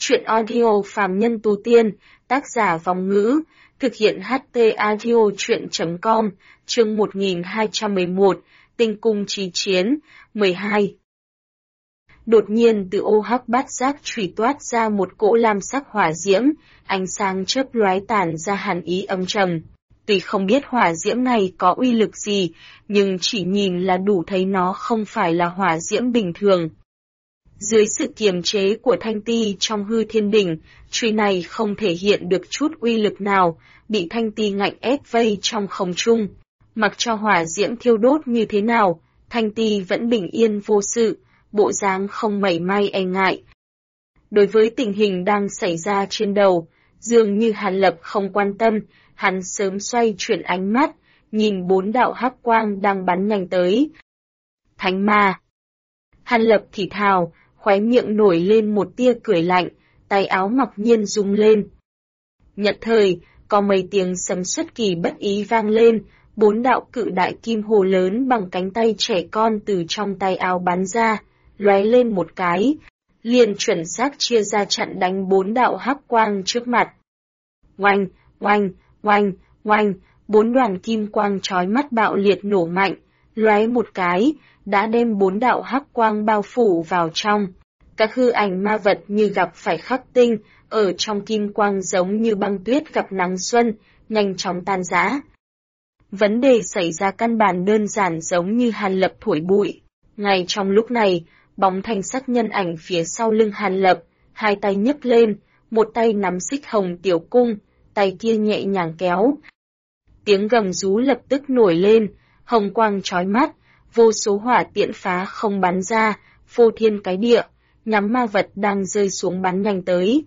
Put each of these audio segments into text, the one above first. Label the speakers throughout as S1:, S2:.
S1: Truyện audio phàm nhân tu tiên, tác giả Vong Ngữ, thực hiện HT audio truyện.com, chương 1211, Tinh cung chí chiến, 12. Đột nhiên từ ô hắc bát giác chủy toát ra một cỗ lam sắc hỏa diễm, ánh sáng chớp lóe tản ra hàn ý âm trầm. Tuy không biết hỏa diễm này có uy lực gì, nhưng chỉ nhìn là đủ thấy nó không phải là hỏa diễm bình thường. Dưới sự kiềm chế của Thanh Ti trong hư thiên đỉnh, chùy này không thể hiện được chút uy lực nào, bị Thanh Ti ngạnh ép vây trong không trung. Mặc cho hỏa diễm thiêu đốt như thế nào, Thanh Ti vẫn bình yên vô sự, bộ dáng không mảy may e ngại. Đối với tình hình đang xảy ra trên đầu, dường như Hàn Lập không quan tâm, hắn sớm xoay chuyển ánh mắt, nhìn 4 đạo hắc quang đang bắn nhanh tới. Thánh ma! Hàn Lập thì thào, khóe miệng nổi lên một tia cười lạnh, tay áo mặc nhiên rung lên. Nhận thời, có mấy tiếng sấm xuất kỳ bất ý vang lên, 4 đạo cự đại kim hồ lớn bằng cánh tay trẻ con từ trong tay áo bắn ra, lóe lên một cái, liền chuẩn xác chia ra chặn đánh 4 đạo hắc quang trước mặt. Oanh, oanh, oanh, oanh, 4 đoàn kim quang chói mắt bạo liệt nổ mạnh, lóe một cái, đã đem 4 đạo hắc quang bao phủ vào trong. Các hư ảnh ma vật như gặp phải khắc tinh, ở trong kim quang giống như băng tuyết gặp nắng xuân, nhanh chóng tan rã. Vấn đề xảy ra căn bản đơn giản giống như Hàn Lập thổi bụi. Ngay trong lúc này, bóng thanh sắc nhân ảnh phía sau lưng Hàn Lập, hai tay nhấc lên, một tay nắm xích hồng tiểu cung, tay kia nhẹ nhàng kéo. Tiếng gầm rú lập tức nổi lên, hồng quang chói mắt, vô số hỏa tiễn phá không bắn ra, phô thiên cái địa, nhắm ma vật đang rơi xuống bắn nhanh tới.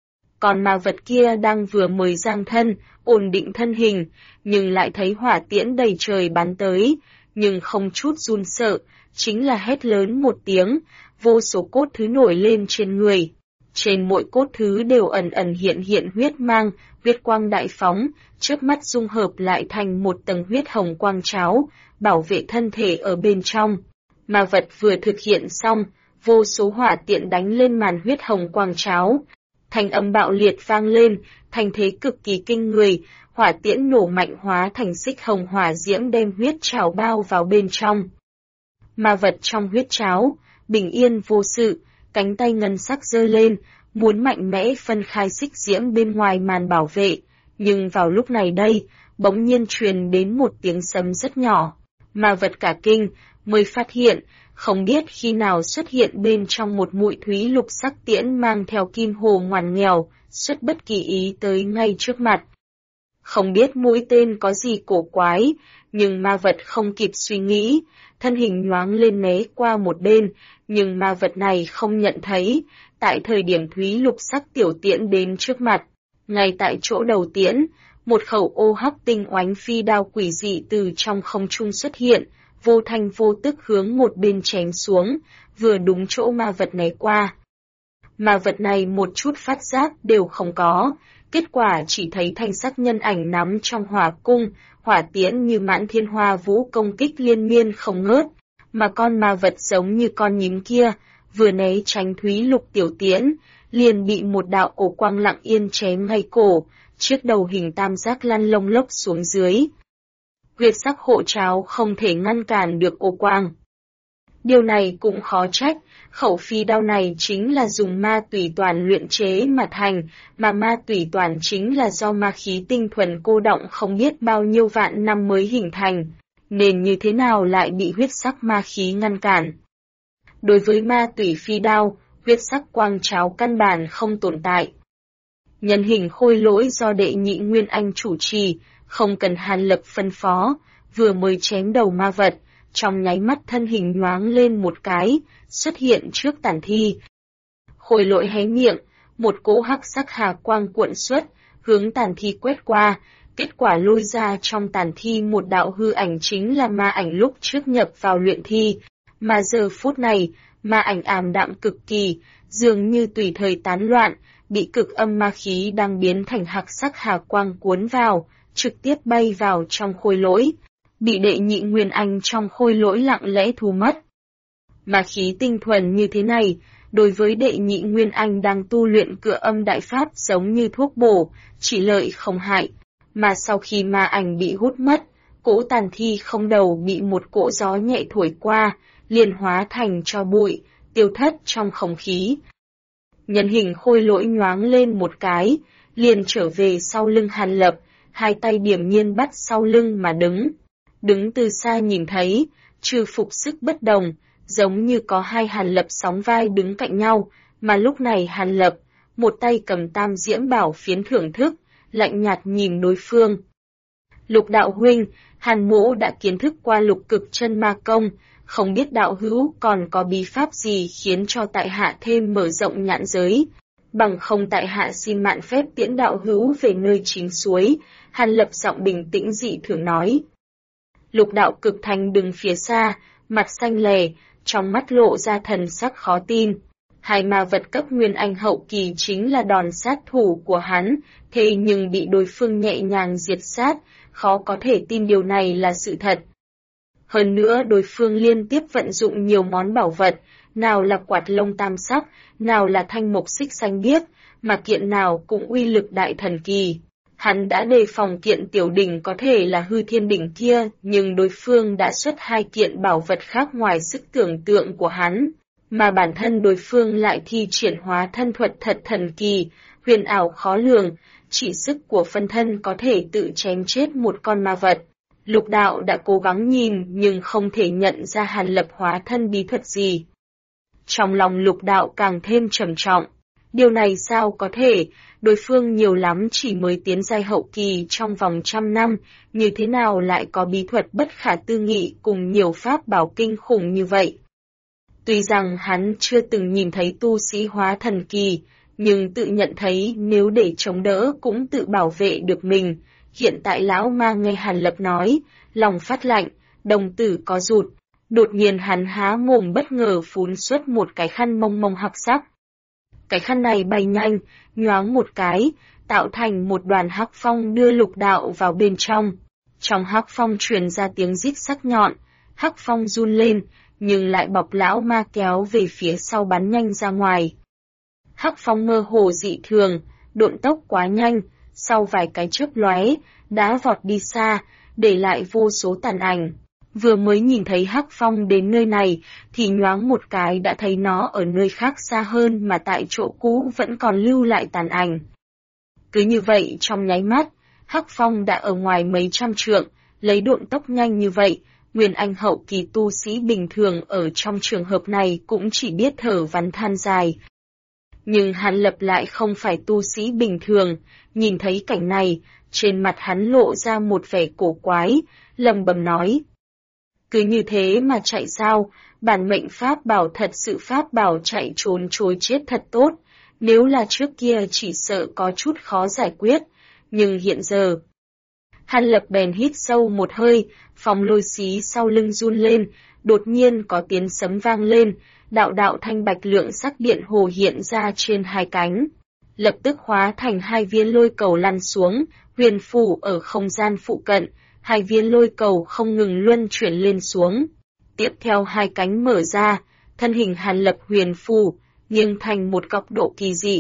S1: Còn ma vật kia đang vừa mới giang thân, ổn định thân hình, nhưng lại thấy hỏa tiễn đầy trời bắn tới, nhưng không chút run sợ, chính là hét lớn một tiếng, vô số cốt thứ nổi lên trên người. Trên mỗi cốt thứ đều ẩn ẩn hiện hiện huyết mang, huyết quang đại phóng, chớp mắt dung hợp lại thành một tầng huyết hồng quang cháo, bảo vệ thân thể ở bên trong. Ma vật vừa thực hiện xong, vô số hỏa tiễn đánh lên màn huyết hồng quang cháo. Thanh âm bạo liệt vang lên, thành thế cực kỳ kinh người, hỏa tiễn nổ mạnh hóa thành xích hồng hỏa diễm đem huyết trào bao vào bên trong. Ma vật trong huyết cháo, bình yên vô sự, cánh tay ngân sắc giơ lên, muốn mạnh mẽ phân khai xích diễm bên ngoài màn bảo vệ, nhưng vào lúc này đây, bỗng nhiên truyền đến một tiếng sấm rất nhỏ. Ma vật cả kinh, mới phát hiện, không biết khi nào xuất hiện bên trong một mũi thúy lục sắc tiễn mang theo kim hồ ngoằn nghèo, xuất bất kỳ ý tới ngay trước mặt. Không biết mũi tên có gì cổ quái, nhưng ma vật không kịp suy nghĩ, thân hình nhoáng lên né qua một bên, nhưng ma vật này không nhận thấy, tại thời điểm thúy lục sắc tiểu tiễn đến trước mặt, ngay tại chỗ đầu tiễn, một khẩu ô hắc tinh oánh phi đao quỷ dị từ trong không trung xuất hiện, vô thanh vô tức hướng một bên chém xuống, vừa đúng chỗ ma vật né qua. Ma vật này một chút phát giác đều không có, kết quả chỉ thấy thanh sắc nhân ảnh nắm trong hỏa cung, hỏa tiễn như mãn thiên hoa vũ công kích liên miên không ngớt, mà con ma vật giống như con nhím kia, vừa né tránh thúy lục tiểu tiễn, liền bị một đạo ổ quang lặng yên chém ngay cổ, trước đầu hình tam giác lăn lông lốc xuống dưới. Huyết sắc hộ cháo không thể ngăn cản được ổ quang. Điều này cũng khó trách, khẩu phi đao này chính là dùng ma tủy toàn luyện chế mà thành, mà ma tủy toàn chính là do ma khí tinh thuần cô đọng không biết bao nhiêu vạn năm mới hình thành, nên như thế nào lại bị huyết sắc ma khí ngăn cản. Đối với ma tủy phi đao, huyết sắc quang cháo căn bản không tồn tại. Nhân hình khôi lỗi do đệ nhị Nguyên Anh chủ trì, không cần Hàn Lập phân phó, vừa mới chém đầu ma vật, trong nháy mắt thân hình nhoáng lên một cái, xuất hiện trước tản thi. Khôi lỗi hé miệng, một cỗ hắc sắc hà quang cuộn xuất, hướng tản thi quét qua, kết quả lôi ra trong tản thi một đạo hư ảnh chính là ma ảnh lúc trước nhập vào luyện thi, mà giờ phút này, ma ảnh ảm đạm cực kỳ, dường như tùy thời tán loạn, bị cực âm ma khí đang biến thành hắc sắc hà quang cuốn vào, trực tiếp bay vào trong khôi lỗi, bị đệ nhị Nguyên Anh trong khôi lỗi lặng lẽ thu mất. Ma khí tinh thuần như thế này, đối với đệ nhị Nguyên Anh đang tu luyện cửa âm đại pháp giống như thuốc bổ, chỉ lợi không hại. Mà sau khi ma ảnh bị hút mất, cỗ tàn thi không đầu bị một cỗ gió nhẹ thổi qua, liền hóa thành tro bụi, tiêu thất trong không khí. Nhân hình Khôi Lỗi nhoáng lên một cái, liền trở về sau lưng Hàn Lập, hai tay điềm nhiên bắt sau lưng mà đứng. Đứng từ xa nhìn thấy, trừ phục sức bất đồng, giống như có hai Hàn Lập sóng vai đứng cạnh nhau, mà lúc này Hàn Lập, một tay cầm tam diễm bảo phiến thưởng thức, lạnh nhạt nhìn đối phương. Lục đạo huynh, Hàn mỗ đã kiến thức qua lục cực chân ma công, không biết đạo hữu còn có bí pháp gì khiến cho tại hạ thêm mở rộng nhãn giới. Bằng không tại hạ xin mạn phép tiễn đạo hữu về nơi chính suối, Hàn Lập giọng bình tĩnh dị thường nói. Lục đạo cực thành đứng phía xa, mặt xanh lè, trong mắt lộ ra thần sắc khó tin. Hai ma vật cấp Nguyên Anh hậu kỳ chính là đòn sát thủ của hắn, thế nhưng bị đối phương nhẹ nhàng diệt sát, khó có thể tin điều này là sự thật. Hơn nữa đối phương liên tiếp vận dụng nhiều món bảo vật, nào là quạt lông tam sắc, nào là thanh mộc xích xanh biếc, mà kiện nào cũng uy lực đại thần kỳ. Hắn đã đề phòng kiện tiểu đỉnh có thể là hư thiên đỉnh kia, nhưng đối phương đã xuất hai kiện bảo vật khác ngoài sức tưởng tượng của hắn, mà bản thân đối phương lại thi triển hóa thân thuật thật thần kỳ, huyền ảo khó lường, chỉ sức của phân thân có thể tự chém chết một con ma vật. Lục đạo đã cố gắng nhìn nhưng không thể nhận ra Hàn Lập hóa thân bí thuật gì. Trong lòng lục đạo càng thêm trầm trọng. Điều này sao có thể, đối phương nhiều lắm chỉ mới tiến giai hậu kỳ trong vòng 100 năm, như thế nào lại có bí thuật bất khả tư nghị cùng nhiều pháp bảo kinh khủng như vậy. Tuy rằng hắn chưa từng nhìn thấy tu sĩ hóa thần kỳ, nhưng tự nhận thấy nếu để chống đỡ cũng tự bảo vệ được mình. Hiện tại lão ma nghe Hàn Lập nói, lòng phát lạnh, đồng tử có rụt, đột nhiên hắn há mồm bất ngờ phun xuất một cái khăn mông mông hắc sắc. Cái khăn này bay nhanh, nhoáng một cái, tạo thành một đoàn hắc phong đưa lục đạo vào bên trong. Trong hắc phong truyền ra tiếng rít sắc nhọn, hắc phong run lên, nhưng lại bọc lão ma kéo về phía sau bắn nhanh ra ngoài. Hắc phong mơ hồ dị thường, độn tốc quá nhanh, sau vài cái chớp lóe, đã vọt đi xa, để lại vô số tàn ảnh. Vừa mới nhìn thấy hắc phong đến nơi này, thì nhoáng một cái đã thấy nó ở nơi khác xa hơn mà tại chỗ cũ vẫn còn lưu lại tàn ảnh. Cứ như vậy trong nháy mắt, hắc phong đã ở ngoài mấy trăm trượng, lấy độn tốc nhanh như vậy, Nguyên Anh hậu kỳ tu sĩ bình thường ở trong trường hợp này cũng chỉ biết thở vắn than dài. Nhưng Hàn Lập lại không phải tu sĩ bình thường, nhìn thấy cảnh này, trên mặt hắn lộ ra một vẻ cổ quái, lầm bầm nói. Cứ như thế mà chạy sao, bản mệnh pháp bảo thật sự pháp bảo chạy trốn trối chết thật tốt, nếu là trước kia chỉ sợ có chút khó giải quyết, nhưng hiện giờ. Hàn Lập bèn hít sâu một hơi, phòng lôi xí sau lưng run lên, đột nhiên có tiếng sấm vang lên, đạo đạo thanh bạch lượng sắc điện hồ hiện ra trên hai cánh. Lập tức hóa thành hai viên lôi cầu lăn xuống, huyền phủ ở không gian phụ cận, hai viên lôi cầu không ngừng luân chuyển lên xuống. Tiếp theo hai cánh mở ra, thân hình Hàn Lập huyền phù, nghiêng thành một góc độ kỳ dị.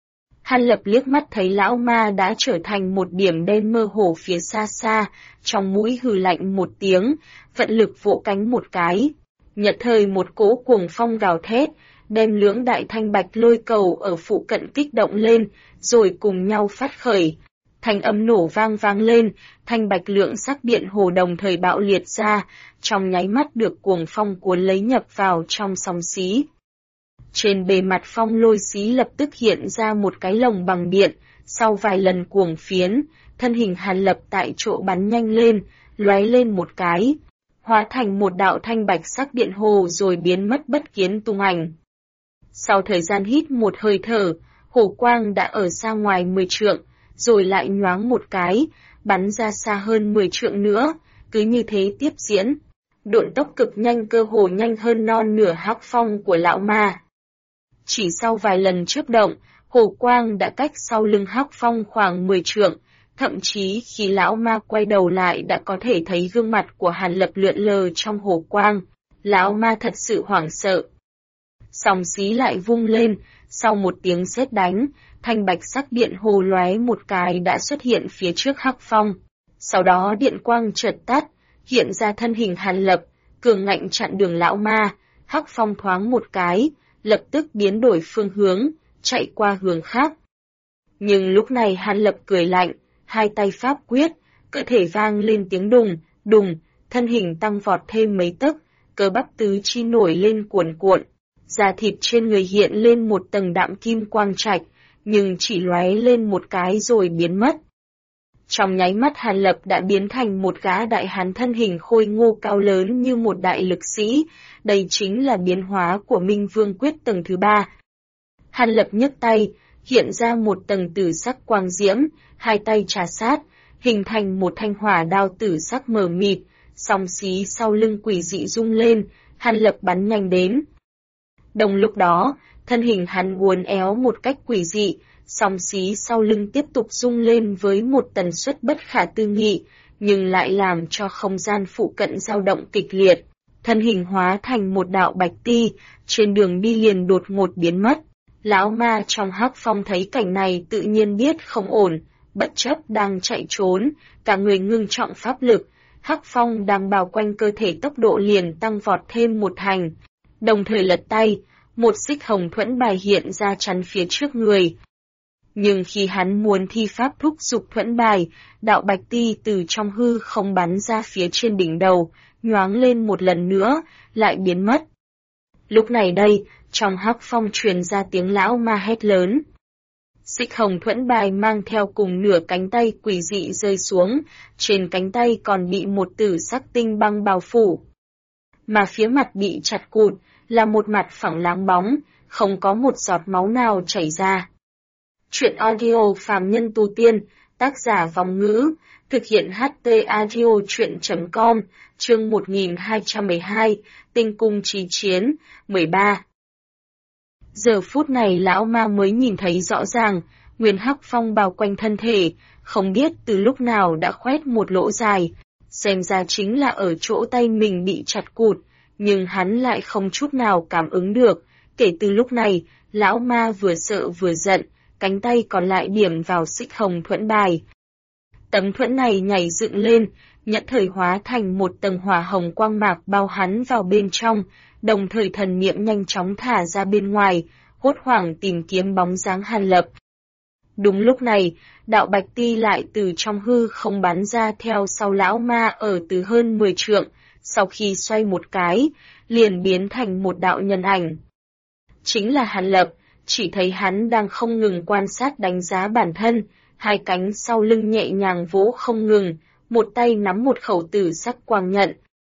S1: Hàn Lập liếc mắt thấy lão ma đã trở thành một điểm đen mơ hồ phía xa xa, trong mũi hừ lạnh một tiếng, vận lực vỗ cánh một cái. Nhật thời một cỗ cuồng phong gào thét, đem lưỡng đại thanh bạch lôi cầu ở phụ cận kích động lên, rồi cùng nhau phát khởi. Thanh âm nổ vang vang lên, thanh bạch lượng sắc điện hồ đồng thời bạo liệt ra, trong nháy mắt được cuồng phong cuốn lấy nhập vào trong sóng xí. Trên bề mặt phong lôi xí lập tức hiện ra một cái lồng bằng điện, sau vài lần cuồng phiến, thân hình Hàn Lập tại chỗ bắn nhanh lên, lóe lên một cái, hóa thành một đạo thanh bạch sắc điện hồ rồi biến mất bất kiến tung ảnh. Sau thời gian hít một hơi thở, hồ quang đã ở xa ngoài 10 trượng, rồi lại nhoáng một cái, bắn ra xa hơn 10 trượng nữa, cứ như thế tiếp diễn. Độn tốc cực nhanh cơ hồ nhanh hơn non nửa hắc phong của lão ma. Chỉ sau vài lần chớp động, hồ quang đã cách sau lưng hắc phong khoảng 10 trượng, thậm chí khi lão ma quay đầu lại đã có thể thấy gương mặt của Hàn Lập lượn lờ trong hồ quang. Lão ma thật sự hoảng sợ. song xí lại vung lên, sau một tiếng sét đánh, thanh bạch sắc điện hồ lóe một cái đã xuất hiện phía trước Hắc Phong. Sau đó điện quang chợt tắt, hiện ra thân hình Hàn Lập, cường ngạnh chặn đường lão ma. Hắc Phong thoáng một cái, lập tức biến đổi phương hướng, chạy qua hướng khác. Nhưng lúc này Hàn Lập cười lạnh, hai tay pháp quyết, cơ thể vang lên tiếng đùng, đùng, thân hình tăng vọt thêm mấy tấc, cơ bắp tứ chi nổi lên cuồn cuộn, da thịt trên người hiện lên một tầng đạm kim quang trạch, nhưng chỉ lóe lên một cái rồi biến mất. Trong nháy mắt Hàn Lập đã biến thành một gã đại hán thân hình khôi ngô cao lớn như một đại lực sĩ, đây chính là biến hóa của Minh Vương Quyết tầng thứ 3. Hàn Lập nhấc tay, hiện ra một tầng tử sắc quang diễm, hai tay trà sát, hình thành một thanh hỏa đao tử sắc mờ mịt, song xí sau lưng quỷ dị rung lên, Hàn Lập bắn nhanh đến. Đồng lúc đó, thân hình hắn uốn éo một cách quỷ dị, song xí sau lưng tiếp tục rung lên với một tần suất bất khả tư nghị, nhưng lại làm cho không gian phụ cận dao động kịch liệt. Thân hình hóa thành một đạo bạch ti, trên đường đi liền đột ngột biến mất. Lão ma trong Hắc Phong thấy cảnh này tự nhiên biết không ổn, bất chấp đang chạy trốn, cả người ngưng trọng pháp lực. Hắc Phong đang bao quanh cơ thể tốc độ liền tăng vọt thêm một thành, đồng thời lật tay, một xích hồng thuẫn bài hiện ra chắn phía trước người. Nhưng khi hắn muốn thi pháp thúc giục thuẫn bài, đạo bạch ti từ trong hư không bắn ra phía trên đỉnh đầu, nhoáng lên một lần nữa, lại biến mất. Lúc này đây, trong Hắc Phong truyền ra tiếng lão ma hét lớn. Xích hồng thuẫn bài mang theo cùng nửa cánh tay quỷ dị rơi xuống, trên cánh tay còn bị một tử sắc tinh băng bao phủ. Mà phía mặt bị chặt cụt, là một mặt phẳng láng bóng, không có một giọt máu nào chảy ra. Chuyện audio phàm nhân tu tiên, tác giả Vong Ngữ, thực hiện HT Audio Chuyện.com, chương 1212, Tinh Cung Chí Chiến, 13. Giờ phút này lão ma mới nhìn thấy rõ ràng, nguyên Hắc Phong bao quanh thân thể, không biết từ lúc nào đã khoét một lỗ dài, xem ra chính là ở chỗ tay mình bị chặt cụt, nhưng hắn lại không chút nào cảm ứng được. Kể từ lúc này, lão ma vừa sợ vừa giận, cánh tay còn lại điểm vào xích hồng thuẫn bài. Tấm thuẫn này nhảy dựng lên, nhất thời hóa thành một tầng hỏa hồng quang mạc bao hắn vào bên trong, đồng thời thần niệm nhanh chóng thả ra bên ngoài, hốt hoảng tìm kiếm bóng dáng Hàn Lập. Đúng lúc này, đạo bạch ti lại từ trong hư không bắn ra theo sau lão ma ở từ hơn 10 trượng, sau khi xoay một cái, liền biến thành một đạo nhân ảnh. Chính là Hàn Lập, chỉ thấy hắn đang không ngừng quan sát đánh giá bản thân, hai cánh sau lưng nhẹ nhàng vỗ không ngừng, một tay nắm một khẩu tử sắc quang nhận.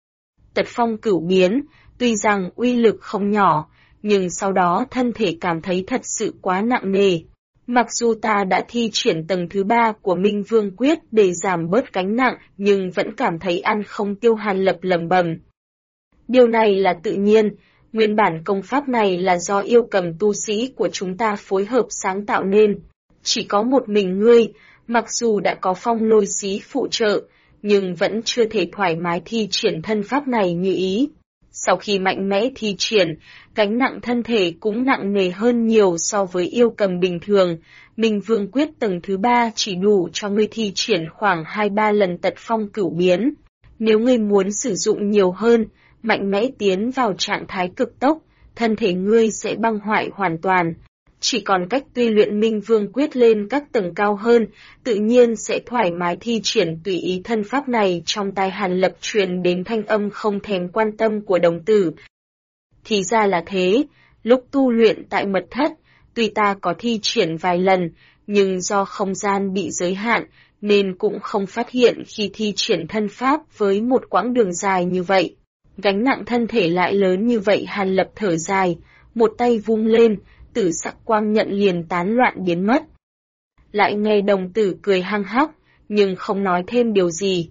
S1: Tật phong cửu biến, tuy rằng uy lực không nhỏ, nhưng sau đó thân thể cảm thấy thật sự quá nặng nề. Mặc dù ta đã thi triển tầng thứ 3 của Minh Vương Quyết để giảm bớt gánh nặng, nhưng vẫn cảm thấy ăn không tiêu. Hàn Lập lẩm bẩm. Điều này là tự nhiên, nguyên bản công pháp này là do yêu cầm tu sĩ của chúng ta phối hợp sáng tạo nên. Chỉ có một mình ngươi, mặc dù đã có phong lôi xí phụ trợ, nhưng vẫn chưa thể thoải mái thi triển thân pháp này như ý. Sau khi mạnh mẽ thi triển, gánh nặng thân thể cũng nặng nề hơn nhiều so với yêu cầm bình thường. Minh Vương Quyết tầng thứ 3 chỉ đủ cho ngươi thi triển khoảng 2-3 lần tật phong cửu biến. Nếu ngươi muốn sử dụng nhiều hơn, mạnh mẽ tiến vào trạng thái cực tốc, thân thể ngươi sẽ băng hoại hoàn toàn. Chỉ còn cách tuy luyện Minh Vương Quyết lên các tầng cao hơn, tự nhiên sẽ thoải mái thi triển tùy ý thân pháp này. Trong tai Hàn Lập truyền đến thanh âm không thèm quan tâm của đồng tử. Thì ra là thế, lúc tu luyện tại mật thất, tuy ta có thi triển vài lần, nhưng do không gian bị giới hạn, nên cũng không phát hiện khi thi triển thân pháp với một quãng đường dài như vậy. Gánh nặng thân thể lại lớn như vậy. Hàn Lập thở dài, một tay vung lên, tử sắc quang nhận liền tán loạn biến mất. Lại nghe đồng tử cười hăng hắc, nhưng không nói thêm điều gì.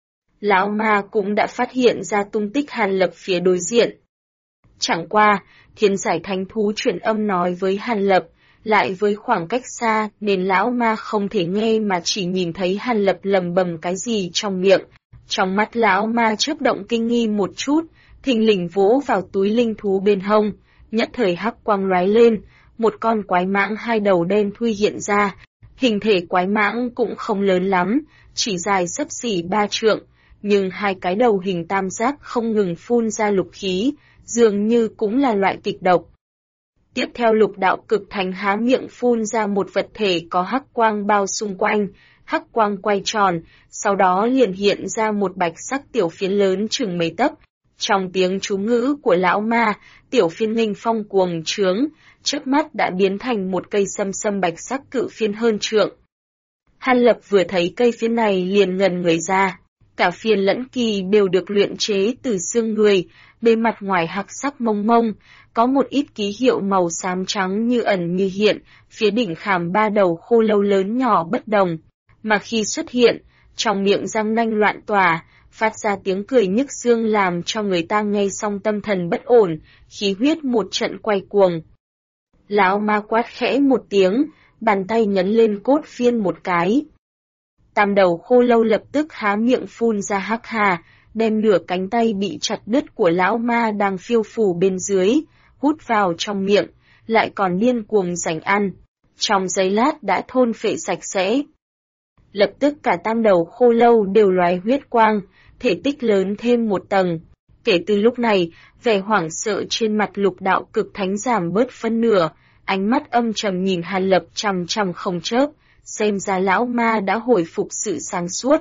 S1: Lão ma cũng đã phát hiện ra tung tích Hàn Lập phía đối diện. Chẳng qua, thiên giải thánh thú truyền âm nói với Hàn Lập, lại với khoảng cách xa nên lão ma không thể nghe mà chỉ nhìn thấy Hàn Lập lầm bầm cái gì trong miệng. Trong mắt lão ma chớp động kinh nghi một chút, thình lình vỗ vào túi linh thú bên hông, Nhất thời hắc quang lóe lên, một con quái mãng hai đầu đen thui hiện ra. Hình thể quái mãng cũng không lớn lắm, chỉ dài xấp xỉ 3 trượng, nhưng hai cái đầu hình tam giác không ngừng phun ra lục khí, dường như cũng là loại kịch độc. Tiếp theo Lục Đạo Cực Thánh há miệng phun ra một vật thể có hắc quang bao xung quanh, hắc quang quay tròn, sau đó liền hiện ra một bạch sắc tiểu phiến lớn chừng mấy tấc. Trong tiếng chú ngữ của lão ma, tiểu phiến nghênh phong cuồng trướng, chớp mắt đã biến thành một cây sâm sâm bạch sắc cự phiến hơn trượng. Hàn Lập vừa thấy cây phiến này liền ngần người ra, cả phiến lẫn kỳ đều được luyện chế từ xương người, bề mặt ngoài hắc sắc mông mông, có một ít ký hiệu màu xám trắng như ẩn như hiện, phía đỉnh khảm ba đầu khô lâu lớn nhỏ bất đồng, mà khi xuất hiện, trong miệng răng nanh loạn tỏa, phát ra tiếng cười nhức xương làm cho người ta nghe xong tâm thần bất ổn, khí huyết một trận quay cuồng. Lão ma quát khẽ một tiếng, bàn tay nhấn lên cốt phiên một cái. Tam đầu khô lâu lập tức há miệng phun ra hắc hà, đem nửa cánh tay bị chặt đứt của lão ma đang phiêu phù bên dưới, hút vào trong miệng, lại còn điên cuồng giành ăn. Trong giây lát đã thôn phệ sạch sẽ. Lập tức cả tam đầu khô lâu đều lóe huyết quang, thể tích lớn thêm một tầng. Kể từ lúc này, vẻ hoảng sợ trên mặt Lục Đạo Cực Thánh giảm bớt phân nửa, ánh mắt âm trầm nhìn Hàn Lập chằm chằm không chớp, xem ra lão ma đã hồi phục sự sáng suốt.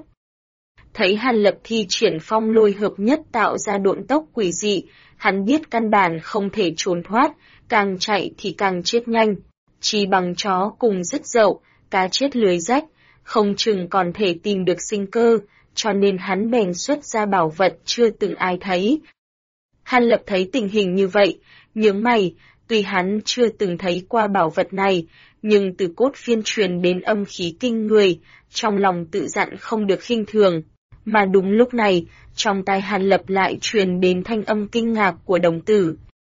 S1: Thấy Hàn Lập thi triển phong lôi hợp nhất tạo ra độn tốc quỷ dị, hắn biết căn bản không thể trốn thoát, càng chạy thì càng chết nhanh. Chỉ bằng chó cùng rất dậu, cá chết lưới rách, không chừng còn thể tìm được sinh cơ, cho nên hắn bèn xuất ra bảo vật chưa từng ai thấy. Hàn Lập thấy tình hình như vậy, nhướng mày, tuy hắn chưa từng thấy qua bảo vật này, nhưng từ cốt phiên truyền đến âm khí kinh người, trong lòng tự dặn không được khinh thường. Mà đúng lúc này, trong tai Hàn Lập lại truyền đến thanh âm kinh ngạc của đồng tử.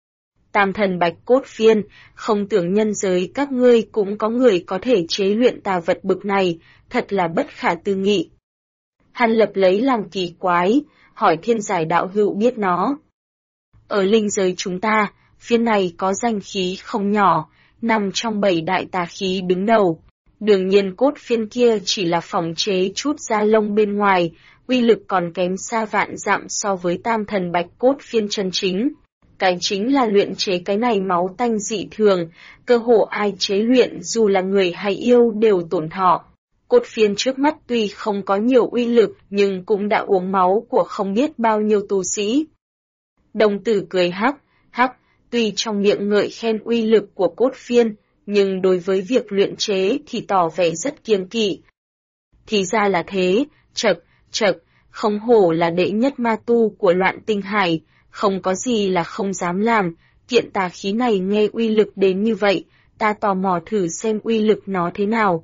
S1: Tam thần bạch cốt phiên, không tưởng nhân giới các ngươi cũng có người có thể chế luyện tà vật bực này, thật là bất khả tư nghị. Hàn Lập lấy làm kỳ quái, hỏi Thiên Giải đạo hữu biết nó. Ở linh giới chúng ta, phiên này có danh khí không nhỏ, nằm trong 7 đại tà khí đứng đầu. Đương nhiên cốt phiên kia chỉ là phỏng chế chút da lông bên ngoài, uy lực còn kém xa vạn dặm so với tam thần bạch cốt phiên chân chính. Cái chính là luyện chế cái này máu tanh dị thường, cơ hồ ai chế luyện dù là người hay yêu đều tổn thọ. Cốt phiên trước mắt tuy không có nhiều uy lực nhưng cũng đã uống máu của không biết bao nhiêu tu sĩ. Đồng tử cười hắc, tuy trong miệng ngợi khen uy lực của cốt phiên, nhưng đối với việc luyện chế thì tỏ vẻ rất kiêng kỵ. Thì ra là thế, chậc, không hổ là đệ nhất ma tu của Loạn Tinh Hải, không có gì là không dám làm, kiện tà khí này nghe uy lực đến như vậy, ta tò mò thử xem uy lực nó thế nào.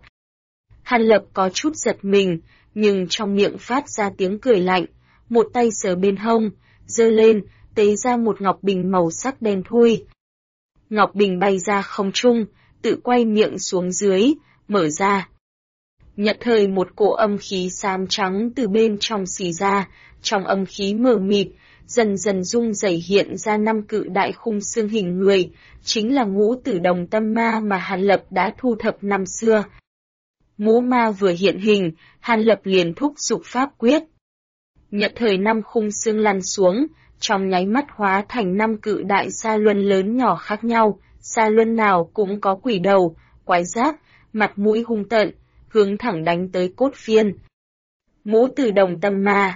S1: Hàn Lập có chút giật mình, nhưng trong miệng phát ra tiếng cười lạnh, một tay sờ bên hông, giơ lên, tế ra một ngọc bình màu sắc đen thui. Ngọc bình bay ra không trung, tự quay miệng xuống dưới, mở ra. Nhất thời một cỗ âm khí xám trắng từ bên trong xì ra, trong âm khí mờ mịt, dần dần rung rẩy hiện ra 5 cự đại khung xương hình người, chính là Ngũ Tử Đồng Tâm Ma mà Hàn Lập đã thu thập năm xưa. Ngũ ma vừa hiện hình, Hàn Lập liền thúc giục pháp quyết. Nhất thời 5 khung xương lăn xuống, trong nháy mắt hóa thành 5 cự đại sa luân lớn nhỏ khác nhau, sa luân nào cũng có quỷ đầu, quái giác, mặt mũi hung tợn, hướng thẳng đánh tới cốt phiên. Ngũ Tử Đồng Tâm Ma.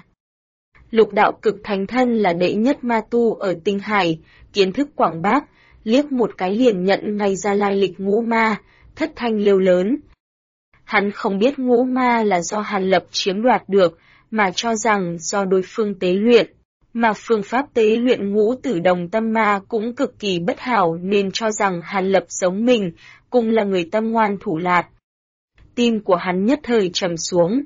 S1: Lục Đạo Cực Thánh thân là đệ nhất ma tu ở Tinh Hải, kiến thức quảng bác, liếc một cái liền nhận ngay ra lai lịch ngũ ma, thất thanh liêu lớn. Hắn không biết ngũ ma là do Hàn Lập chiếm đoạt được, mà cho rằng do đối phương tế luyện, mà phương pháp tế luyện Ngũ Tử Đồng Tâm Ma cũng cực kỳ bất hảo nên cho rằng Hàn Lập giống mình, cùng là người tâm ngoan thủ lạt. Tim của hắn nhất thời trầm xuống.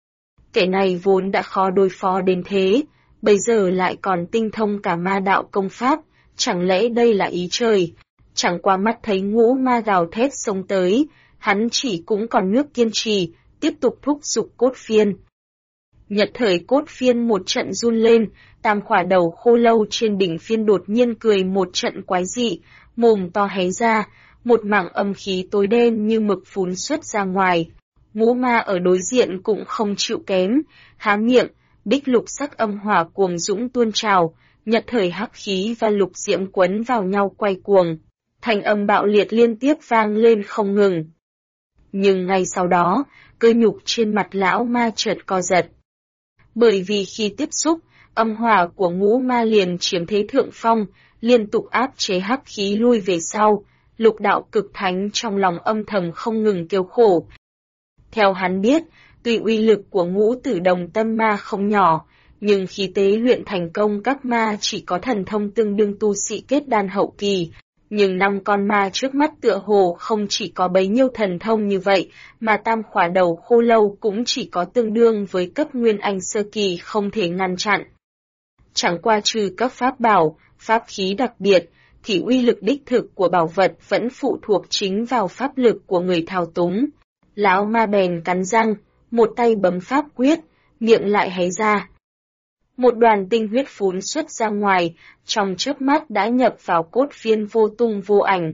S1: Kẻ này vốn đã khó đối phó đến thế, bây giờ lại còn tinh thông cả ma đạo công pháp, chẳng lẽ đây là ý trời? Chẳng qua mắt thấy ngũ ma gào thét xông tới, hắn chỉ cũng còn nước kiên trì, tiếp tục thúc giục cốt phiên. Nhật thời cốt phiên một trận run lên, tam khỏa đầu khô lâu trên đỉnh phiên đột nhiên cười một trận quái dị, mồm to hé ra, một mảng âm khí tối đen như mực phún xuất ra ngoài. Ngũ ma ở đối diện cũng không chịu kém, há miệng, bích lục sắc âm hỏa cuồng dũng tuôn trào, nhật thời hắc khí và lục diễm quấn vào nhau quay cuồng. Thanh âm bạo liệt liên tiếp vang lên không ngừng. Nhưng ngay sau đó, cơ nhục trên mặt lão ma chợt co giật. Bởi vì khi tiếp xúc, âm hỏa của ngũ ma liền chiếm thế thượng phong, liên tục áp chế hắc khí lui về sau, Lục đạo cực thánh trong lòng âm thầm không ngừng kêu khổ. Theo hắn biết, tuy uy lực của ngũ tử đồng tâm ma không nhỏ, nhưng khi tế luyện thành công các ma chỉ có thần thông tương đương tu sĩ kết đan hậu kỳ. Nhưng 5 con ma trước mắt tựa hồ không chỉ có bấy nhiêu thần thông như vậy, mà tam khỏa đầu khô lâu cũng chỉ có tương đương với cấp nguyên anh sơ kỳ không thể ngăn chặn. Chẳng qua trừ các pháp bảo, pháp khí đặc biệt, thì uy lực đích thực của bảo vật vẫn phụ thuộc chính vào pháp lực của người thao túng. Lão ma bèn cắn răng, một tay bấm pháp quyết, miệng lại hé ra. Một đoàn tinh huyết phún xuất ra ngoài, trong chớp mắt đã nhập vào cốt phiên vô tung vô ảnh.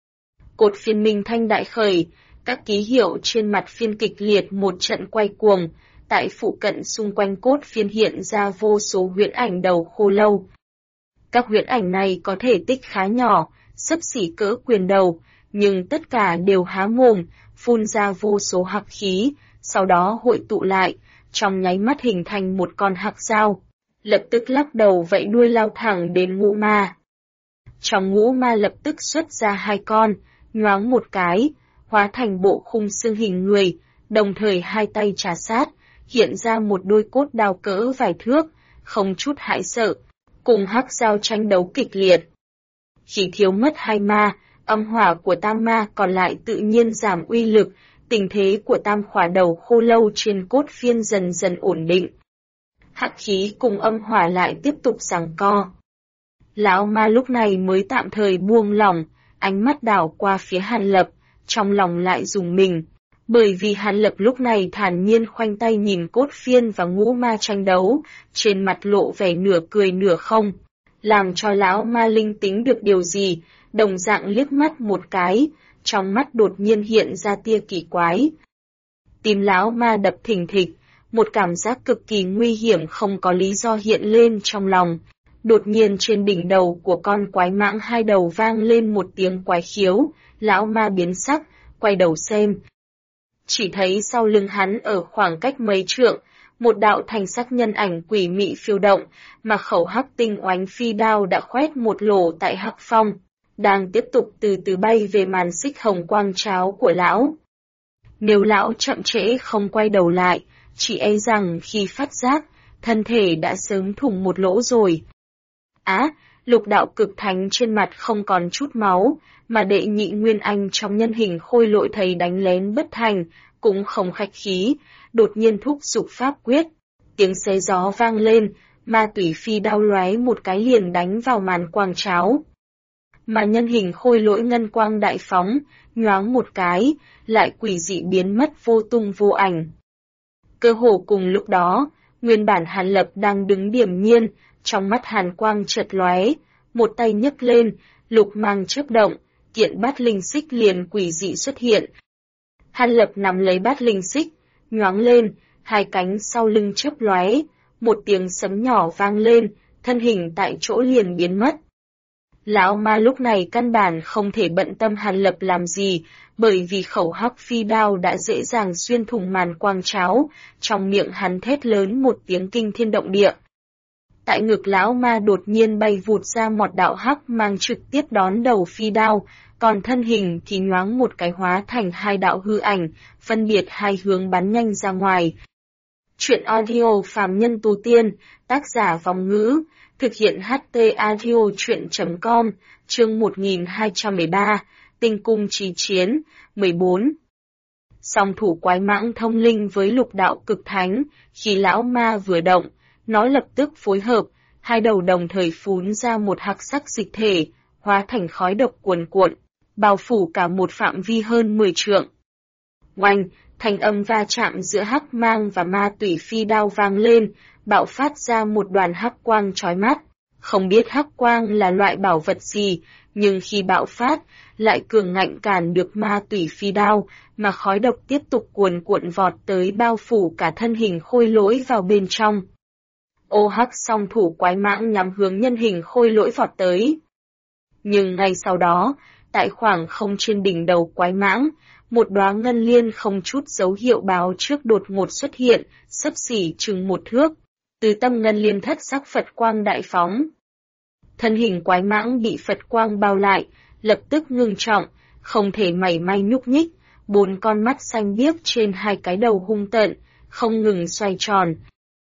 S1: Cốt phiên minh thanh đại khởi, các ký hiệu trên mặt phiên kịch liệt một trận quay cuồng, tại phụ cận xung quanh cốt phiên hiện ra vô số huyễn ảnh đầu khô lâu. Các huyễn ảnh này có thể tích khá nhỏ, xấp xỉ cỡ quyền đầu, nhưng tất cả đều há mồm, phun ra vô số hắc khí, sau đó hội tụ lại, trong nháy mắt hình thành một con hắc dao. Lập tức lắc đầu vẫy đuôi lao thẳng đến ngũ ma. Trong ngũ ma lập tức xuất ra 2 con, nhoáng một cái, hóa thành bộ khung xương hình người, đồng thời 2 tay trà sát, hiện ra một đôi cốt đao cỡ vài thước, không chút hãi sợ, cùng hắc dao tranh đấu kịch liệt. Khi thiếu mất 2 ma, âm hỏa của tam ma còn lại tự nhiên giảm uy lực, tình thế của tam khỏa đầu khô lâu trên cốt phiên dần dần ổn định. Hắc khí cùng âm hỏa lại tiếp tục giằng co. Lão ma lúc này mới tạm thời buông lỏng, ánh mắt đảo qua phía Hàn Lập, trong lòng lại rùng mình, bởi vì Hàn Lập lúc này thản nhiên khoanh tay nhìn cốt phiên và ngũ ma tranh đấu, trên mặt lộ vẻ nửa cười nửa không, làm cho lão ma linh tính được điều gì, đồng dạng liếc mắt một cái, trong mắt đột nhiên hiện ra tia kỳ quái. Tim lão ma đập thình thịch, một cảm giác cực kỳ nguy hiểm không có lý do hiện lên trong lòng. Đột nhiên trên đỉnh đầu của con quái mãng 2 đầu vang lên một tiếng quái khiếu, lão ma biến sắc, quay đầu xem. Chỉ thấy sau lưng hắn ở khoảng cách mấy trượng, một đạo thành sắc nhân ảnh quỷ mị phiêu động, mà khẩu hắc tinh oánh phi đao đã khoét một lỗ tại hắc phong, đang tiếp tục từ từ bay về màn xích hồng quang cháo của lão. Nếu lão chậm trễ không quay đầu lại, chỉ e rằng khi phát giác, thân thể đã sớm thủng một lỗ rồi. Lục đạo cực thánh trên mặt không còn chút máu, mà đệ nhị nguyên anh trong nhân hình khôi lỗi thầy đánh lén bất thành, cũng không khách khí, đột nhiên thúc giục pháp quyết. Tiếng xé gió vang lên, ma tủy phi đao lóe một cái liền đánh vào màn quang cháo. Mà nhân hình khôi lỗi ngân quang đại phóng, nhoáng một cái, lại quỷ dị biến mất vô tung vô ảnh. Cơ hồ cùng lúc đó, nguyên bản Hàn Lập đang đứng điềm nhiên, trong mắt hàn quang chợt lóe, một tay nhấc lên, lục mang chớp động, kiện bát linh xích liền quỷ dị xuất hiện. Hàn Lập nắm lấy bát linh xích, nhoáng lên, 2 cánh sau lưng chớp lóe, một tiếng sấm nhỏ vang lên, thân hình tại chỗ liền biến mất. Lão ma lúc này căn bản không thể bận tâm Hàn Lập làm gì, bởi vì khẩu hắc phi đao đã dễ dàng xuyên thủng màn quang cháo, trong miệng hắn thét lớn một tiếng kinh thiên động địa. Tại ngực lão ma đột nhiên bay vụt ra một đạo hắc mang trực tiếp đón đầu phi đao, còn thân hình thì nhoáng một cái hóa thành 2 đạo hư ảnh, phân biệt 2 hướng bắn nhanh ra ngoài. Chuyện audio phàm nhân tu tiên, tác giả Vong Ngữ, thực hiện HT audio chuyện.com, chương 1213, tinh cung chí chiến, 14. Song thủ quái mãng thông linh với lục đạo cực thánh, khi lão ma vừa động, nó lập tức phối hợp, 2 đầu đồng thời phún ra một hắc sắc dịch thể, hóa thành khói độc cuồn cuộn, bao phủ cả một phạm vi hơn 10 trượng. Oanh, thanh âm va chạm giữa hắc mang và ma tủy phi đao vang lên, bạo phát ra một đoàn hắc quang chói mắt. Không biết hắc quang là loại bảo vật gì, nhưng khi bạo phát, lại cường ngạnh cản được ma tủy phi đao, mà khói độc tiếp tục cuồn cuộn vọt tới bao phủ cả thân hình khôi lỗi vào bên trong. Ô hắc song thủ quái mãng nhắm hướng nhân hình khôi lỗi vọt tới. Nhưng ngay sau đó, tại khoảng không trên đỉnh đầu quái mãng, một đóa ngân liên không chút dấu hiệu báo trước đột ngột xuất hiện, xấp xỉ chừng 1 thước. Từ tâm ngân liên thất sắc Phật quang đại phóng. Thân hình quái mãng bị Phật quang bao lại, lập tức ngưng trọng, không thể mảy may nhúc nhích, 4 con mắt xanh biếc trên 2 cái đầu hung tợn, không ngừng xoay tròn.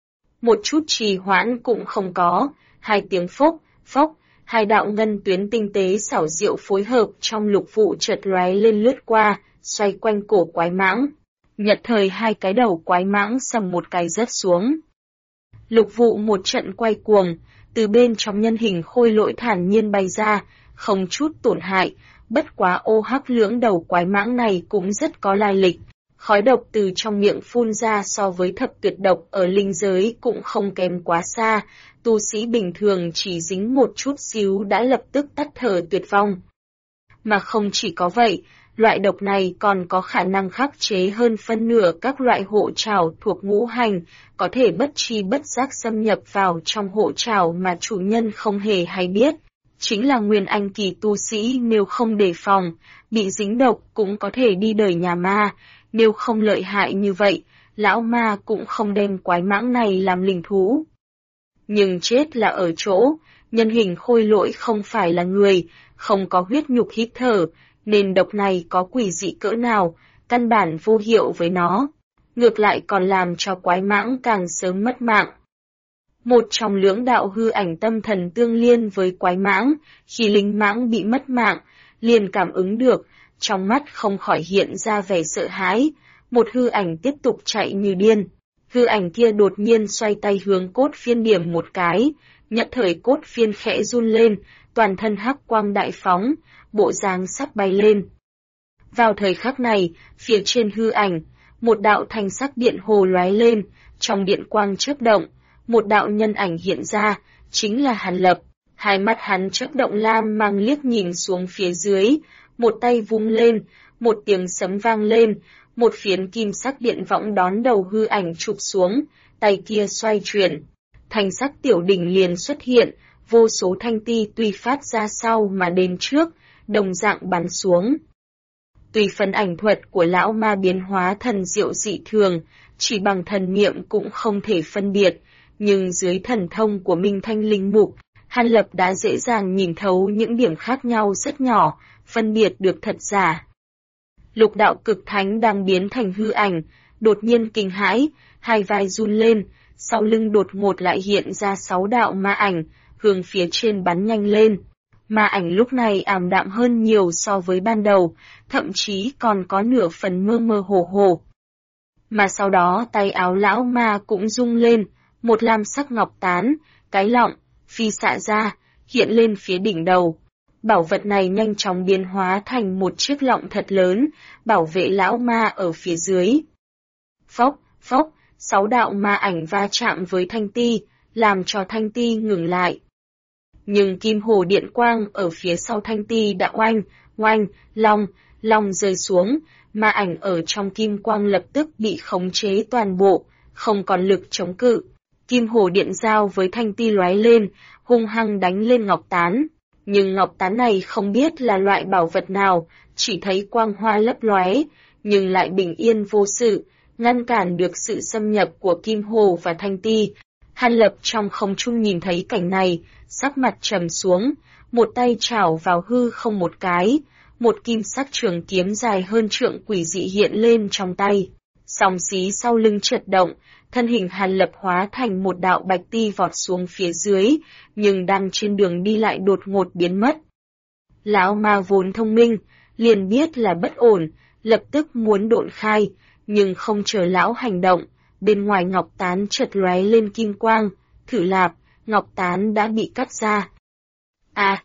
S1: Một chút trì hoãn cũng không có, 2 tiếng phốc, phốc, 2 đạo ngân tuyến tinh tế xảo diệu phối hợp trong lục vụ chợt lóe lên lướt qua, xoay quanh cổ quái mãng. Nhật thời 2 cái đầu quái mãng sầm một cái rớt xuống. Lục vụ một trận quay cuồng, từ bên trong nhân hình khôi lỗi thản nhiên bay ra, không chút tổn hại, bất quá ô hắc lưỡng đầu quái mãng này cũng rất có lai lịch. Khói độc từ trong miệng phun ra so với thập tuyệt độc ở linh giới cũng không kém quá xa, tu sĩ bình thường chỉ dính một chút xíu đã lập tức tắt thở tuyệt vong. Mà không chỉ có vậy, loại độc này còn có khả năng khắc chế hơn phân nửa các loại hộ trảo thuộc ngũ hành, có thể bất tri bất giác xâm nhập vào trong hộ trảo mà chủ nhân không hề hay biết. Chính là nguyên anh kỳ tu sĩ nếu không đề phòng, bị dính độc cũng có thể đi đời nhà ma, nếu không lợi hại như vậy, lão ma cũng không đem quái mãng này làm linh thú. Nhưng chết là ở chỗ, nhân hình khôi lỗi không phải là người, không có huyết nhục hít thở, nên độc này có quỷ dị cỡ nào, căn bản vô hiệu với nó. Ngược lại còn làm cho quái mãng càng sớm mất mạng. Một trong lưỡng đạo hư ảnh tâm thần tương liên với quái mãng, khi linh mãng bị mất mạng, liền cảm ứng được, trong mắt không khỏi hiện ra vẻ sợ hãi, một hư ảnh tiếp tục chạy như điên. Hư ảnh kia đột nhiên xoay tay hướng cốt phiên điểm một cái, nhất thời cốt phiên khẽ run lên, toàn thân hắc quang đại phóng, bộ dáng sắp bay lên. Vào thời khắc này, phía trên hư ảnh, một đạo thanh sắc điện hồ lóe lên, trong điện quang chớp động, một đạo nhân ảnh hiện ra, chính là Hàn Lập. Hai mắt hắn chớp động lam mang liếc nhìn xuống phía dưới, một tay vung lên, một tiếng sấm vang lên, một phiến kim sắc điện võng đón đầu hư ảnh chụp xuống, tay kia xoay chuyển. Thanh sắc tiểu đỉnh liền xuất hiện, vô số thanh ti tuy phát ra sau mà đến trước, đồng dạng bắn xuống. Tuy phần ảnh thuật của lão ma biến hóa thần diệu dị thường, chỉ bằng thần niệm cũng không thể phân biệt, nhưng dưới thần thông của Minh Thanh Linh Mục, Hàn Lập đã dễ dàng nhìn thấu những điểm khác nhau rất nhỏ, phân biệt được thật giả. Lục đạo cực thánh đang biến thành hư ảnh, đột nhiên kinh hãi, hai vai run lên, sau lưng đột ngột lại hiện ra 6 đạo ma ảnh, hướng phía trên bắn nhanh lên. Ma ảnh lúc này ảm đạm hơn nhiều so với ban đầu, thậm chí còn có nửa phần mơ mơ hồ hồ. Mà sau đó tay áo lão ma cũng rung lên, một lam sắc ngọc tán, cái lọng, phi xạ ra, hiện lên phía đỉnh đầu. Bảo vật này nhanh chóng biến hóa thành một chiếc lọng thật lớn, bảo vệ lão ma ở phía dưới. Phốc, phốc, 6 đạo ma ảnh va chạm với thanh ti, làm cho thanh ti ngừng lại. Nhưng kim hồ điện quang ở phía sau thanh ti đã oanh, oanh, long rơi xuống, ma ảnh ở trong kim quang lập tức bị khống chế toàn bộ, không còn lực chống cự. Kim hồ điện giao với thanh ti lóe lên, hung hăng đánh lên ngọc tán. Nhưng ngọc tán này không biết là loại bảo vật nào, chỉ thấy quang hoa lấp lóe, nhưng lại bình yên vô sự, ngăn cản được sự xâm nhập của kim hồ và thanh ti. Hàn Lập trong không trung nhìn thấy cảnh này, sắc mặt trầm xuống, một tay chảo vào hư không một cái, một kim sắc trường kiếm dài hơn trượng quỷ dị hiện lên trong tay. Song xí sau lưng chợt động, thân hình Hàn Lập hóa thành một đạo bạch ti vọt xuống phía dưới, nhưng đang trên đường đi lại đột ngột biến mất. Lão ma vốn thông minh, liền biết là bất ổn, lập tức muốn độn khai, nhưng không chờ lão hành động, bên ngoài ngọc tán chợt lóe lên kim quang, thử lạp, ngọc tán đã bị cắt ra. À!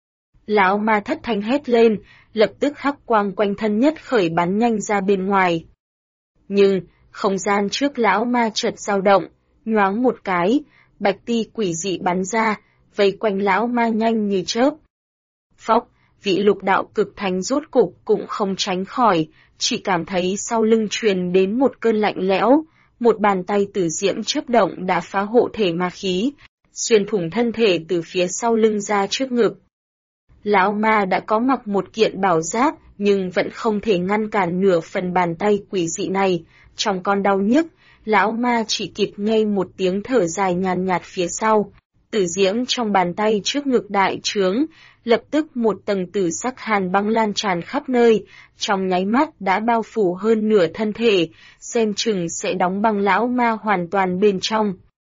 S1: Lão ma thất thanh hét lên, lập tức hắc quang quanh thân nhất khởi bắn nhanh ra bên ngoài. Nhưng, không gian trước lão ma chợt dao động, nhoáng một cái, bạch ti quỷ dị bắn ra, vây quanh lão ma nhanh như chớp. Phốc, vị lục đạo cực thánh rốt cục cũng không tránh khỏi, chỉ cảm thấy sau lưng truyền đến một cơn lạnh lẽo, một bàn tay tử diễm chớp động đã phá hộ thể ma khí, xuyên thủng thân thể từ phía sau lưng ra trước ngực. Lão ma đã có mặc một kiện bảo giáp, nhưng vẫn không thể ngăn cản nửa phần bàn tay quỷ dị này. Trong con đau nhức, lão ma chỉ kịp nghe một tiếng thở dài nhàn nhạt phía sau. Tử diễm trong bàn tay trước ngực đại trướng, lập tức một tầng tử sắc hàn băng lan tràn khắp nơi, trong nháy mắt đã bao phủ hơn nửa thân thể, xem chừng sẽ đóng băng lão ma hoàn toàn bên trong.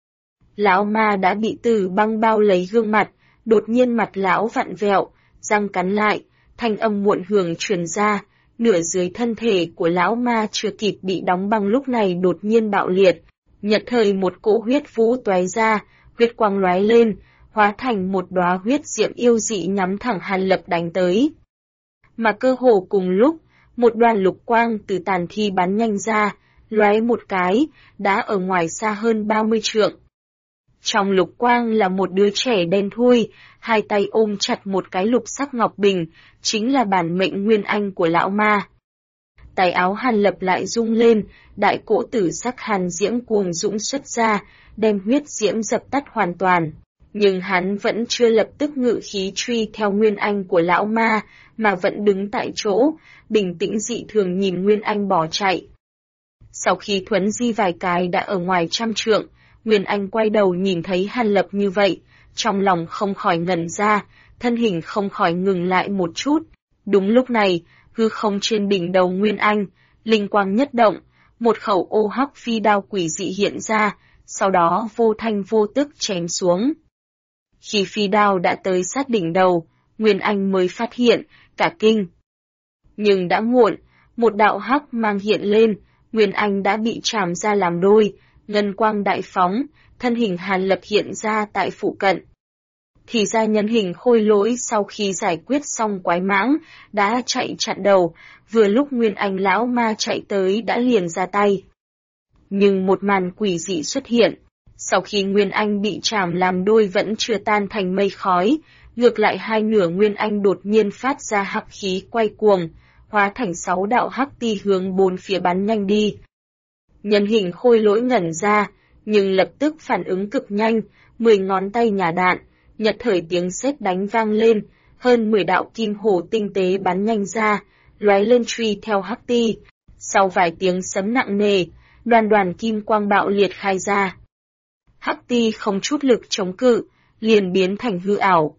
S1: Lão ma đã bị tử băng bao lấy gương mặt, đột nhiên mặt lão vặn vẹo, răng cắn lại, thanh âm muộn hưởng truyền ra, nửa dưới thân thể của lão ma chưa kịp bị đóng băng lúc này đột nhiên bạo liệt, nhật thời một cỗ huyết vũ tóe ra, huyết quang lóe lên, hóa thành một đóa huyết diệm yêu dị nhắm thẳng Hàn Lập đánh tới. Mà cơ hồ cùng lúc, một đoàn lục quang từ tàn thi bắn nhanh ra, lóe một cái, đã ở ngoài xa hơn 30 trượng. Trong lục quang là một đứa trẻ đen thui, hai tay ôm chặt một cái lục sắc ngọc bình, chính là bản mệnh nguyên anh của lão ma. Tay áo Hàn Lập lại rung lên, đại cỗ tử sắc hàn diễm cuồng dũng xuất ra, đem huyết diễm dập tắt hoàn toàn. Nhưng hắn vẫn chưa lập tức ngự khí truy theo nguyên anh của lão ma, mà vẫn đứng tại chỗ, bình tĩnh dị thường nhìn nguyên anh bỏ chạy. Sau khi thuấn di vài cái đã ở ngoài trăm trượng, Nguyên Anh quay đầu nhìn thấy Hàn Lập như vậy, trong lòng không khỏi ngẩn ra, thân hình không khỏi ngừng lại một chút. Đúng lúc này, hư không trên đỉnh đầu Nguyên Anh, linh quang nhất động, một khẩu ô hắc phi đao quỷ dị hiện ra, sau đó vô thanh vô tức chém xuống. Khi phi đao đã tới sát đỉnh đầu, Nguyên Anh mới phát hiện, cả kinh. Nhưng đã muộn, một đạo hắc mang hiện lên, Nguyên Anh đã bị chảm ra làm đôi, ngân quang đại phóng, thân hình Hàn Lập hiện ra tại phụ cận. Thì ra nhân hình khôi lỗi sau khi giải quyết xong quái mãng, đã chạy chặn đầu, vừa lúc Nguyên Anh lão ma chạy tới đã liền ra tay. Nhưng một màn quỷ dị xuất hiện, sau khi Nguyên Anh bị chảm làm đôi vẫn chưa tan thành mây khói, ngược lại hai nửa Nguyên Anh đột nhiên phát ra hắc khí quay cuồng, hóa thành 6 đạo hắc ti hướng bốn phía bắn nhanh đi. Nhân hình khôi lỗi ngẩn ra, nhưng lập tức phản ứng cực nhanh, 10 ngón tay nhả đạn, nhật thời tiếng sét đánh vang lên, hơn 10 đạo kim hổ tinh tế bắn nhanh ra, lóe lên truy theo hắc ti. Sau vài tiếng sấm nặng nề, đoàn đoàn kim quang bạo liệt khai ra. Hắc ti không chút lực chống cự, liền biến thành hư ảo.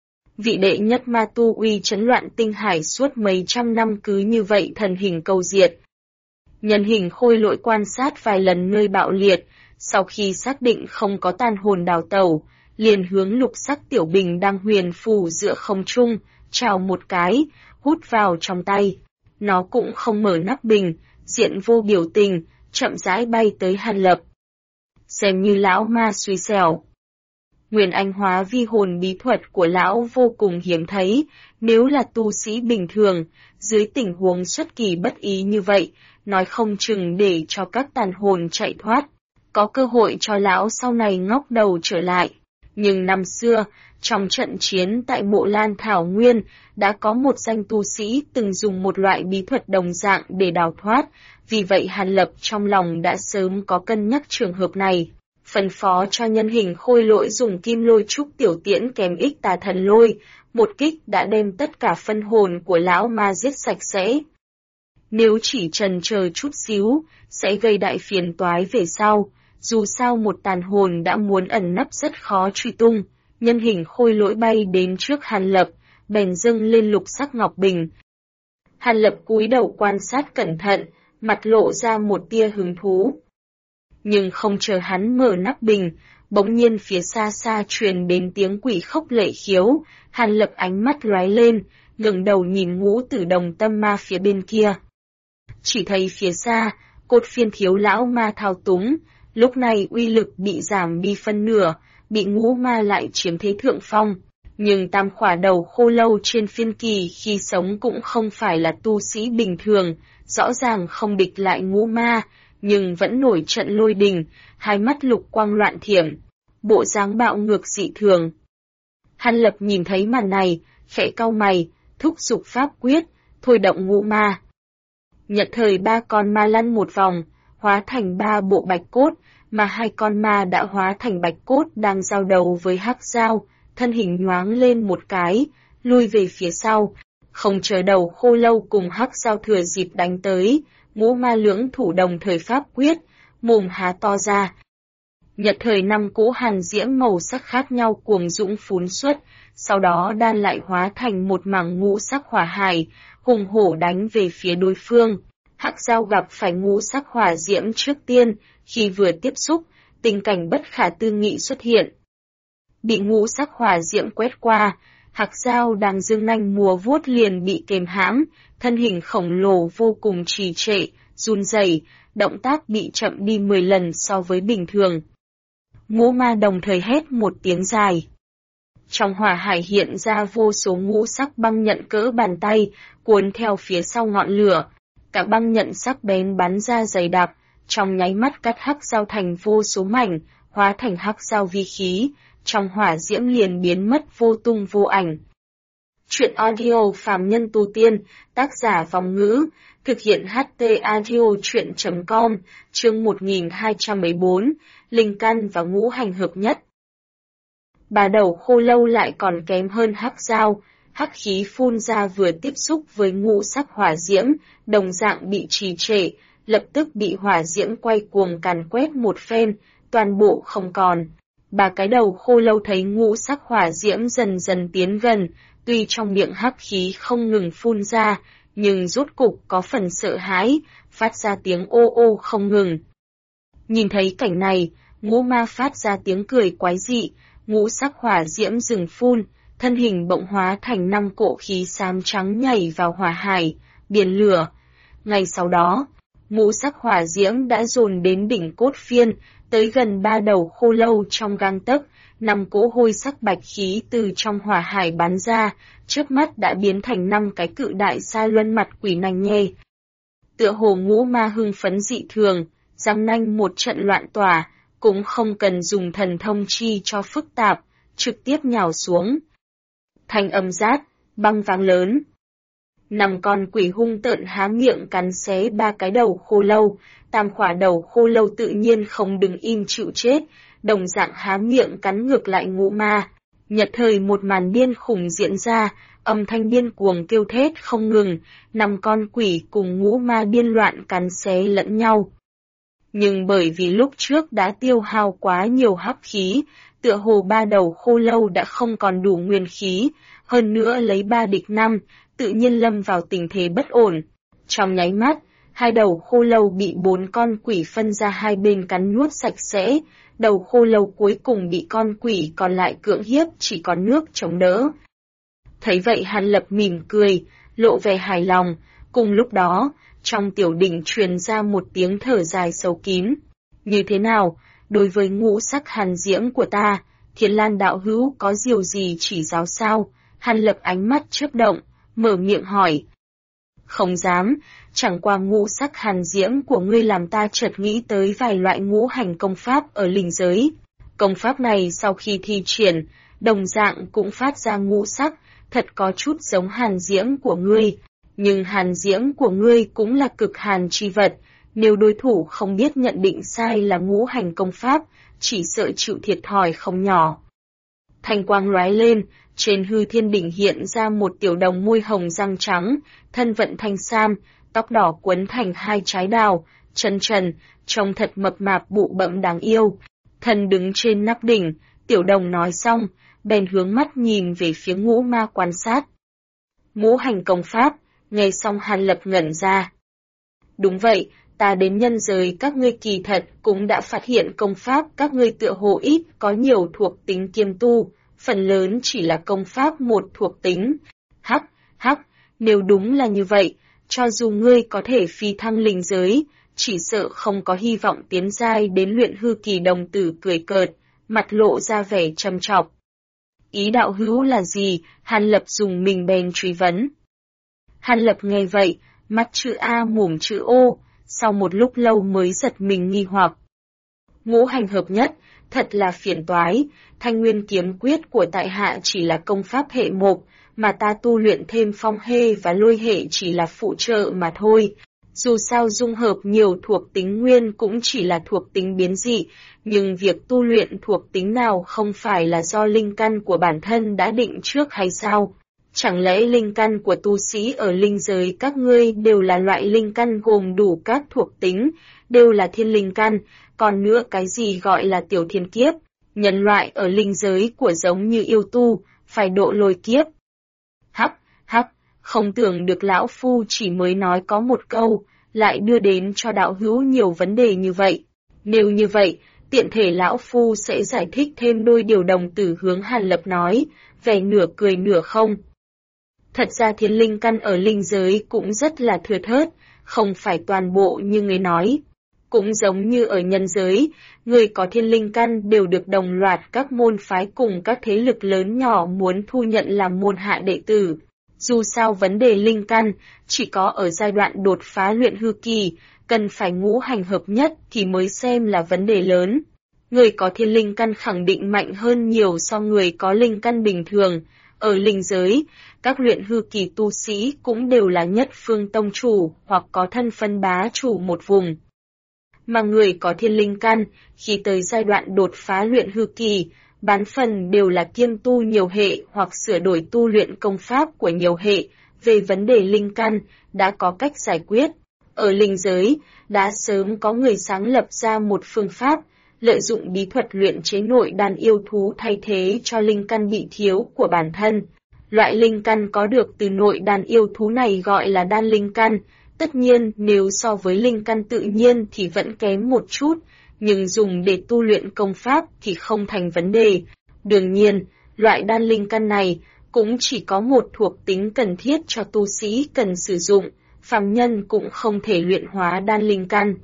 S1: Vị đệ nhất ma tu uy chấn loạn tinh hải suốt mấy trăm năm cứ như vậy thần hình câu diệt. Nhân hình khôi lỗi quan sát vài lần nơi bạo liệt, sau khi xác định không có tàn hồn đào tẩu, liền hướng lục sắc tiểu bình đang huyền phù giữa không trung, chào một cái, hút vào trong tay. Nó cũng không mở nắp bình, diện vô biểu tình, chậm rãi bay tới Hàn Lập. Xem như lão ma xui xẻo. Nguyên Anh hóa vi hồn bí thuật của lão vô cùng hiếm thấy, nếu là tu sĩ bình thường, dưới tình huống xuất kỳ bất ý như vậy, nói không chừng để cho các tàn hồn chạy thoát, có cơ hội cho lão sau này ngóc đầu trở lại. Nhưng năm xưa, trong trận chiến tại Mộ Lan Thảo Nguyên, đã có một danh tu sĩ từng dùng một loại bí thuật đồng dạng để đào thoát, vì vậy Hàn Lập trong lòng đã sớm có cân nhắc trường hợp này. Phân phó cho nhân hình khôi lỗi dùng kim lôi trúc tiểu tiễn kèm ích tà thần lôi, một kích đã đem tất cả phân hồn của lão ma giết sạch sẽ. Nếu chỉ trần chờ chút xíu, sẽ gây đại phiền toái về sau, dù sao một tàn hồn đã muốn ẩn nấp rất khó truy tung, nhân hình khôi lỗi bay đến trước Hàn Lập, bèn dâng lên lục sắc ngọc bình. Hàn Lập cúi đầu quan sát cẩn thận, mặt lộ ra một tia hứng thú. Nhưng không chờ hắn mở nắp bình, bỗng nhiên phía xa xa truyền đến tiếng quỷ khóc lệ khiếu, Hàn Lập ánh mắt lóe lên, ngẩng đầu nhìn Ngũ Tử Đồng Tâm Ma phía bên kia. Chỉ thấy phía xa, cột phiên thiếu lão ma thao túng, lúc này uy lực bị giảm đi phân nửa, bị ngũ ma lại chiếm thế thượng phong. Nhưng tam khỏa đầu khô lâu trên phiên kỳ khi sống cũng không phải là tu sĩ bình thường, rõ ràng không địch lại ngũ ma, nhưng vẫn nổi trận lôi đình, hai mắt lục quang loạn thiểm, bộ dáng bạo ngược dị thường. Hàn Lập nhìn thấy màn này, khẽ cau mày, thúc giục pháp quyết, thôi động ngũ ma. Nhận thời 3 con ma lăn một vòng, hóa thành 3 bộ bạch cốt, mà 2 con ma đã hóa thành bạch cốt đang giao đầu với hắc dao, thân hình nhoáng lên một cái, lui về phía sau. Không chờ đầu khô lâu cùng hắc dao thừa dịp đánh tới, ngũ ma lưỡng thủ đồng thời pháp quyết, mồm há to ra. Nhật thời 5 cỗ hàn diễm màu sắc khác nhau cuồng dũng phún xuất, sau đó đan lại hóa thành một mảng ngũ sắc hỏa hải, hùng hổ đánh về phía đối phương. Hắc dao gặp phải ngũ sắc hỏa diễm trước tiên, khi vừa tiếp xúc, tình cảnh bất khả tư nghị xuất hiện. Bị ngũ sắc hỏa diễm quét qua, hắc dao đang dương nanh múa vuốt liền bị kềm hãm, thân hình khổng lồ vô cùng trì trệ, run rẩy, động tác bị chậm đi 10 lần so với bình thường. Ngũ ma đồng thời hét một tiếng dài. Trong hỏa hải hiện ra vô số ngũ sắc băng nhận cỡ bàn tay, cuốn theo phía sau ngọn lửa. Cả băng nhận sắc bén bắn ra dày đặc, trong nháy mắt cắt hắc dao thành vô số mảnh, hóa thành hắc dao vi khí, trong hỏa diễm liền biến mất vô tung vô ảnh. Chuyện audio Phàm Nhân Tu Tiên, tác giả Vong Ngữ, thực hiện HT Audio Chuyện.com, chương 1214, Linh Căn và Ngũ Hành hợp nhất. Bà đầu khô lâu lại còn kém hơn hắc dao, hắc khí phun ra vừa tiếp xúc với ngũ sắc hỏa diễm, đồng dạng bị trì trệ, lập tức bị hỏa diễm quay cuồng càn quét một phen, toàn bộ không còn. Bà cái đầu khô lâu thấy ngũ sắc hỏa diễm dần dần tiến gần, tuy trong miệng hắc khí không ngừng phun ra, nhưng rốt cục có phần sợ hãi, phát ra tiếng ô ô không ngừng. Nhìn thấy cảnh này, ngũ ma phát ra tiếng cười quái dị, ngũ sắc hỏa diễm dừng phun, thân hình bỗng hóa thành 5 cỗ khí xám trắng nhảy vào hỏa hải, biển lửa. Ngay sau đó, ngũ sắc hỏa diễm đã dồn đến đỉnh cốt phiên, tới gần 3 đầu khô lâu trong gang tấc, 5 cỗ hôi sắc bạch khí từ trong hỏa hải bắn ra, trước mắt đã biến thành 5 cái cự đại sa luân mặt quỷ nành nhê. Tựa hồ ngũ ma hưng phấn dị thường, răng nanh một trận loạn tỏa, cũng không cần dùng thần thông chi cho phức tạp, trực tiếp nhào xuống. Thanh âm rát, băng vang lớn. 5 con quỷ hung tợn há miệng cắn xé 3 cái đầu khô lâu, tam khỏa đầu khô lâu tự nhiên không đứng im chịu chết, đồng dạng há miệng cắn ngược lại ngũ ma. Nhật thời một màn điên khủng diễn ra, âm thanh điên cuồng kêu thét không ngừng, 5 con quỷ cùng ngũ ma điên loạn cắn xé lẫn nhau. Nhưng bởi vì lúc trước đã tiêu hao quá nhiều hắc khí, tựa hồ 3 đầu khô lâu đã không còn đủ nguyên khí, hơn nữa lấy 3 địch 5, tự nhiên lâm vào tình thế bất ổn. Trong nháy mắt, 2 đầu khô lâu bị 4 con quỷ phân ra hai bên cắn nuốt sạch sẽ, đầu khô lâu cuối cùng bị con quỷ còn lại cưỡng hiếp chỉ có nước chống đỡ. Thấy vậy Hàn Lập mỉm cười, lộ vẻ hài lòng, cùng lúc đó, trong tiểu đỉnh truyền ra một tiếng thở dài sâu kín. Như thế nào, đối với ngũ sắc hàn diễm của ta, Thiện Lan đạo hữu có điều gì chỉ giáo sao? Hàn Lập ánh mắt chớp động, mở miệng hỏi. Không dám, chẳng qua ngũ sắc hàn diễm của ngươi làm ta chợt nghĩ tới vài loại ngũ hành công pháp ở linh giới. Công pháp này sau khi thi triển, đồng dạng cũng phát ra ngũ sắc, thật có chút giống hàn diễm của ngươi. Nhưng hàn diễm của ngươi cũng là cực hàn chi vật, nếu đối thủ không biết nhận định sai là ngũ hành công pháp, chỉ sợ chịu thiệt thòi không nhỏ. Thanh quang lóe lên, trên hư thiên đỉnh hiện ra một tiểu đồng môi hồng răng trắng, thân vận thanh sam, tóc đỏ quấn thành 2 trái đào, chân trần, trông thật mập mạp bụ bẫm đáng yêu. Thần đứng trên nắp đỉnh, tiểu đồng nói xong, bèn hướng mắt nhìn về phía ngũ ma quan sát. Ngũ hành công pháp, nghe xong Hàn Lập ngẩn ra. Đúng vậy, ta đến nhân giới các ngươi kỳ thật cũng đã phát hiện công pháp các ngươi tựa hồ ít có nhiều thuộc tính kiêm tu, phần lớn chỉ là công pháp một thuộc tính. Hắc, nếu đúng là như vậy, cho dù ngươi có thể phi thăng linh giới, chỉ sợ không có hy vọng tiến giai đến luyện hư kỳ. Đồng tử cười cợt, mặt lộ ra vẻ trầm trọc. Ý đạo hữu là gì? Hàn Lập dùng mình bèn truy vấn. Hàn Lập nghe vậy, mắt chữ A mồm chữ O, sau một lúc lâu mới giật mình nghi hoặc. Ngũ hành hợp nhất, Thật là phiền toái, Thanh Nguyên kiếm quyết của tại hạ chỉ là công pháp hệ mộc, mà ta tu luyện thêm phong hê và lôi hệ chỉ là phụ trợ mà thôi. Dù sao dung hợp nhiều thuộc tính nguyên cũng chỉ là thuộc tính biến dị, nhưng việc tu luyện thuộc tính nào không phải là do linh căn của bản thân đã định trước hay sao? Chẳng lẽ linh căn của tu sĩ ở linh giới các ngươi đều là loại linh căn gồm đủ các thuộc tính, đều là thiên linh căn, còn nữa cái gì gọi là tiểu thiên kiếp? Nhân loại ở linh giới của giống như yêu tu, phải độ lôi kiếp. Hắc, không tưởng được lão phu chỉ mới nói có một câu, lại đưa đến cho đạo hữu nhiều vấn đề như vậy. Nếu như vậy, tiện thể lão phu sẽ giải thích thêm đôi điều. Đồng tử hướng Hàn Lập nói, vẻ nửa cười nửa không. Thật ra thiên linh căn ở linh giới cũng rất là thưa thớt, không phải toàn bộ như người nói. Cũng giống như ở nhân giới, người có thiên linh căn đều được đồng loạt các môn phái cùng các thế lực lớn nhỏ muốn thu nhận làm môn hạ đệ tử. Dù sao vấn đề linh căn, chỉ có ở giai đoạn đột phá luyện hư kỳ, cần phải ngũ hành hợp nhất thì mới xem là vấn đề lớn. Người có thiên linh căn khẳng định mạnh hơn nhiều so người có linh căn bình thường. Ở linh giới, các luyện hư kỳ tu sĩ cũng đều là nhất phương tông chủ hoặc có thân phân bá chủ một vùng. Mà người có thiên linh căn, khi tới giai đoạn đột phá luyện hư kỳ, bán phần đều là kiêm tu nhiều hệ hoặc sửa đổi tu luyện công pháp của nhiều hệ. Về vấn đề linh căn, đã có cách giải quyết. Ở linh giới, đã sớm có người sáng lập ra một phương pháp, lợi dụng bí thuật luyện chế nội đan yêu thú thay thế cho linh căn bị thiếu của bản thân. Loại linh căn có được từ nội đan yêu thú này gọi là đan linh căn. Tất nhiên, nếu so với linh căn tự nhiên thì vẫn kém một chút, nhưng dùng để tu luyện công pháp thì không thành vấn đề. Đương nhiên, loại đan linh căn này cũng chỉ có một thuộc tính cần thiết cho tu sĩ cần sử dụng, phàm nhân cũng không thể luyện hóa đan linh căn.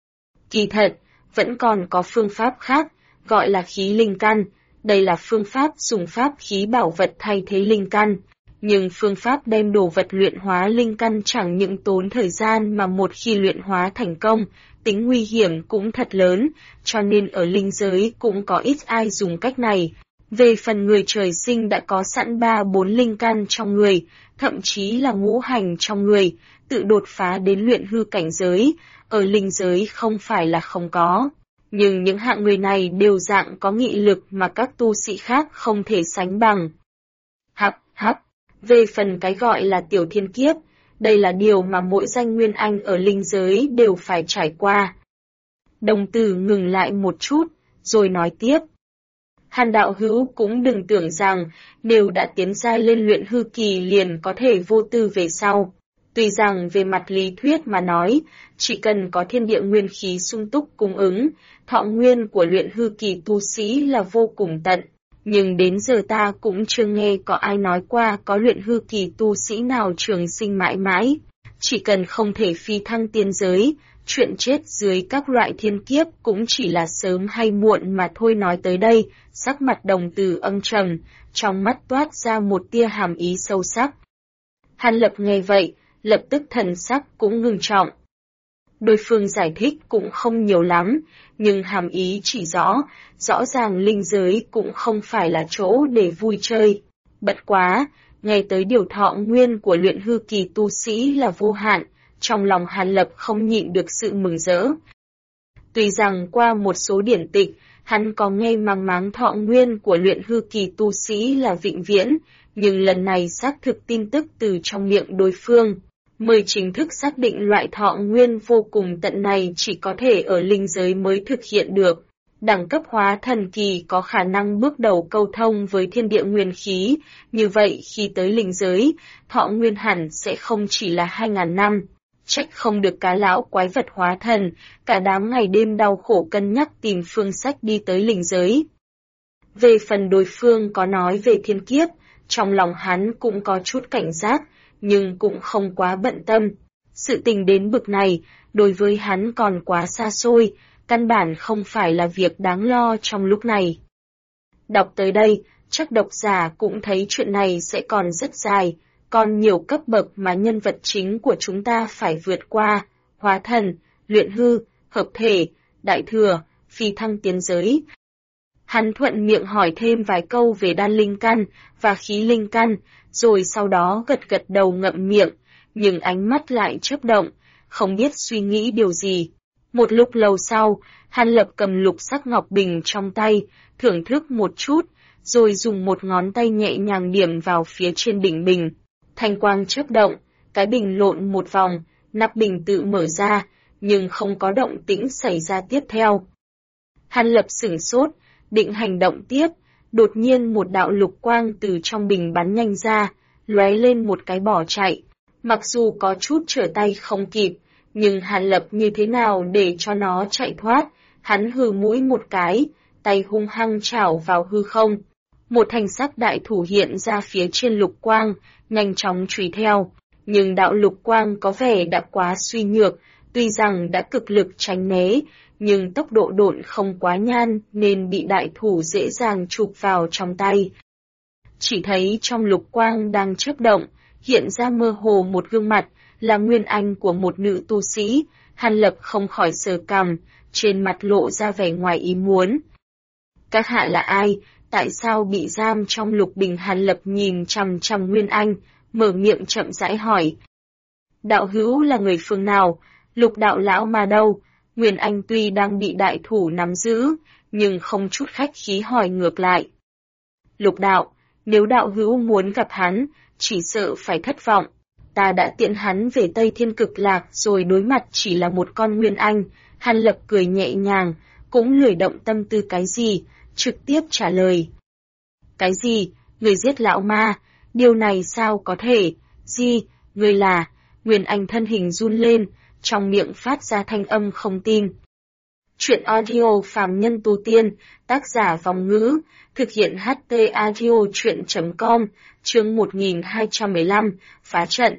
S1: Kỳ thật, vẫn còn có phương pháp khác, gọi là khí linh căn. Đây là phương pháp dùng pháp khí bảo vật thay thế linh căn. Nhưng phương pháp đem đồ vật luyện hóa linh căn chẳng những tốn thời gian mà một khi luyện hóa thành công, tính nguy hiểm cũng thật lớn, cho nên ở linh giới cũng có ít ai dùng cách này. Về phần người trời sinh đã có sẵn 3-4 linh căn trong người, thậm chí là ngũ hành trong người, tự đột phá đến luyện hư cảnh giới, ở linh giới không phải là không có. Nhưng những hạng người này đều dạng có nghị lực mà các tu sĩ khác không thể sánh bằng. Về phần cái gọi là tiểu thiên kiếp, đây là điều mà mỗi danh nguyên anh ở linh giới đều phải trải qua. Đồng tử ngừng lại một chút, rồi nói tiếp. Hàn đạo hữu cũng đừng tưởng rằng, nếu đã tiến giai lên luyện hư kỳ liền có thể vô tư về sau. Tuy rằng về mặt lý thuyết mà nói, chỉ cần có thiên địa nguyên khí sung túc cung ứng, thọ nguyên của luyện hư kỳ tu sĩ là vô cùng tận. Nhưng đến giờ ta cũng chưa nghe có ai nói qua có luyện hư kỳ tu sĩ nào trường sinh mãi mãi. Chỉ cần không thể phi thăng tiên giới, chuyện chết dưới các loại thiên kiếp cũng chỉ là sớm hay muộn mà thôi. Nói tới đây, sắc mặt đồng tử âm trầm, trong mắt toát ra một tia hàm ý sâu sắc. Hàn Lập nghe vậy, lập tức thần sắc cũng ngưng trọng. Đối phương giải thích cũng không nhiều lắm, nhưng hàm ý chỉ rõ ràng linh giới cũng không phải là chỗ để vui chơi. Bất quá, nghe tới điều thọ nguyên của luyện hư kỳ tu sĩ là vô hạn, trong lòng Hàn Lập không nhịn được sự mừng rỡ. Tuy rằng qua một số điển tịch, hắn có nghe mang máng thọ nguyên của luyện hư kỳ tu sĩ là vĩnh viễn, nhưng lần này xác thực tin tức từ trong miệng đối phương. Mới chính thức xác định loại thọ nguyên vô cùng tận này chỉ có thể ở linh giới mới thực hiện được. Đẳng cấp hóa thần kỳ có khả năng bước đầu câu thông với thiên địa nguyên khí, như vậy khi tới linh giới, thọ nguyên hẳn sẽ không chỉ là 2.000 năm. Trách không được cá lão quái vật hóa thần, cả đám ngày đêm đau khổ cân nhắc tìm phương sách đi tới linh giới. Về phần đối phương có nói về thiên kiếp, trong lòng hắn cũng có chút cảnh giác, nhưng cũng không quá bận tâm. Sự tình đến bực này, đối với hắn còn quá xa xôi, căn bản không phải là việc đáng lo trong lúc này. Đọc tới đây, chắc độc giả cũng thấy chuyện này sẽ còn rất dài, còn nhiều cấp bậc mà nhân vật chính của chúng ta phải vượt qua, hóa thần, luyện hư, hợp thể, đại thừa, phi thăng tiến giới. Hắn thuận miệng hỏi thêm vài câu về đan linh căn và khí linh căn, rồi sau đó gật gật đầu ngậm miệng, nhưng ánh mắt lại chớp động, không biết suy nghĩ điều gì. Một lúc lâu sau, Hàn Lập cầm lục sắc ngọc bình trong tay, thưởng thức một chút, rồi dùng một ngón tay nhẹ nhàng điểm vào phía trên đỉnh bình. Thanh quang chớp động, cái bình lộn một vòng, nắp bình tự mở ra, nhưng không có động tĩnh xảy ra tiếp theo. Hàn Lập sửng sốt, định hành động tiếp, đột nhiên một đạo lục quang từ trong bình bắn nhanh ra, lóe lên một cái bỏ chạy. Mặc dù có chút trở tay không kịp, nhưng Hàn Lập như thế nào để cho nó chạy thoát, hắn hừ mũi một cái, tay hung hăng chảo vào hư không. Một thanh sắc đại thủ hiện ra phía trên lục quang, nhanh chóng truy theo, nhưng đạo lục quang có vẻ đã quá suy nhược, tuy rằng đã cực lực tránh né, nhưng tốc độ độn không quá nhanh nên bị đại thủ dễ dàng chụp vào trong tay. Chỉ thấy trong lục quang đang chớp động, hiện ra mơ hồ một gương mặt, là nguyên anh của một nữ tu sĩ. Hàn Lập không khỏi sờ cằm, trên mặt lộ ra vẻ ngoài ý muốn. Các hạ là ai, tại sao bị giam trong lục bình? Hàn Lập nhìn chằm chằm nguyên anh, mở miệng chậm rãi hỏi. Đạo hữu là người phương nào? Lục đạo lão mà đâu? Nguyên anh tuy đang bị đại thủ nắm giữ, nhưng không chút khách khí hỏi ngược lại. Lục đạo, nếu đạo hữu muốn gặp hắn, chỉ sợ phải thất vọng. Ta đã tiễn hắn về Tây Thiên Cực Lạc rồi, đối mặt chỉ là một con nguyên anh. Hàn Lập cười nhẹ nhàng, cũng lười động tâm tư cái gì, trực tiếp trả lời. Cái gì? Người giết lão ma? Điều này sao có thể? Gì? Người là? Nguyên anh thân hình run lên, trong miệng phát ra thanh âm không tin. Chuyện audio phàm nhân tu tiên, tác giả Vòng Ngữ, thực hiện HT audio chuyện.com, chương 1215, phá trận.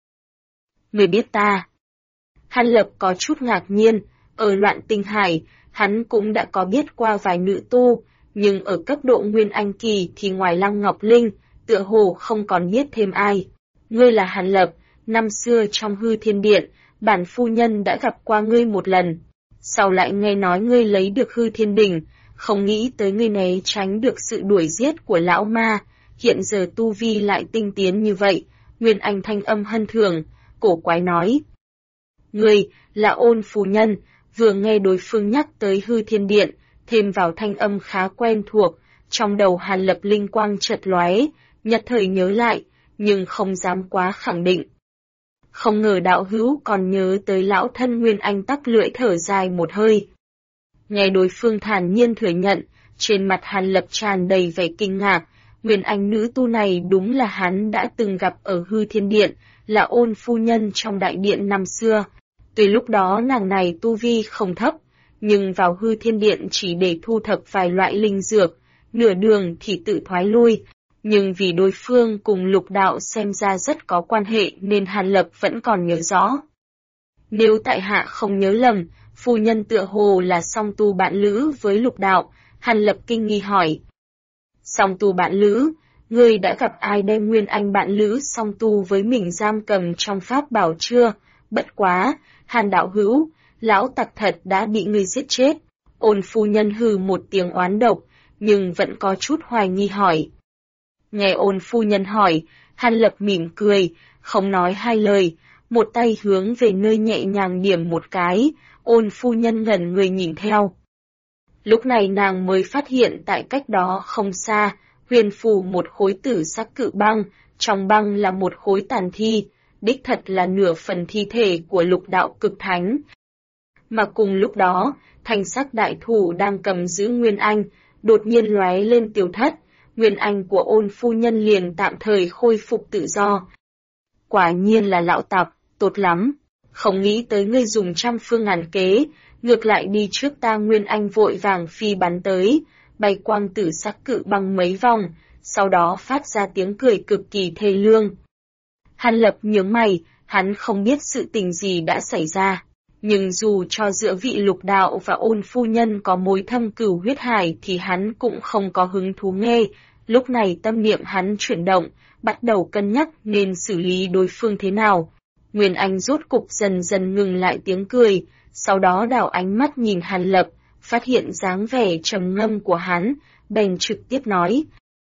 S1: Người biết ta? Hàn Lập có chút ngạc nhiên, ở Loạn Tinh Hải, hắn cũng đã có biết qua vài nữ tu, nhưng ở cấp độ Nguyên Anh Kỳ thì ngoài Lăng Ngọc Linh, tựa hồ không còn biết thêm ai. Ngươi là Hàn Lập, năm xưa trong Hư Thiên Điện, bản phu nhân đã gặp qua ngươi một lần. Sau lại nghe nói ngươi lấy được Hư Thiên Đỉnh, không nghĩ tới ngươi né tránh được sự đuổi giết của lão ma, hiện giờ tu vi lại tinh tiến như vậy. Nguyên Anh thanh âm hân thường, cổ quái nói. Ngươi là Ôn phu nhân. Vừa nghe đối phương nhắc tới Hư Thiên Điện, thêm vào thanh âm khá quen thuộc, trong đầu Hàn Lập linh quang chợt lóe, nhất thời nhớ lại, nhưng không dám quá khẳng định. Không ngờ đạo hữu còn nhớ tới lão thân. Nguyên Anh tắc lưỡi thở dài một hơi. Nghe đối phương thản nhiên thừa nhận, trên mặt Hàn Lập tràn đầy vẻ kinh ngạc. Nguyên Anh nữ tu này đúng là hắn đã từng gặp ở Hư Thiên Điện, là Ôn phu nhân trong đại điện năm xưa. Tuy lúc đó nàng này tu vi không thấp, nhưng vào Hư Thiên Điện chỉ để thu thập vài loại linh dược, nửa đường thì tự thoái lui. Nhưng vì đối phương cùng Lục đạo xem ra rất có quan hệ nên Hàn Lập vẫn còn nhớ rõ. Nếu tại hạ không nhớ lầm, phu nhân tựa hồ là song tu bạn lữ với Lục đạo. Hàn Lập kinh nghi hỏi. Song tu bạn lữ? Ngươi đã gặp ai đem Nguyên Anh bạn lữ song tu với mình giam cầm trong pháp bảo chưa? Bất quá, Hàn đạo hữu, lão tặc thật đã bị ngươi giết chết. Ôn phu nhân hừ một tiếng oán độc, nhưng vẫn có chút hoài nghi hỏi. Nghe Ôn phu nhân hỏi, Hàn Lập mỉm cười, không nói hai lời, một tay hướng về nơi nhẹ nhàng điểm một cái. Ôn phu nhân ngẩn người nhìn theo. Lúc này nàng mới phát hiện tại cách đó không xa, huyền phù một khối tử sắc cự băng, trong băng là một khối tàn thi, đích thật là nửa phần thi thể của Lục đạo cực thánh. Mà cùng lúc đó, thanh sắc đại thủ đang cầm giữ Nguyên Anh, đột nhiên lóe lên tiêu thất. Nguyên Anh của Ôn phu nhân liền tạm thời khôi phục tự do. Quả nhiên là lão tặc, tốt lắm. Không nghĩ tới ngươi dùng trăm phương ngàn kế, ngược lại đi trước ta. Nguyên Anh vội vàng phi bắn tới, bay quang tử sắc cự băng mấy vòng, sau đó phát ra tiếng cười cực kỳ thê lương. Hàn Lập nhướng mày, hắn không biết sự tình gì đã xảy ra. Nhưng dù cho giữa vị Lục đạo và Ôn phu nhân có mối thâm cửu huyết hải thì hắn cũng không có hứng thú nghe. Lúc này tâm niệm hắn chuyển động, bắt đầu cân nhắc nên xử lý đối phương thế nào. Nguyên Anh rốt cục dần dần ngừng lại tiếng cười, sau đó đảo ánh mắt nhìn Hàn Lập, phát hiện dáng vẻ trầm ngâm của hắn, bèn trực tiếp nói.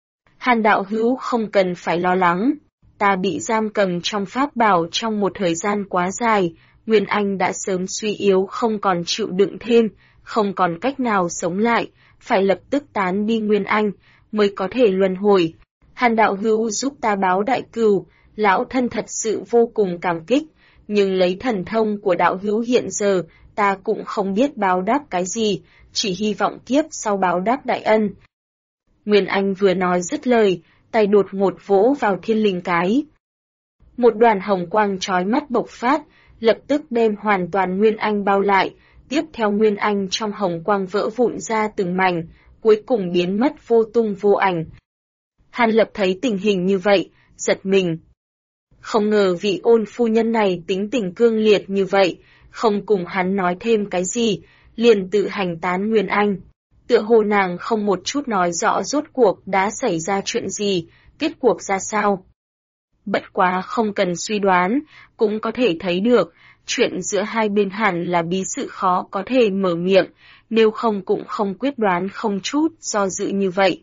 S1: Hàn đạo hữu không cần phải lo lắng, ta bị giam cầm trong pháp bảo trong một thời gian quá dài, Nguyên Anh đã sớm suy yếu không còn chịu đựng thêm, không còn cách nào sống lại, phải lập tức tán đi Nguyên Anh, mới có thể luân hồi. Hàn đạo hữu giúp ta báo đại cừu, lão thân thật sự vô cùng cảm kích, nhưng lấy thần thông của đạo hữu hiện giờ, ta cũng không biết báo đáp cái gì, chỉ hy vọng kiếp sau báo đáp đại ân. Nguyên Anh vừa nói dứt lời, tay đột ngột vỗ vào thiên linh cái. Một đoàn hồng quang chói mắt bộc phát, lập tức đem hoàn toàn Nguyên Anh bao lại, tiếp theo Nguyên Anh trong hồng quang vỡ vụn ra từng mảnh, cuối cùng biến mất vô tung vô ảnh. Hàn Lập thấy tình hình như vậy, giật mình. Không ngờ vị Ôn phu nhân này tính tình cương liệt như vậy, không cùng hắn nói thêm cái gì, liền tự hành tán Nguyên Anh. Tựa hồ nàng không một chút nói rõ rốt cuộc đã xảy ra chuyện gì, kết cuộc ra sao. Bất quá không cần suy đoán, cũng có thể thấy được, chuyện giữa hai bên hẳn là bí sự khó có thể mở miệng, nếu không cũng không quyết đoán không chút do dự như vậy.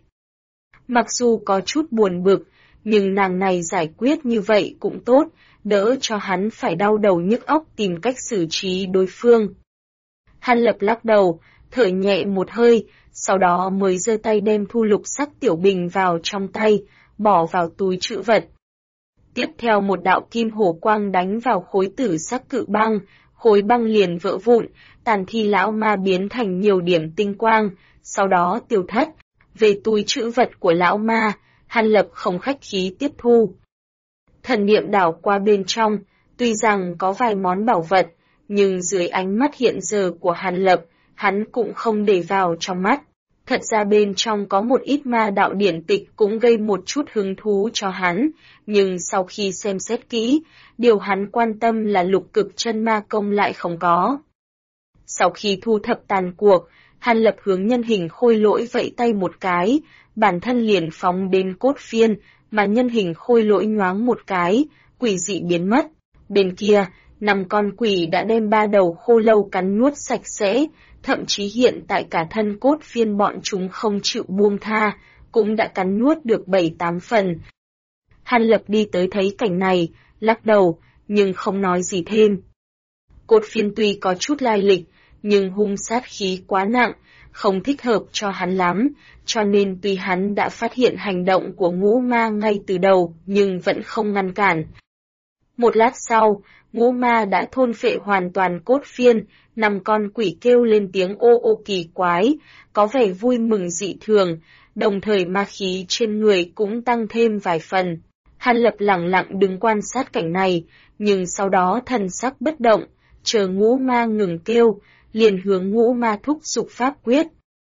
S1: Mặc dù có chút buồn bực, nhưng nàng này giải quyết như vậy cũng tốt, đỡ cho hắn phải đau đầu nhức óc tìm cách xử trí đối phương. Hàn Lập lắc đầu, thở nhẹ một hơi, sau đó mới giơ tay đem thu lục sắc tiểu bình vào trong tay, bỏ vào túi trữ vật. Tiếp theo một đạo kim hổ quang đánh vào khối tử sắc cự băng, khối băng liền vỡ vụn, tàn thi lão ma biến thành nhiều điểm tinh quang, sau đó tiêu thất. Về túi trữ vật của lão ma, Hàn Lập không khách khí tiếp thu. Thần niệm đảo qua bên trong, tuy rằng có vài món bảo vật, nhưng dưới ánh mắt hiện giờ của Hàn Lập, hắn cũng không để vào trong mắt. Thật ra bên trong có một ít ma đạo điển tịch cũng gây một chút hứng thú cho hắn, nhưng sau khi xem xét kỹ, điều hắn quan tâm là lục cực chân ma công lại không có. Sau khi thu thập tàn cuộc, Hàn Lập hướng nhân hình khôi lỗi vẫy tay một cái, bản thân liền phóng đến cốt phiên, mà nhân hình khôi lỗi nhoáng một cái, quỷ dị biến mất. Bên kia, 5 con quỷ đã đem 3 đầu khô lâu cắn nuốt sạch sẽ, thậm chí hiện tại cả thân cốt phiên bọn chúng không chịu buông tha, cũng đã cắn nuốt được 7-8 phần. Hàn Lập đi tới thấy cảnh này, lắc đầu, nhưng không nói gì thêm. Cốt phiên tuy có chút lai lịch, nhưng hung sát khí quá nặng, không thích hợp cho hắn lắm, cho nên tuy hắn đã phát hiện hành động của ngũ ma ngay từ đầu, nhưng vẫn không ngăn cản. Một lát sau, ngũ ma đã thôn phệ hoàn toàn cốt phiên, 5 con quỷ kêu lên tiếng ô ô kỳ quái, có vẻ vui mừng dị thường, đồng thời ma khí trên người cũng tăng thêm vài phần. Hàn Lập lặng lặng đứng quan sát cảnh này, nhưng sau đó thần sắc bất động, chờ ngũ ma ngừng kêu, liền hướng ngũ ma thúc giục pháp quyết.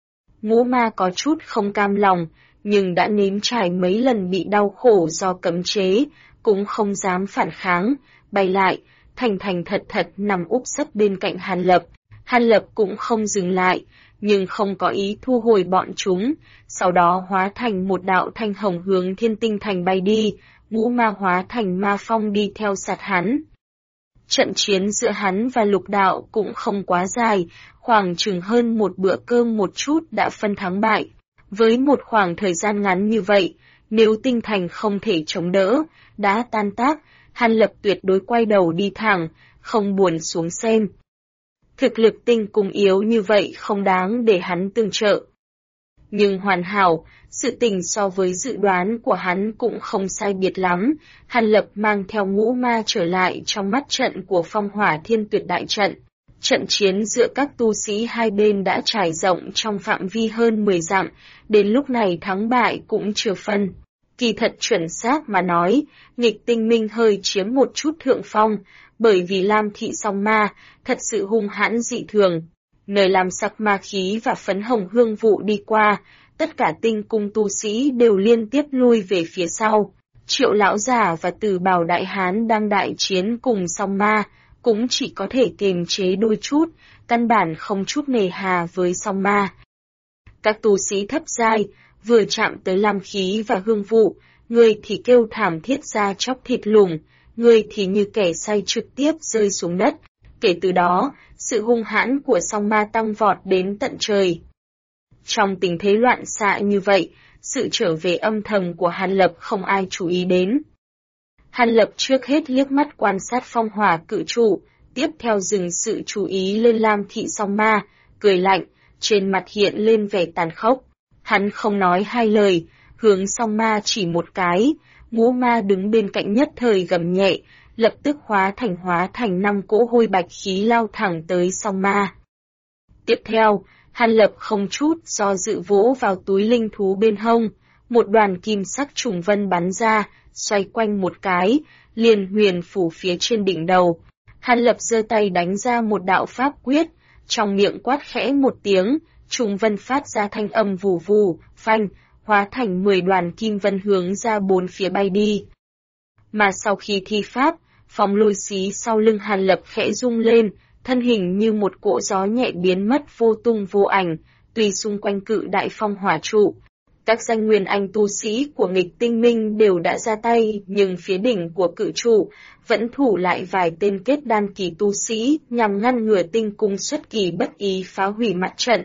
S1: Ngũ ma có chút không cam lòng, nhưng đã nếm trải mấy lần bị đau khổ do cấm chế, cũng không dám phản kháng, bay lại, thành thành thật thật nằm úp sấp bên cạnh Hàn Lập. Hàn Lập cũng không dừng lại, nhưng không có ý thu hồi bọn chúng, sau đó hóa thành một đạo thanh hồng hướng Thiên Tinh Thành bay đi, ngũ ma hóa thành ma phong đi theo sát hắn. Trận chiến giữa hắn và lục đạo cũng không quá dài, khoảng chừng hơn một bữa cơm một chút đã phân thắng bại. Với một khoảng thời gian ngắn như vậy, nếu tinh thành không thể chống đỡ, đã tan tác, Hàn Lập tuyệt đối quay đầu đi thẳng, không buồn xuống xem. Thực lực tinh cung yếu như vậy không đáng để hắn tương trợ. Nhưng hoàn hảo, sự tình so với dự đoán của hắn cũng không sai biệt lắm, Hàn Lập mang theo ngũ ma trở lại trong mắt trận của Phong Hỏa Thiên Tuyệt đại trận. Trận chiến giữa các tu sĩ hai bên đã trải rộng trong phạm vi hơn 10 dặm, đến lúc này thắng bại cũng chưa phân. Kỳ thật chuẩn xác mà nói, nghịch tinh minh hơi chiếm một chút thượng phong, bởi vì Lam Thị Song Ma thật sự hung hãn dị thường. Nơi làm sặc ma khí và phấn hồng hương vụ đi qua, tất cả tinh cung tu sĩ đều liên tiếp lui về phía sau. Triệu lão giả và Từ Bảo đại hán đang đại chiến cùng Song Ma, cũng chỉ có thể kiềm chế đôi chút, căn bản không chút nề hà với Song Ma. Các tu sĩ thấp giai, vừa chạm tới lam khí và hương vụ, người thì kêu thảm thiết ra chóc thịt lủng, người thì như kẻ say trực tiếp rơi xuống đất. Kể từ đó, sự hung hãn của song ma tăng vọt đến tận trời. Trong tình thế loạn xạ như vậy, sự trở về âm thầm của Hàn Lập không ai chú ý đến. Hàn Lập trước hết liếc mắt quan sát phong hỏa cự trụ, tiếp theo dừng sự chú ý lên Lam Thị song ma, cười lạnh, trên mặt hiện lên vẻ tàn khốc. Hắn không nói hai lời, hướng song ma chỉ một cái, ngũ ma đứng bên cạnh nhất thời gầm nhẹ, lập tức hóa thành 5 cỗ hôi bạch khí lao thẳng tới song ma. Tiếp theo, Hàn Lập không chút do dự vỗ vào túi linh thú bên hông, một đoàn kim sắc trùng vân bắn ra, xoay quanh một cái, liền huyền phủ phía trên đỉnh đầu. Hàn Lập giơ tay đánh ra một đạo pháp quyết, trong miệng quát khẽ một tiếng, trùng vân phát ra thanh âm vù vù, phanh, hóa thành 10 đoàn kim vân hướng ra bốn phía bay đi. Mà sau khi thi pháp, phong lôi xí sau lưng Hàn Lập khẽ rung lên, thân hình như một cỗ gió nhẹ biến mất vô tung vô ảnh, tuy xung quanh cự đại phong hỏa trụ. Các danh nguyên anh tu sĩ của nghịch tinh minh đều đã ra tay, nhưng phía đỉnh của cự trụ vẫn thủ lại vài tên kết đan kỳ tu sĩ nhằm ngăn ngừa tinh cung xuất kỳ bất ý phá hủy mặt trận.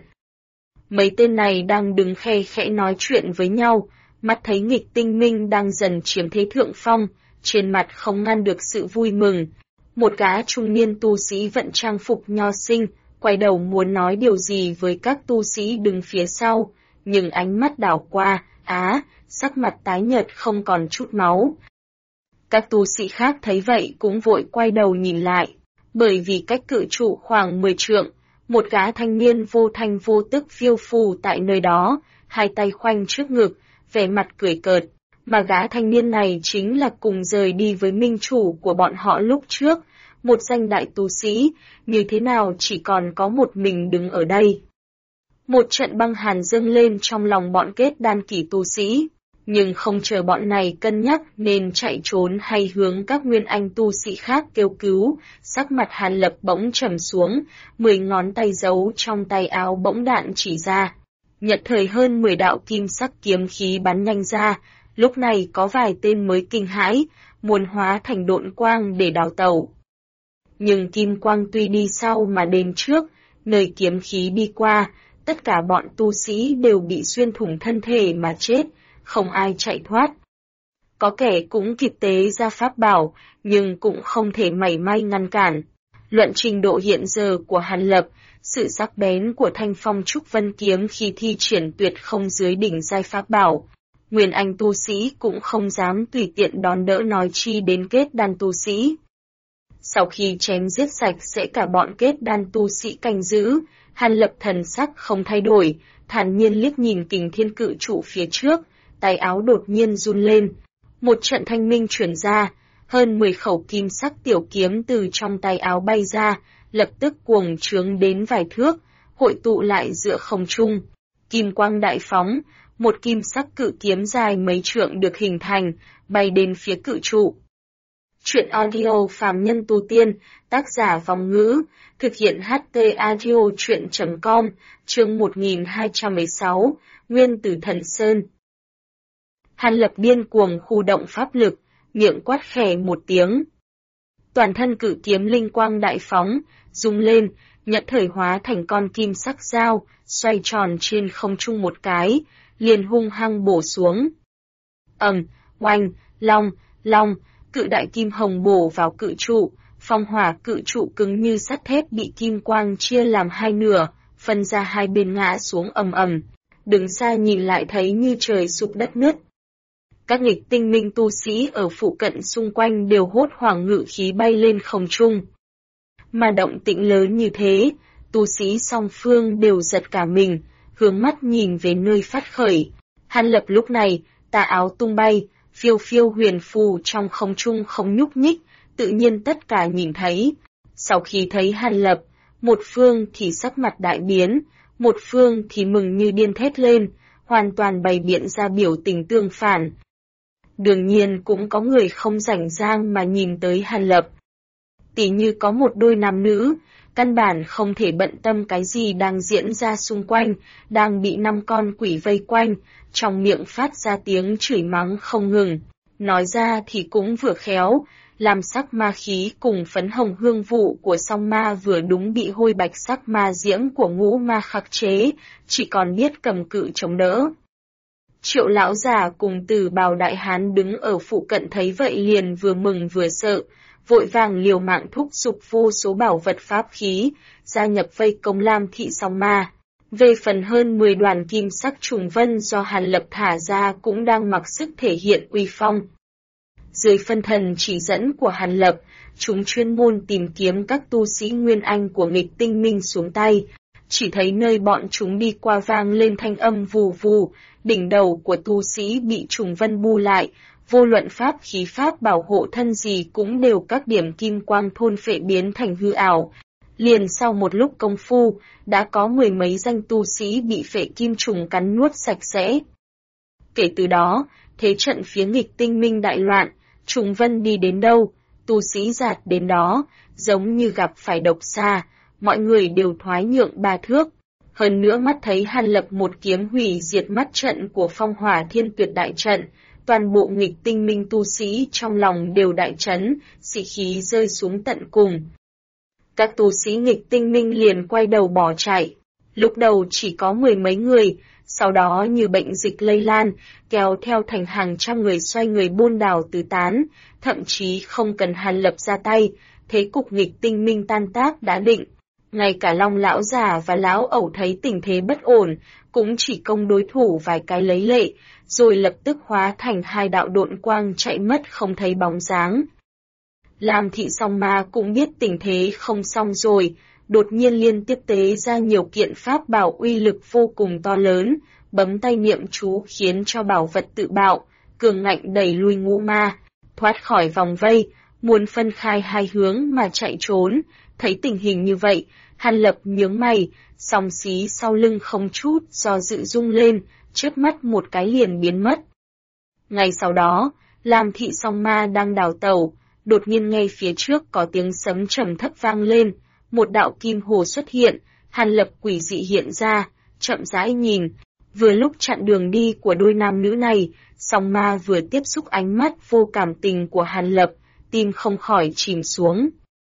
S1: Mấy tên này đang đứng khe khẽ nói chuyện với nhau, mắt thấy nghịch tinh minh đang dần chiếm thế thượng phong, trên mặt không ngăn được sự vui mừng. Một gã trung niên tu sĩ vận trang phục nho sinh, quay đầu muốn nói điều gì với các tu sĩ đứng phía sau, nhưng ánh mắt đảo qua, sắc mặt tái nhợt không còn chút máu. Các tu sĩ khác thấy vậy cũng vội quay đầu nhìn lại, bởi vì cách cự trụ khoảng 10 trượng, một gã thanh niên vô thanh vô tức phiêu phù tại nơi đó, hai tay khoanh trước ngực, vẻ mặt cười cợt, mà gã thanh niên này chính là cùng rời đi với minh chủ của bọn họ lúc trước, một danh đại tu sĩ, như thế nào chỉ còn có một mình đứng ở đây. Một trận băng hàn dâng lên trong lòng bọn kết đan kỳ tu sĩ, nhưng không chờ bọn này cân nhắc nên chạy trốn hay hướng các nguyên anh tu sĩ khác kêu cứu, sắc mặt Hàn Lập bỗng trầm xuống, 10 ngón tay giấu trong tay áo bỗng đạn chỉ ra. Nhận thời hơn 10 đạo kim sắc kiếm khí bắn nhanh ra, lúc này có vài tên mới kinh hãi, muốn hóa thành độn quang để đào tẩu. Nhưng kim quang tuy đi sau mà đến trước, nơi kiếm khí đi qua, tất cả bọn tu sĩ đều bị xuyên thủng thân thể mà chết, không ai chạy thoát. Có kẻ cũng kịp tế ra pháp bảo, nhưng cũng không thể mảy may ngăn cản. Luận trình độ hiện giờ của Hàn Lập, sự sắc bén của thanh phong trúc vân kiếm khi thi triển tuyệt không dưới đỉnh giai pháp bảo. Nguyên anh tu sĩ cũng không dám tùy tiện đón đỡ nói chi đến kết đan tu sĩ. Sau khi chém giết sạch sẽ cả bọn kết đan tu sĩ canh giữ, Hàn Lập thần sắc không thay đổi, thản nhiên liếc nhìn kình thiên cự trụ phía trước, tay áo đột nhiên run lên. Một trận thanh minh truyền ra, hơn 10 khẩu kim sắc tiểu kiếm từ trong tay áo bay ra, lập tức cuồng trướng đến vài thước, hội tụ lại giữa không trung. Kim quang đại phóng, một kim sắc cự kiếm dài mấy trượng được hình thành, bay đến phía cự trụ. Chuyện audio phàm nhân tu tiên, tác giả Vong Ngữ, thực hiện HT Audio Chuyện.com, chương 1216, Nguyên Tử Thần Sơn. Hàn Lập điên cuồng khu động pháp lực, miệng quát khẽ một tiếng. Toàn thân cự kiếm linh quang đại phóng, rung lên, nhận thời hóa thành con kim sắc dao, xoay tròn trên không trung một cái, liền hung hăng bổ xuống. Oanh, long, cự đại kim hồng bổ vào cự trụ, phong hỏa cự trụ cứng như sắt thép bị kim quang chia làm hai nửa, phân ra hai bên ngã xuống ầm. Đứng xa nhìn lại thấy như trời sụp đất nứt. Các nghịch tinh minh tu sĩ ở phụ cận xung quanh đều hốt hoảng ngự khí bay lên không trung. Mà động tĩnh lớn như thế, tu sĩ song phương đều giật cả mình, hướng mắt nhìn về nơi phát khởi. Hàn Lập lúc này, tà áo tung bay, phiêu huyền phù trong không trung không nhúc nhích, tự nhiên tất cả nhìn thấy. Sau khi thấy Hàn Lập, một phương thì sắc mặt đại biến, một phương thì mừng như điên thét lên, hoàn toàn bày biện ra biểu tình tương phản. Đương nhiên cũng có người không rảnh rang mà nhìn tới Hàn Lập. Tỉ như có một đôi nam nữ, căn bản không thể bận tâm cái gì đang diễn ra xung quanh, đang bị 5 con quỷ vây quanh, trong miệng phát ra tiếng chửi mắng không ngừng. Nói ra thì cũng vừa khéo, lam sắc ma khí cùng phấn hồng hương vụ của song ma vừa đúng bị hôi bạch sắc ma diễm của ngũ ma khắc chế, chỉ còn biết cầm cự chống đỡ. Triệu lão già cùng Từ Bào đại hán đứng ở phụ cận thấy vậy liền vừa mừng vừa sợ, vội vàng liều mạng thúc giục vô số bảo vật pháp khí, gia nhập vây công Lam thị song ma. Về phần hơn 10 đoàn kim sắc trùng vân do Hàn Lập thả ra cũng đang mặc sức thể hiện uy phong. Dưới phân thần chỉ dẫn của Hàn Lập, chúng chuyên môn tìm kiếm các tu sĩ Nguyên Anh của nghịch tinh minh xuống tay. Chỉ thấy nơi bọn chúng đi qua vang lên thanh âm vù vù, đỉnh đầu của tu sĩ bị trùng vân bu lại, vô luận pháp khí pháp bảo hộ thân gì cũng đều các điểm kim quang thôn phệ biến thành hư ảo. Liền sau một lúc công phu, đã có 10 mấy danh tu sĩ bị phệ kim trùng cắn nuốt sạch sẽ. Kể từ đó, thế trận phía nghịch tinh minh đại loạn, trùng vân đi đến đâu, tu sĩ giạt đến đó, giống như gặp phải độc xa, mọi người đều thoái nhượng 3 thước. Hơn nữa mắt thấy Hàn Lập một kiếm hủy diệt mắt trận của Phong Hỏa Thiên Tuyệt đại trận, toàn bộ nghịch tinh minh tu sĩ trong lòng đều đại chấn, sĩ khí rơi xuống tận cùng. Các tu sĩ nghịch tinh minh liền quay đầu bỏ chạy. Lúc đầu chỉ có 10 mấy người, sau đó như bệnh dịch lây lan, kéo theo thành hàng trăm người xoay người buôn đảo tứ tán, thậm chí không cần Hàn Lập ra tay, thế cục nghịch tinh minh tan tác đã định. Ngay cả Long lão già và lão ẩu thấy tình thế bất ổn, cũng chỉ công đối thủ vài cái lấy lệ, rồi lập tức hóa thành 2 đạo độn quang chạy mất không thấy bóng dáng. Lam thị song ma cũng biết tình thế không xong rồi, đột nhiên liên tiếp tế ra nhiều kiện pháp bảo uy lực vô cùng to lớn, bấm tay niệm chú khiến cho bảo vật tự bạo, cường ngạnh đẩy lui ngũ ma, thoát khỏi vòng vây, muốn phân khai hai hướng mà chạy trốn. Thấy tình hình như vậy, Hàn Lập nhướng mày, song xí sau lưng không chút do dự rung lên, chớp mắt một cái liền biến mất. Ngay sau đó, Lam thị song ma đang đào tẩu, đột nhiên ngay phía trước có tiếng sấm trầm thấp vang lên, một đạo kim hồ xuất hiện, Hàn Lập quỷ dị hiện ra, chậm rãi nhìn, vừa lúc chặn đường đi của đôi nam nữ này, song ma vừa tiếp xúc ánh mắt vô cảm tình của Hàn Lập, tim không khỏi chìm xuống.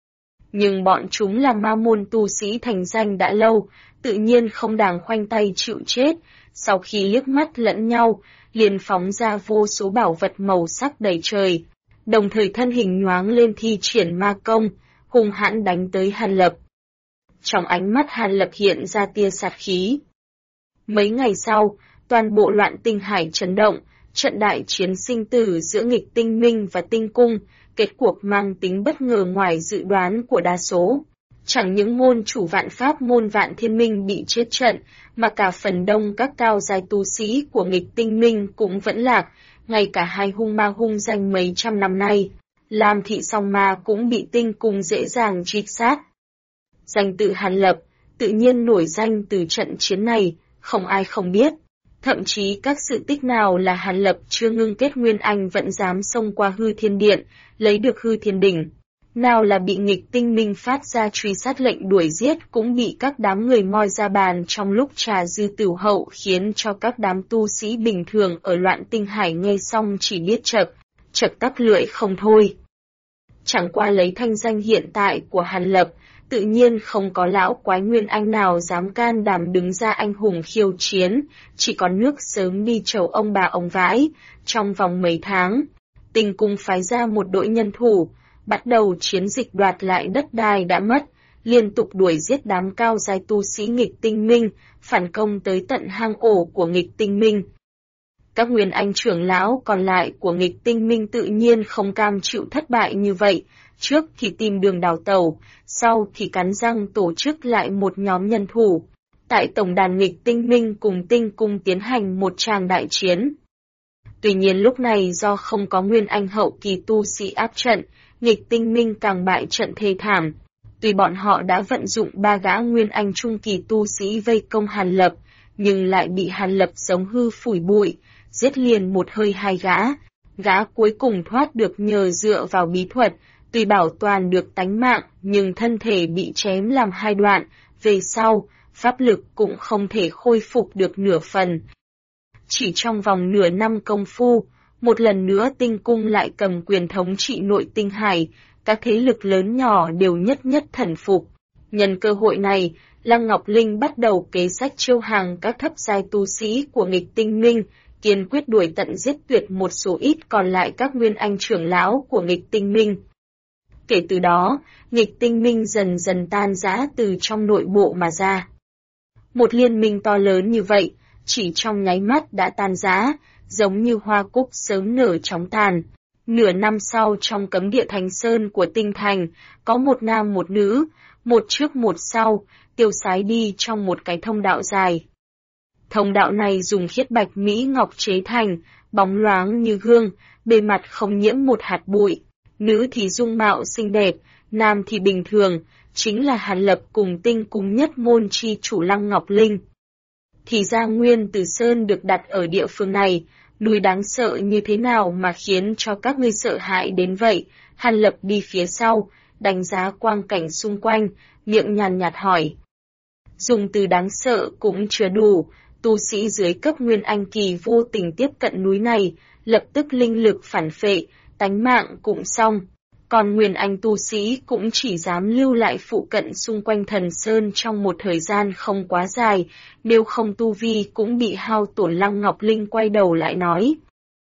S1: Nhưng bọn chúng là ma môn tu sĩ thành danh đã lâu, tự nhiên không đàng khoanh tay chịu chết, sau khi liếc mắt lẫn nhau, liền phóng ra vô số bảo vật màu sắc đầy trời, đồng thời thân hình nhoáng lên thi triển ma công, hung hãn đánh tới Hàn Lập. Trong ánh mắt Hàn Lập hiện ra tia sát khí. Mấy ngày sau, toàn bộ Loạn Tinh Hải chấn động, trận đại chiến sinh tử giữa nghịch tinh minh và tinh cung, kết cuộc mang tính bất ngờ ngoài dự đoán của đa số. Chẳng những môn chủ Vạn Pháp môn Vạn Thiên Minh bị chết trận, mà cả phần đông các cao giai tu sĩ của nghịch tinh minh cũng vẫn lạc, ngay cả hai hung ma hung danh mấy trăm năm nay. Lam thị song ma cũng bị tinh cung dễ dàng truy sát. Danh tự Hàn Lập tự nhiên nổi danh từ trận chiến này, không ai không biết. Thậm chí các sự tích nào là Hàn Lập chưa ngưng kết Nguyên Anh vẫn dám xông qua hư thiên điện, lấy được hư thiên đỉnh. Nào là bị nghịch tinh minh phát ra truy sát lệnh đuổi giết cũng bị các đám người moi ra bàn trong lúc trà dư tửu hậu, khiến cho các đám tu sĩ bình thường ở Loạn Tinh Hải nghe xong chỉ biết chật tắc lưỡi không thôi. Chẳng qua lấy thanh danh hiện tại của Hàn Lập, tự nhiên không có lão quái Nguyên Anh nào dám can đảm đứng ra anh hùng khiêu chiến, chỉ có nước sớm đi chầu ông bà ông vãi. Trong vòng mấy tháng, Tinh cung phái ra một đội nhân thủ, bắt đầu chiến dịch đoạt lại đất đai đã mất, liên tục đuổi giết đám cao giai tu sĩ nghịch tinh minh, phản công tới tận hang ổ của nghịch tinh minh. Các Nguyên Anh trưởng lão còn lại của nghịch tinh minh tự nhiên không cam chịu thất bại như vậy, trước thì tìm đường đào tẩu, sau thì cắn răng tổ chức lại một nhóm nhân thủ. Tại tổng đàn nghịch tinh minh cùng tinh cung tiến hành một tràng đại chiến. Tuy nhiên lúc này do không có Nguyên Anh hậu kỳ tu sĩ áp trận, nghịch tinh minh càng bại trận thê thảm. Tuy bọn họ đã vận dụng 3 gã Nguyên Anh trung kỳ tu sĩ vây công Hàn Lập, nhưng lại bị Hàn Lập giống hư phủi bụi, giết liền một hơi 2 gã. Gã cuối cùng thoát được nhờ dựa vào bí thuật, tuy bảo toàn được tánh mạng nhưng thân thể bị chém làm 2 đoạn, về sau, pháp lực cũng không thể khôi phục được nửa phần. Chỉ trong vòng nửa năm công phu, Một lần nữa tinh cung lại cầm quyền thống trị nội tinh hải, các thế lực lớn nhỏ đều nhất nhất thần phục. Nhân cơ hội này, Lăng Ngọc Linh bắt đầu kế sách chiêu hàng các thấp giai tu sĩ của nghịch tinh minh, kiên quyết đuổi tận giết tuyệt một số ít còn lại các nguyên anh trưởng lão của nghịch tinh minh. Kể từ đó, nghịch tinh minh dần dần tan rã từ trong nội bộ mà ra. Một liên minh to lớn như vậy, chỉ trong nháy mắt đã tan rã, giống như hoa cúc sớm nở chóng tàn. Nửa năm sau trong cấm địa Thánh Sơn của Tinh Thành, có một nam một nữ, một trước một sau, tiêu sái đi trong một cái thông đạo dài. Thông đạo này dùng khiết bạch mỹ ngọc chế thành, bóng loáng như gương, bề mặt không nhiễm một hạt bụi. Nữ thì dung mạo xinh đẹp, nam thì bình thường, chính là Hàn Lập cùng Tinh cung nhất môn chi chủ Lăng Ngọc Linh. Thì ra Nguyên Tử Sơn được đặt ở địa phương này, núi đáng sợ như thế nào mà khiến cho các ngươi sợ hãi đến vậy? Hàn Lập đi phía sau, đánh giá quang cảnh xung quanh, miệng nhàn nhạt hỏi. Dùng từ đáng sợ cũng chưa đủ, tu sĩ dưới cấp Nguyên Anh kỳ vô tình tiếp cận núi này, lập tức linh lực phản phệ, tánh mạng cũng xong. Còn Nguyên Anh tu sĩ cũng chỉ dám lưu lại phụ cận xung quanh Thần Sơn trong một thời gian không quá dài, nếu không tu vi cũng bị hao tổn. Lăng Ngọc Linh quay đầu lại nói.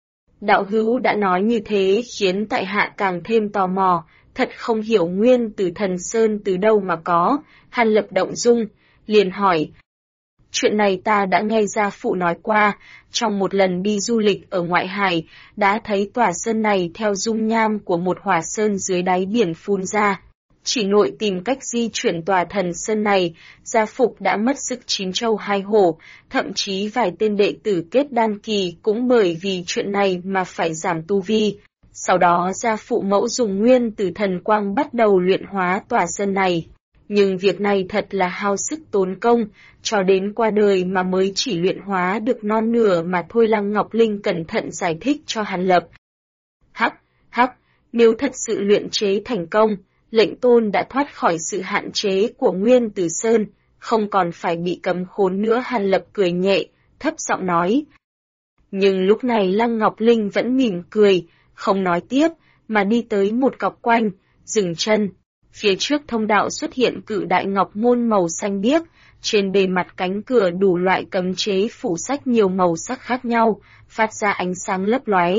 S1: Đạo hữu đã nói như thế khiến tại hạ càng thêm tò mò, thật không hiểu Nguyên Tử Thần Sơn từ đâu mà có. Hàn Lập động dung, liền hỏi. Chuyện này ta đã nghe gia phụ nói qua, trong một lần đi du lịch ở ngoại hải, đã thấy tòa sơn này theo dung nham của một hỏa sơn dưới đáy biển phun ra. Chỉ nội tìm cách di chuyển tòa thần sơn này, gia phục đã mất sức chín châu hai hổ, thậm chí vài tên đệ tử kết đan kỳ cũng bởi vì chuyện này mà phải giảm tu vi. Sau đó gia phụ mẫu dùng Nguyên Tử Thần Quang bắt đầu luyện hóa tòa sơn này. Nhưng việc này thật là hao sức tốn công, cho đến qua đời mà mới chỉ luyện hóa được non nửa mà thôi. Lăng Ngọc Linh cẩn thận giải thích cho Hàn Lập. Hắc, nếu thật sự luyện chế thành công, lệnh tôn đã thoát khỏi sự hạn chế của Nguyên Tử Sơn, không còn phải bị cấm khốn nữa. Hàn Lập cười nhẹ, thấp giọng nói. Nhưng lúc này Lăng Ngọc Linh vẫn mỉm cười, không nói tiếp, mà đi tới một cọc quanh, dừng chân. Phía trước thông đạo xuất hiện cự đại ngọc môn màu xanh biếc, trên bề mặt cánh cửa đủ loại cấm chế phủ sách nhiều màu sắc khác nhau, phát ra ánh sáng lấp lóe.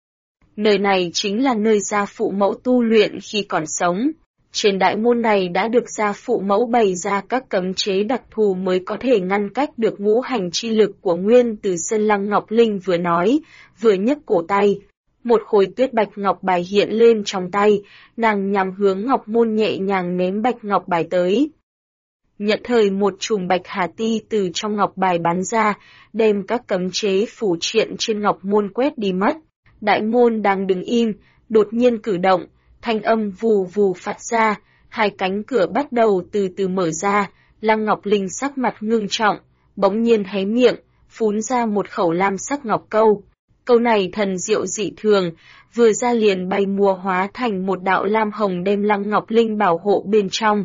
S1: Nơi này chính là nơi gia phụ mẫu tu luyện khi còn sống. Trên đại môn này đã được gia phụ mẫu bày ra các cấm chế đặc thù mới có thể ngăn cách được ngũ hành chi lực của Nguyên Tử Sơn. Lăng Ngọc Linh vừa nói, vừa nhấc cổ tay. Một khối tuyết bạch ngọc bài hiện lên trong tay, nàng nhằm hướng ngọc môn nhẹ nhàng ném bạch ngọc bài tới. Nhận thời một chùm bạch hà ti từ trong ngọc bài bắn ra, đem các cấm chế phủ triện trên ngọc môn quét đi mất. Đại môn đang đứng im, đột nhiên cử động, thanh âm vù vù phát ra, hai cánh cửa bắt đầu từ từ mở ra. Lăng Ngọc Linh sắc mặt ngưng trọng, bỗng nhiên hé miệng, phun ra một khẩu lam sắc ngọc câu. Câu này thần diệu dị thường, vừa ra liền bay mùa hóa thành một đạo lam hồng đem Lăng Ngọc Linh bảo hộ bên trong.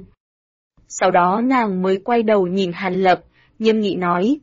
S1: Sau đó nàng mới quay đầu nhìn Hàn Lập, nghiêm nghị nói.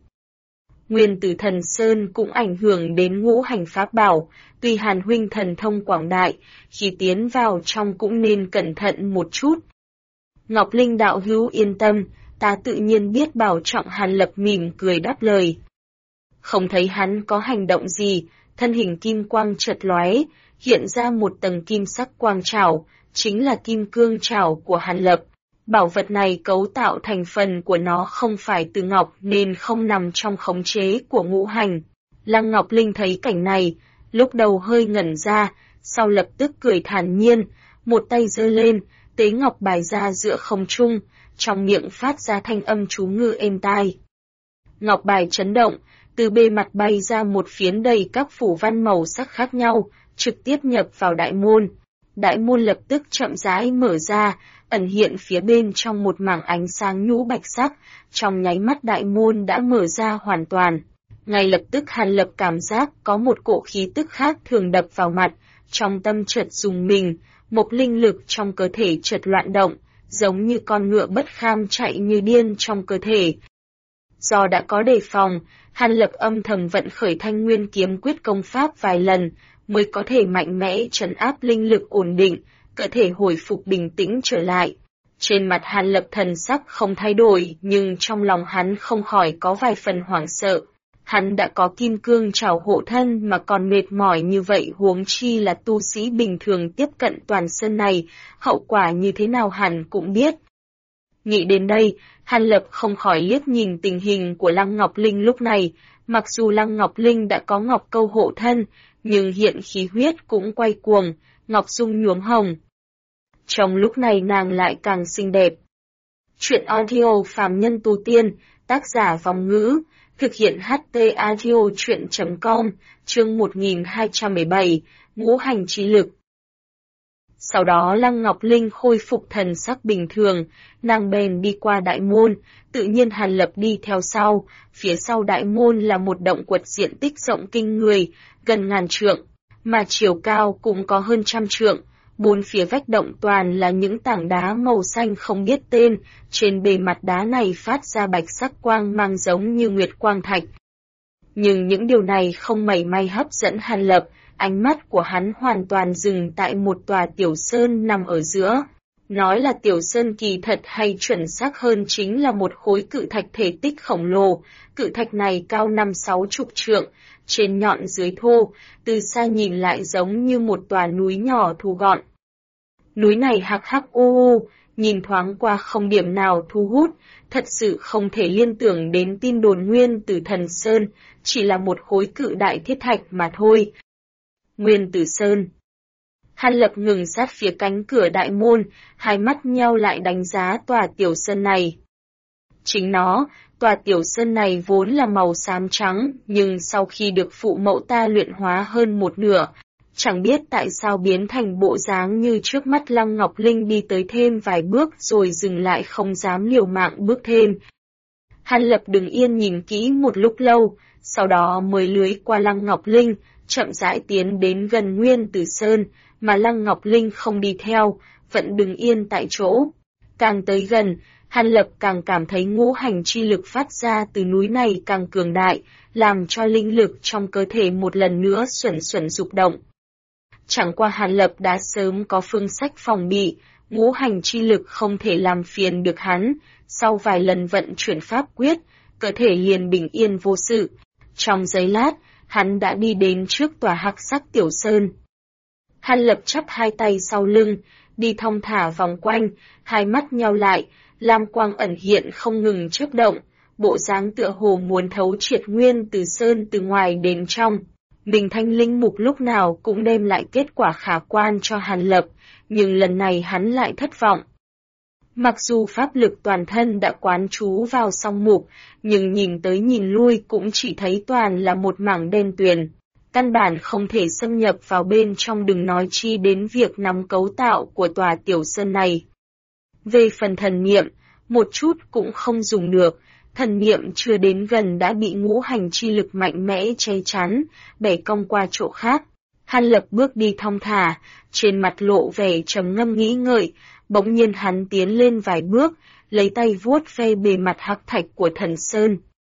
S1: Nguyên Tử Thần Sơn cũng ảnh hưởng đến ngũ hành pháp bảo, tuy Hàn huynh thần thông quảng đại, khi tiến vào trong cũng nên cẩn thận một chút. Ngọc Linh đạo hữu yên tâm, ta tự nhiên biết bảo trọng. Hàn Lập mỉm cười đáp lời. Không thấy hắn có hành động gì, thân hình kim quang chợt lóe, hiện ra một tầng kim sắc quang trảo, chính là kim cương trảo của Hàn Lập. Bảo vật này cấu tạo thành phần của nó không phải từ ngọc nên không nằm trong khống chế của ngũ hành. Lăng Ngọc Linh thấy cảnh này, lúc đầu hơi ngẩn ra, sau lập tức cười thản nhiên, một tay giơ lên, tế ngọc bài ra giữa không trung, trong miệng phát ra thanh âm chú ngữ êm tai. Ngọc bài chấn động, từ bề mặt bay ra một phiến đầy các phủ văn màu sắc khác nhau, trực tiếp nhập vào đại môn. Đại môn lập tức chậm rãi mở ra, ẩn hiện phía bên trong một mảng ánh sáng nhũ bạch sắc, trong nháy mắt đại môn đã mở ra hoàn toàn. Ngay lập tức Hàn Lập cảm giác có một cỗ khí tức khác thường đập vào mặt, trong tâm chợt rùng mình, một linh lực trong cơ thể chợt loạn động, giống như con ngựa bất kham chạy như điên trong cơ thể. Do đã có đề phòng, Hàn Lập âm thầm vận khởi Thanh Nguyên kiếm quyết công pháp vài lần, mới có thể mạnh mẽ trấn áp linh lực ổn định, cơ thể hồi phục bình tĩnh trở lại. Trên mặt Hàn Lập thần sắc không thay đổi, nhưng trong lòng hắn không khỏi có vài phần hoảng sợ. Hắn đã có kim cương trảo hộ thân mà còn mệt mỏi như vậy, huống chi là tu sĩ bình thường tiếp cận toàn sơn này, hậu quả như thế nào hắn cũng biết. Nghĩ đến đây, Hàn Lập không khỏi liếc nhìn tình hình của Lăng Ngọc Linh lúc này. Mặc dù Lăng Ngọc Linh đã có ngọc câu hộ thân, nhưng hiện khí huyết cũng quay cuồng, ngọc dung nhuốm hồng. Trong lúc này nàng lại càng xinh đẹp. Chuyện audio phàm nhân tu tiên, tác giả Vong Ngữ, thực hiện HT audio chuyện.com, chương 1217, ngũ hành chi lực. Sau đó Lăng Ngọc Linh khôi phục thần sắc bình thường, nàng bèn đi qua đại môn, tự nhiên Hàn Lập đi theo sau, phía sau đại môn là một động quật diện tích rộng kinh người, gần 1000 trượng, mà chiều cao cũng có hơn 100 trượng, bốn phía vách động toàn là những tảng đá màu xanh không biết tên, trên bề mặt đá này phát ra bạch sắc quang mang giống như nguyệt quang thạch. Nhưng những điều này không mảy may hấp dẫn Hàn Lập. Ánh mắt của hắn hoàn toàn dừng tại một tòa tiểu sơn nằm ở giữa. Nói là tiểu sơn kỳ thật hay chuẩn xác hơn chính là một khối cự thạch thể tích khổng lồ. Cự thạch này cao 50-60 trượng, trên nhọn dưới thô, từ xa nhìn lại giống như một tòa núi nhỏ thu gọn. Núi này hắc hắc u u, nhìn thoáng qua không điểm nào thu hút, thật sự không thể liên tưởng đến tin đồn Nguyên Tử Thần Sơn, chỉ là một khối cự đại thiết thạch mà thôi. Nguyên Tử Sơn. Hàn Lập ngừng sát phía cánh cửa đại môn, hai mắt nheo lại đánh giá tòa tiểu sơn này. Chính nó, tòa tiểu sơn này vốn là màu xám trắng, nhưng sau khi được phụ mẫu ta luyện hóa hơn một nửa, chẳng biết tại sao biến thành bộ dáng như trước mắt. Lăng Ngọc Linh đi tới thêm vài bước rồi dừng lại, không dám liều mạng bước thêm. Hàn Lập đứng yên nhìn kỹ một lúc lâu, sau đó mới lưới qua Lăng Ngọc Linh, chậm rãi tiến đến gần Nguyên Tử Sơn, mà Lăng Ngọc Linh không đi theo, vẫn đứng yên tại chỗ. Càng tới gần, Hàn Lập càng cảm thấy ngũ hành chi lực phát ra từ núi này càng cường đại, làm cho linh lực trong cơ thể một lần nữa xuẩn xuẩn rục động. Chẳng qua Hàn Lập đã sớm có phương sách phòng bị, ngũ hành chi lực không thể làm phiền được hắn, sau vài lần vận chuyển pháp quyết, cơ thể liền bình yên vô sự. Trong giây lát, hắn đã đi đến trước tòa hắc sắc tiểu sơn. Hàn Lập chắp hai tay sau lưng, đi thong thả vòng quanh, hai mắt nheo lại, lam quang ẩn hiện không ngừng chớp động, bộ dáng tựa hồ muốn thấu triệt Nguyên Tử Sơn từ ngoài đến trong. Bình thanh linh mục lúc nào cũng đem lại kết quả khả quan cho Hàn Lập, nhưng lần này hắn lại thất vọng. Mặc dù pháp lực toàn thân đã quán trú vào song mục, nhưng nhìn tới nhìn lui cũng chỉ thấy toàn là một mảng đen tuyền. Căn bản không thể xâm nhập vào bên trong, đừng nói chi đến việc nắm cấu tạo của tòa tiểu sơn này. Về phần thần niệm, một chút cũng không dùng được, thần niệm chưa đến gần đã bị ngũ hành chi lực mạnh mẽ che chắn, bẻ cong qua chỗ khác. Hàn Lập bước đi thong thả, trên mặt lộ vẻ trầm ngâm nghĩ ngợi, bỗng nhiên hắn tiến lên vài bước, lấy tay vuốt ve bề mặt hắc thạch của thần sơn.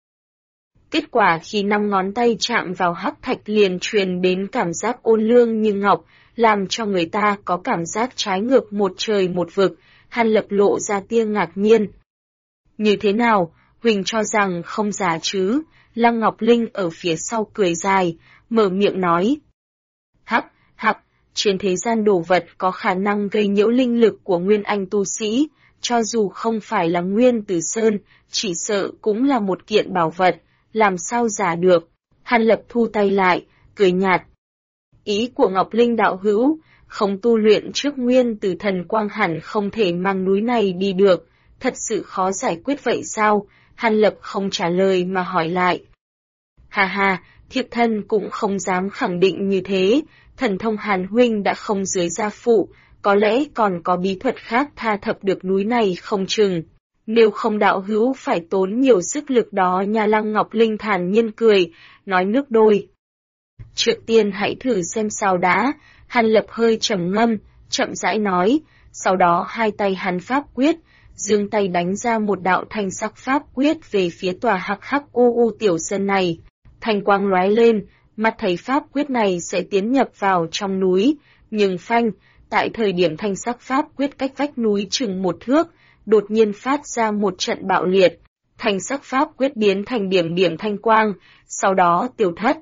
S1: Kết quả khi 5 ngón tay chạm vào hắc thạch liền truyền đến cảm giác ôn lương như ngọc, làm cho người ta có cảm giác trái ngược một trời một vực. Hàn Lập lộ ra tia ngạc nhiên. Như thế nào, Huỳnh cho rằng không giả chứ? Lăng Ngọc Linh ở phía sau cười dài, mở miệng nói. Hắc, trên thế gian đồ vật có khả năng gây nhiễu linh lực của nguyên anh tu sĩ, cho dù không phải là Nguyên Tử Sơn, chỉ sợ cũng là một kiện bảo vật, làm sao giả được. Hàn Lập thu tay lại, cười nhạt. Ý của Ngọc Linh đạo hữu, không tu luyện trước Nguyên Tử Thần Quang hẳn không thể mang núi này đi được, thật sự khó giải quyết vậy sao? Hàn Lập không trả lời mà hỏi lại. Ha, thiếp thân cũng không dám khẳng định như thế, thần thông Hàn huynh đã không dưới gia phụ, có lẽ còn có bí thuật khác tha thập được núi này không chừng. Nếu không đạo hữu phải tốn nhiều sức lực đó nha. Lăng Ngọc Linh thản nhiên cười, nói nước đôi. Trước tiên hãy thử xem sao đã. Hàn Lập hơi trầm ngâm, chậm rãi nói, sau đó hai tay hắn pháp quyết, giương tay đánh ra một đạo thanh sắc pháp quyết về phía tòa hắc hắc u u tiểu sơn này. Thanh quang lóe lên, mắt thấy pháp quyết này sẽ tiến nhập vào trong núi, nhưng phanh, tại thời điểm thanh sắc pháp quyết cách vách núi chừng 1 thước, đột nhiên phát ra một trận bạo liệt, thanh sắc pháp quyết biến thành điểm điểm thanh quang, sau đó tiêu thất.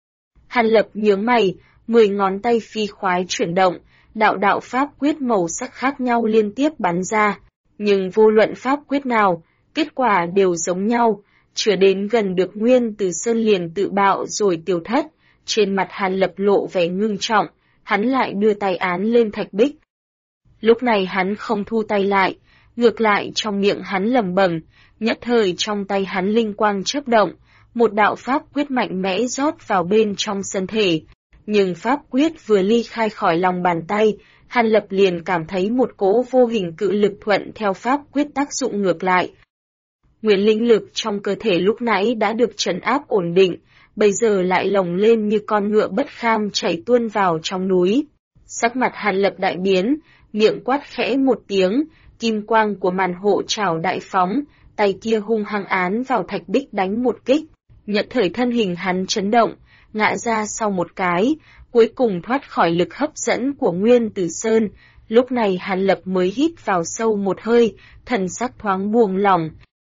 S1: Hàn Lập nhướng mày, 10 ngón tay phi khoái chuyển động, đạo đạo pháp quyết màu sắc khác nhau liên tiếp bắn ra, nhưng vô luận pháp quyết nào, kết quả đều giống nhau, chưa đến gần được Nguyên Tử Sơn liền tự bạo rồi tiêu thất. Trên mặt Hàn Lập lộ vẻ ngưng trọng, hắn lại đưa tay án lên thạch bích. Lúc này hắn không thu tay lại, ngược lại trong miệng hắn lẩm bẩm, nhất thời trong tay hắn linh quang chớp động, một đạo pháp quyết mạnh mẽ rót vào bên trong thân thể. Nhưng pháp quyết vừa ly khai khỏi lòng bàn tay, Hàn Lập liền cảm thấy một cỗ vô hình cự lực thuận theo pháp quyết tác dụng ngược lại. Nguyên linh lực trong cơ thể lúc nãy đã được trấn áp ổn định, bây giờ lại lồng lên như con ngựa bất kham chảy tuôn vào trong núi. Sắc mặt Hàn Lập đại biến, miệng quát khẽ một tiếng, kim quang của màn hộ trảo đại phóng, tay kia hung hăng án vào thạch bích đánh một kích. Nhận thời thân hình hắn chấn động, ngã ra sau một cái, cuối cùng thoát khỏi lực hấp dẫn của Nguyên Tử Sơn. Lúc này Hàn Lập mới hít vào sâu một hơi, thần sắc thoáng buông lỏng.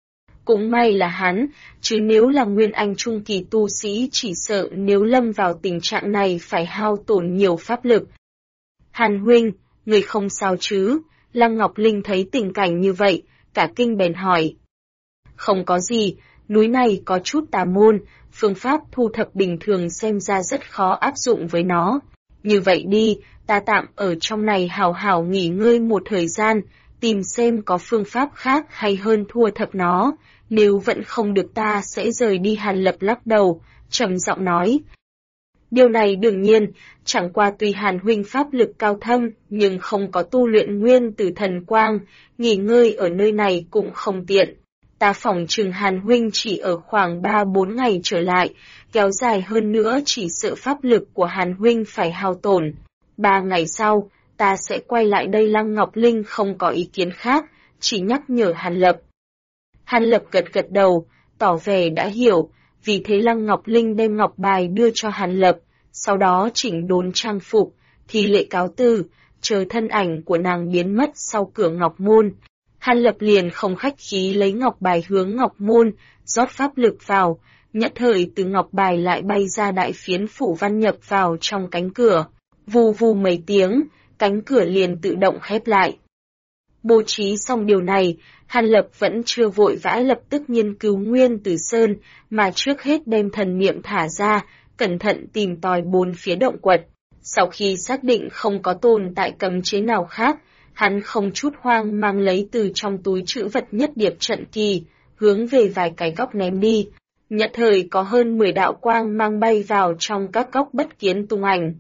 S1: Cũng may là hắn, chứ nếu là Nguyên Anh trung kỳ tu sĩ chỉ sợ nếu lâm vào tình trạng này phải hao tổn nhiều pháp lực. Hàn huynh, người không sao chứ? Lăng Ngọc Linh thấy tình cảnh như vậy, cả kinh bèn hỏi. Không có gì, núi này có chút tà môn, phương pháp thu thập bình thường xem ra rất khó áp dụng với nó. Như vậy đi, ta tạm ở trong này hào hào nghỉ ngơi một thời gian, tìm xem có phương pháp khác hay hơn thu thập nó, nếu vẫn không được ta sẽ rời đi. Hàn Lập lắc đầu, trầm giọng nói. Điều này đương nhiên, chẳng qua tuy Hàn huynh pháp lực cao thâm, nhưng không có tu luyện Nguyên Tử Thần Quang, nghỉ ngơi ở nơi này cũng không tiện. Ta phỏng chừng Hàn huynh chỉ ở khoảng 3-4 ngày trở lại, kéo dài hơn nữa chỉ sợ pháp lực của Hàn huynh phải hao tổn. 3 ngày sau, ta sẽ quay lại đây. Lăng Ngọc Linh không có ý kiến khác, chỉ nhắc nhở Hàn Lập. Hàn Lập gật gật đầu, tỏ vẻ đã hiểu, vì thế Lăng Ngọc Linh đem ngọc bài đưa cho Hàn Lập, sau đó chỉnh đốn trang phục, thì lễ cáo từ, chờ thân ảnh của nàng biến mất sau cửa ngọc môn. Hàn Lập liền không khách khí lấy ngọc bài hướng ngọc môn, rót pháp lực vào, nhất thời từ ngọc bài lại bay ra đại phiến phủ văn nhập vào trong cánh cửa. Vù vù mấy tiếng, cánh cửa liền tự động khép lại. Bố trí xong điều này, Hàn Lập vẫn chưa vội vã lập tức nghiên cứu Nguyên Tử Sơn, mà trước hết đem thần niệm thả ra, cẩn thận tìm tòi 4 phía động quật. Sau khi xác định không có tồn tại cấm chế nào khác, hắn không chút hoang mang lấy từ trong túi trữ vật nhất điệp trận kỳ, hướng về vài cái góc ném đi. Nhất thời có hơn 10 đạo quang mang bay vào trong các góc bất kiến tung ảnh.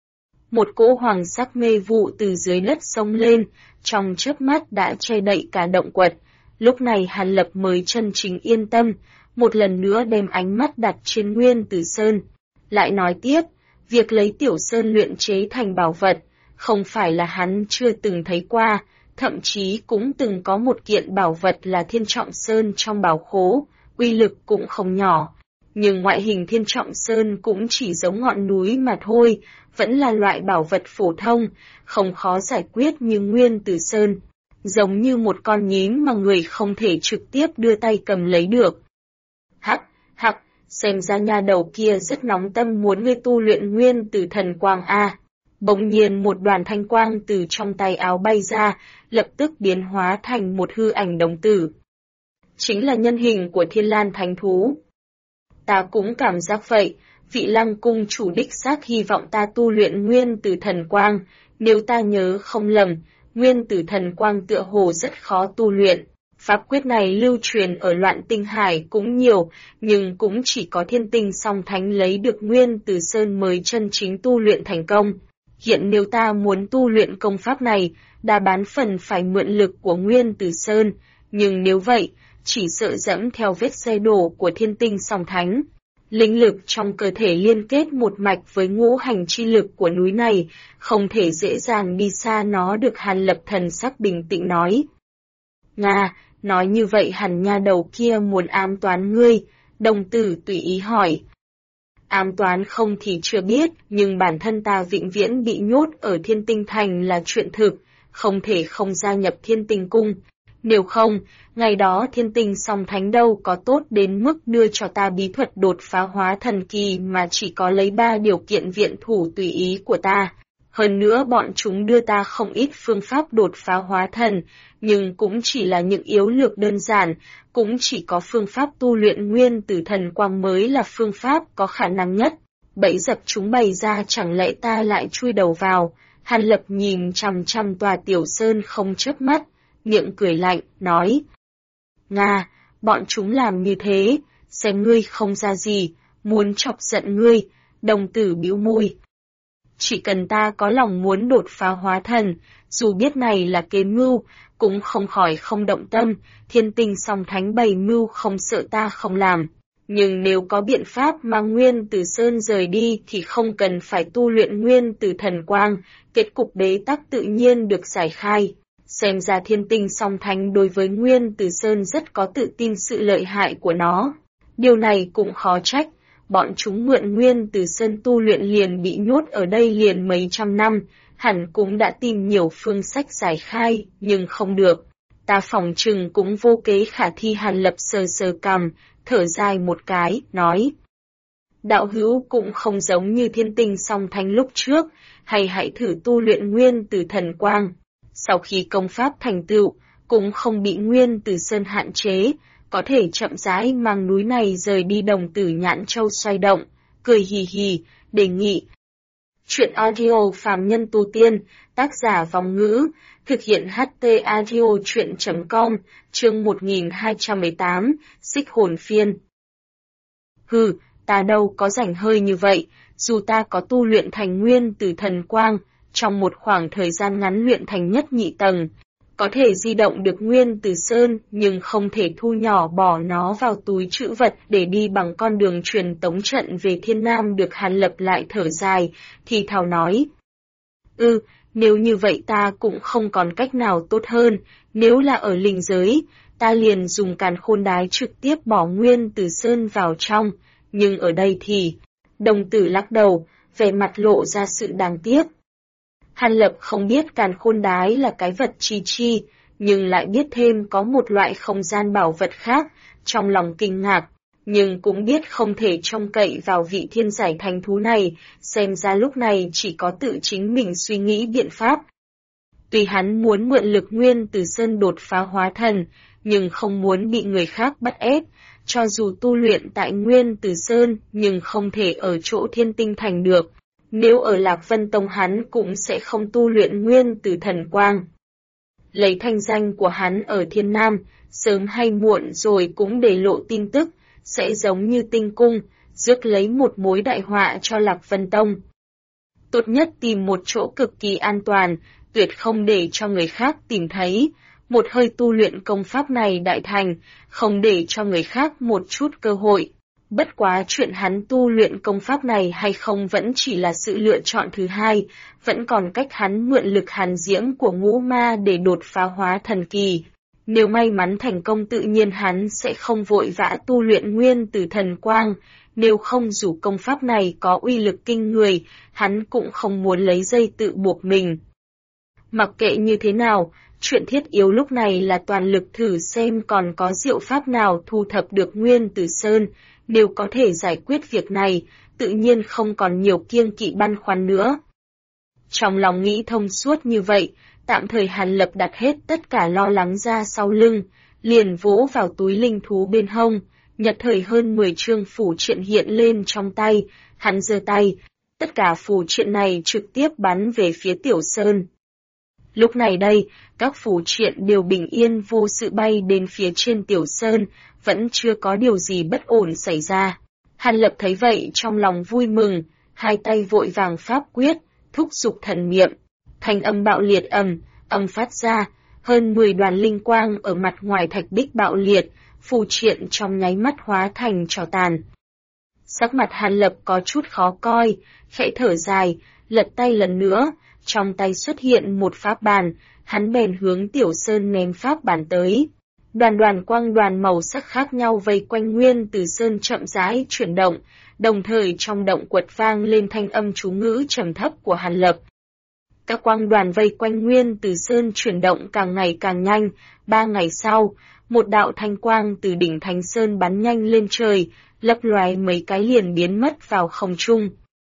S1: Một cỗ hoàng sắc mê vụ từ dưới đất xông lên, trong chớp mắt đã che đậy cả động quật. Lúc này Hàn Lập mới chân chính yên tâm, một lần nữa đem ánh mắt đặt trên Nguyên Tử Sơn. Lại nói tiếp, việc lấy Tiểu Sơn luyện chế thành bảo vật, không phải là hắn chưa từng thấy qua, thậm chí cũng từng có một kiện bảo vật là Thiên Trọng Sơn trong bảo khố, uy lực cũng không nhỏ. Nhưng ngoại hình Thiên Trọng Sơn cũng chỉ giống ngọn núi mà thôi, vẫn là loại bảo vật phổ thông, không khó giải quyết như Nguyên Tử Sơn. Giống như một con nhím mà người không thể trực tiếp đưa tay cầm lấy được. Hắc, xem ra nha đầu kia rất nóng tâm muốn ngươi tu luyện Nguyên Tử Thần Quang a. Bỗng nhiên một đoàn thanh quang từ trong tay áo bay ra, lập tức biến hóa thành một hư ảnh đồng tử. Chính là nhân hình của Thiên Lan Thánh Thú. Ta cũng cảm giác vậy, vị Lăng cung chủ đích xác hy vọng ta tu luyện Nguyên Tử Thần Quang, nếu ta nhớ không lầm, Nguyên Tử Thần Quang tựa hồ rất khó tu luyện. Pháp quyết này lưu truyền ở Loạn Tinh Hải cũng nhiều, nhưng cũng chỉ có Thiên Tinh Song Thánh lấy được Nguyên Tử Sơn mới chân chính tu luyện thành công. Hiện nếu ta muốn tu luyện công pháp này, đa bán phần phải mượn lực của Nguyên Tử Sơn, nhưng nếu vậy, chỉ sợ dẫm theo vết xe đổ của Thiên Tinh Song Thánh. Linh lực trong cơ thể liên kết một mạch với ngũ hành chi lực của núi này, không thể dễ dàng đi xa nó được. Hàn Lập thần sắc bình tĩnh nói. Nga, nói như vậy hẳn nha đầu kia muốn ám toán ngươi, đồng tử tùy ý hỏi. Ám toán không thì chưa biết, nhưng bản thân ta vĩnh viễn bị nhốt ở Thiên Tinh Thành là chuyện thực, không thể không gia nhập Thiên Tinh Cung. Nếu không, ngày đó Thiên Tinh Song Thánh đâu có tốt đến mức đưa cho ta bí thuật đột phá hóa thần kỳ mà chỉ có lấy 3 điều kiện viện thủ tùy ý của ta. Hơn nữa bọn chúng đưa ta không ít phương pháp đột phá hóa thần, nhưng cũng chỉ là những yếu lược đơn giản, cũng chỉ có phương pháp tu luyện nguyên tử thần quang mới là phương pháp có khả năng nhất. Bẫy dập chúng bày ra chẳng lẽ ta lại chui đầu vào. Hàn Lập nhìn chằm chằm tòa tiểu sơn không chớp mắt, miệng cười lạnh, nói. Nga, bọn chúng làm như thế, xem ngươi không ra gì, muốn chọc giận ngươi, đồng tử bĩu môi. Chỉ cần ta có lòng muốn đột phá hóa thần, dù biết này là kế mưu, cũng không khỏi không động tâm, Thiên Tinh Song Thánh bày mưu không sợ ta không làm. Nhưng nếu có biện pháp mang Nguyên Tử Sơn rời đi thì không cần phải tu luyện Nguyên Tử Thần Quang, kết cục bế tắc tự nhiên được giải khai. Xem ra Thiên Tinh Song Thánh đối với Nguyên Tử Sơn rất có tự tin sự lợi hại của nó. Điều này cũng khó trách, bọn chúng mượn Nguyên Tử Sơn tu luyện liền bị nhốt ở đây liền mấy trăm năm, hẳn cũng đã tìm nhiều phương sách giải khai, nhưng không được. Ta phỏng chừng cũng vô kế khả thi. Hàn Lập sờ sờ cằm, thở dài một cái, nói. Đạo hữu cũng không giống như Thiên Tinh Song Thánh lúc trước, hay hãy thử tu luyện Nguyên Tử Thần Quang. Sau khi công pháp thành tựu, cũng không bị Nguyên Tử Sơn hạn chế, có thể chậm rãi mang núi này rời đi. Đồng tử Nhãn Châu xoay động, cười hì hì, đề nghị. Chuyện audio phàm nhân tu tiên, tác giả Vong Ngữ, thực hiện HT audio chuyện.com, chương 1218, Xích Hồn Phiên. Hừ, ta đâu có rảnh hơi như vậy, dù ta có tu luyện thành Nguyên Tử Thần Quang, trong một khoảng thời gian ngắn luyện thành nhất nhị tầng, có thể di động được Nguyên Tử Sơn, nhưng không thể thu nhỏ bỏ nó vào túi trữ vật để đi bằng con đường truyền tống trận về Thiên Nam được. Hàn Lập lại thở dài, thì thào nói. Nếu như vậy ta cũng không còn cách nào tốt hơn, nếu là ở linh giới, ta liền dùng càn khôn đái trực tiếp bỏ Nguyên Tử Sơn vào trong, nhưng ở đây thì... Đồng tử lắc đầu, vẻ mặt lộ ra sự đáng tiếc. Hàn Lập không biết càn khôn đái là cái vật chi, nhưng lại biết thêm có một loại không gian bảo vật khác, trong lòng kinh ngạc, nhưng cũng biết không thể trông cậy vào vị thiên giải thành thú này, xem ra lúc này chỉ có tự chính mình suy nghĩ biện pháp. Tuy hắn muốn mượn lực Nguyên Tử Sơn đột phá hóa thần, nhưng không muốn bị người khác bắt ép, cho dù tu luyện tại Nguyên Tử Sơn nhưng không thể ở chỗ Thiên Tinh Thành được. Nếu ở Lạc Vân Tông hắn cũng sẽ không tu luyện Nguyên Tử Thần Quang. Lấy thanh danh của hắn ở Thiên Nam, sớm hay muộn rồi cũng để lộ tin tức, sẽ giống như Tinh Cung, rước lấy một mối đại họa cho Lạc Vân Tông. Tốt nhất tìm một chỗ cực kỳ an toàn, tuyệt không để cho người khác tìm thấy, một hơi tu luyện công pháp này đại thành, không để cho người khác một chút cơ hội. Bất quá chuyện hắn tu luyện công pháp này hay không vẫn chỉ là sự lựa chọn thứ hai, vẫn còn cách hắn mượn lực hàn diễm của ngũ ma để đột phá hóa thần kỳ. Nếu may mắn thành công tự nhiên hắn sẽ không vội vã tu luyện Nguyên Tử Thần Quang, nếu không dù công pháp này có uy lực kinh người, hắn cũng không muốn lấy dây tự buộc mình. Mặc kệ như thế nào, chuyện thiết yếu lúc này là toàn lực thử xem còn có diệu pháp nào thu thập được Nguyên Tử Sơn. Nếu có thể giải quyết việc này, tự nhiên không còn nhiều kiêng kỵ băn khoăn nữa. Trong lòng nghĩ thông suốt như vậy, tạm thời Hàn Lập đặt hết tất cả lo lắng ra sau lưng, liền vỗ vào túi linh thú bên hông, nhật thời hơn 10 chương phù triện hiện lên trong tay, hắn giơ tay, tất cả phù triện này trực tiếp bắn về phía Tiểu Sơn. Lúc này đây, các phù triện đều bình yên vô sự bay đến phía trên Tiểu Sơn, vẫn chưa có điều gì bất ổn xảy ra. Hàn Lập thấy vậy trong lòng vui mừng, hai tay vội vàng pháp quyết, thúc giục thần niệm. Thanh âm bạo liệt ầm phát ra, hơn 10 đoàn linh quang ở mặt ngoài thạch bích bạo liệt, phù triện trong nháy mắt hóa thành tro tàn. Sắc mặt Hàn Lập có chút khó coi, khẽ thở dài, lật tay lần nữa, trong tay xuất hiện một pháp bàn, hắn bèn hướng Tiểu Sơn ném pháp bàn tới. Đoàn đoàn quang đoàn màu sắc khác nhau vây quanh Nguyên Từ Sơn chậm rãi chuyển động, đồng thời trong động quật vang lên thanh âm chú ngữ trầm thấp của Hàn Lập. Các quang đoàn vây quanh Nguyên Từ Sơn chuyển động càng ngày càng nhanh, 3 ngày sau, một đạo thanh quang từ đỉnh Thánh Sơn bắn nhanh lên trời, lấp loé mấy cái liền biến mất vào không trung.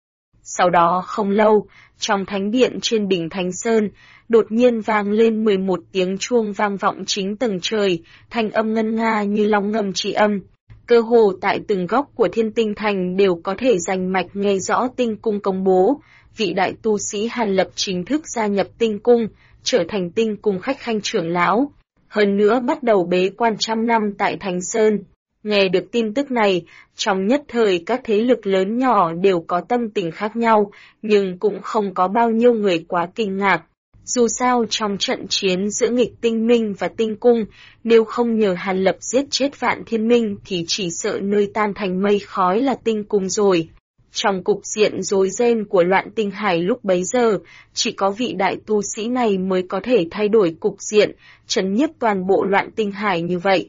S1: Sau đó không lâu, trong thánh điện trên đỉnh Thánh Sơn, đột nhiên vang lên 11 tiếng chuông vang vọng chính tầng trời, thanh âm ngân nga như long ngâm tri âm. Cơ hồ tại từng góc của Thiên Tinh Thành đều có thể rành mạch nghe rõ Tinh Cung công bố, vị đại tu sĩ Hàn Lập chính thức gia nhập Tinh Cung, trở thành Tinh Cung khách khanh trưởng lão. Hơn nữa bắt đầu bế quan trăm năm tại Thánh Sơn. Nghe được tin tức này, trong nhất thời các thế lực lớn nhỏ đều có tâm tình khác nhau, nhưng cũng không có bao nhiêu người quá kinh ngạc. Dù sao trong trận chiến giữa nghịch tinh minh và tinh cung, nếu không nhờ Hàn Lập giết chết Vạn Thiên Minh thì chỉ sợ nơi tan thành mây khói là tinh cung rồi. Trong cục diện rối ren của loạn tinh hải lúc bấy giờ, chỉ có vị đại tu sĩ này mới có thể thay đổi cục diện, trấn nhiếp toàn bộ loạn tinh hải như vậy.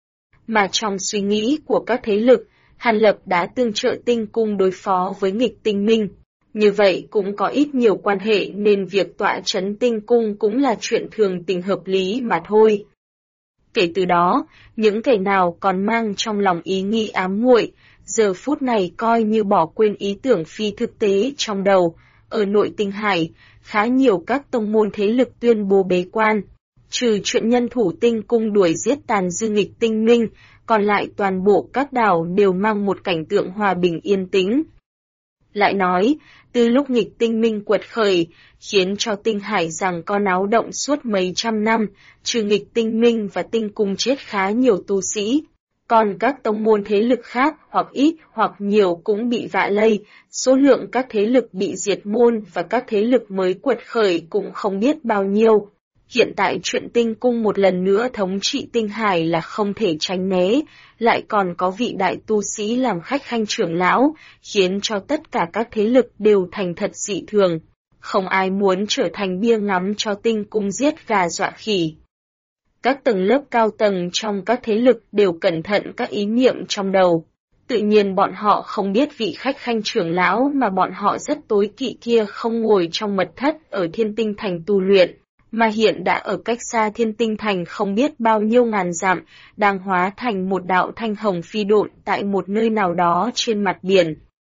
S1: Mà trong suy nghĩ của các thế lực, Hàn Lập đã tương trợ tinh cung đối phó với nghịch tinh minh. Như vậy cũng có ít nhiều quan hệ nên việc tọa trấn tinh cung cũng là chuyện thường tình hợp lý mà thôi. Kể từ đó, những kẻ nào còn mang trong lòng ý nghĩ ám muội, giờ phút này coi như bỏ quên ý tưởng phi thực tế trong đầu. Ở nội tinh hải, khá nhiều các tông môn thế lực tuyên bố bế quan. Trừ chuyện nhân thủ tinh cung đuổi giết tàn dư nghịch tinh minh, còn lại toàn bộ các đảo đều mang một cảnh tượng hòa bình yên tĩnh. Lại nói, từ lúc nghịch tinh minh quật khởi, khiến cho tinh hải rằng có náo động suốt mấy trăm năm, trừ nghịch tinh minh và tinh cung chết khá nhiều tu sĩ. Còn các tông môn thế lực khác hoặc ít hoặc nhiều cũng bị vạ lây, số lượng các thế lực bị diệt môn và các thế lực mới quật khởi cũng không biết bao nhiêu. Hiện tại chuyện tinh cung một lần nữa thống trị tinh hải là không thể tránh né, lại còn có vị đại tu sĩ làm khách khanh trưởng lão, khiến cho tất cả các thế lực đều thành thật dị thường. Không ai muốn trở thành bia ngắm cho tinh cung giết gà dọa khỉ. Các tầng lớp cao tầng trong các thế lực đều cẩn thận các ý niệm trong đầu. Tự nhiên bọn họ không biết vị khách khanh trưởng lão mà bọn họ rất tối kỵ kia không ngồi trong mật thất ở Thiên Tinh Thành tu luyện, mà hiện đã ở cách xa Thiên Tinh Thành không biết bao nhiêu ngàn dặm, đang hóa thành một đạo thanh hồng phi độn tại một nơi nào đó trên mặt biển.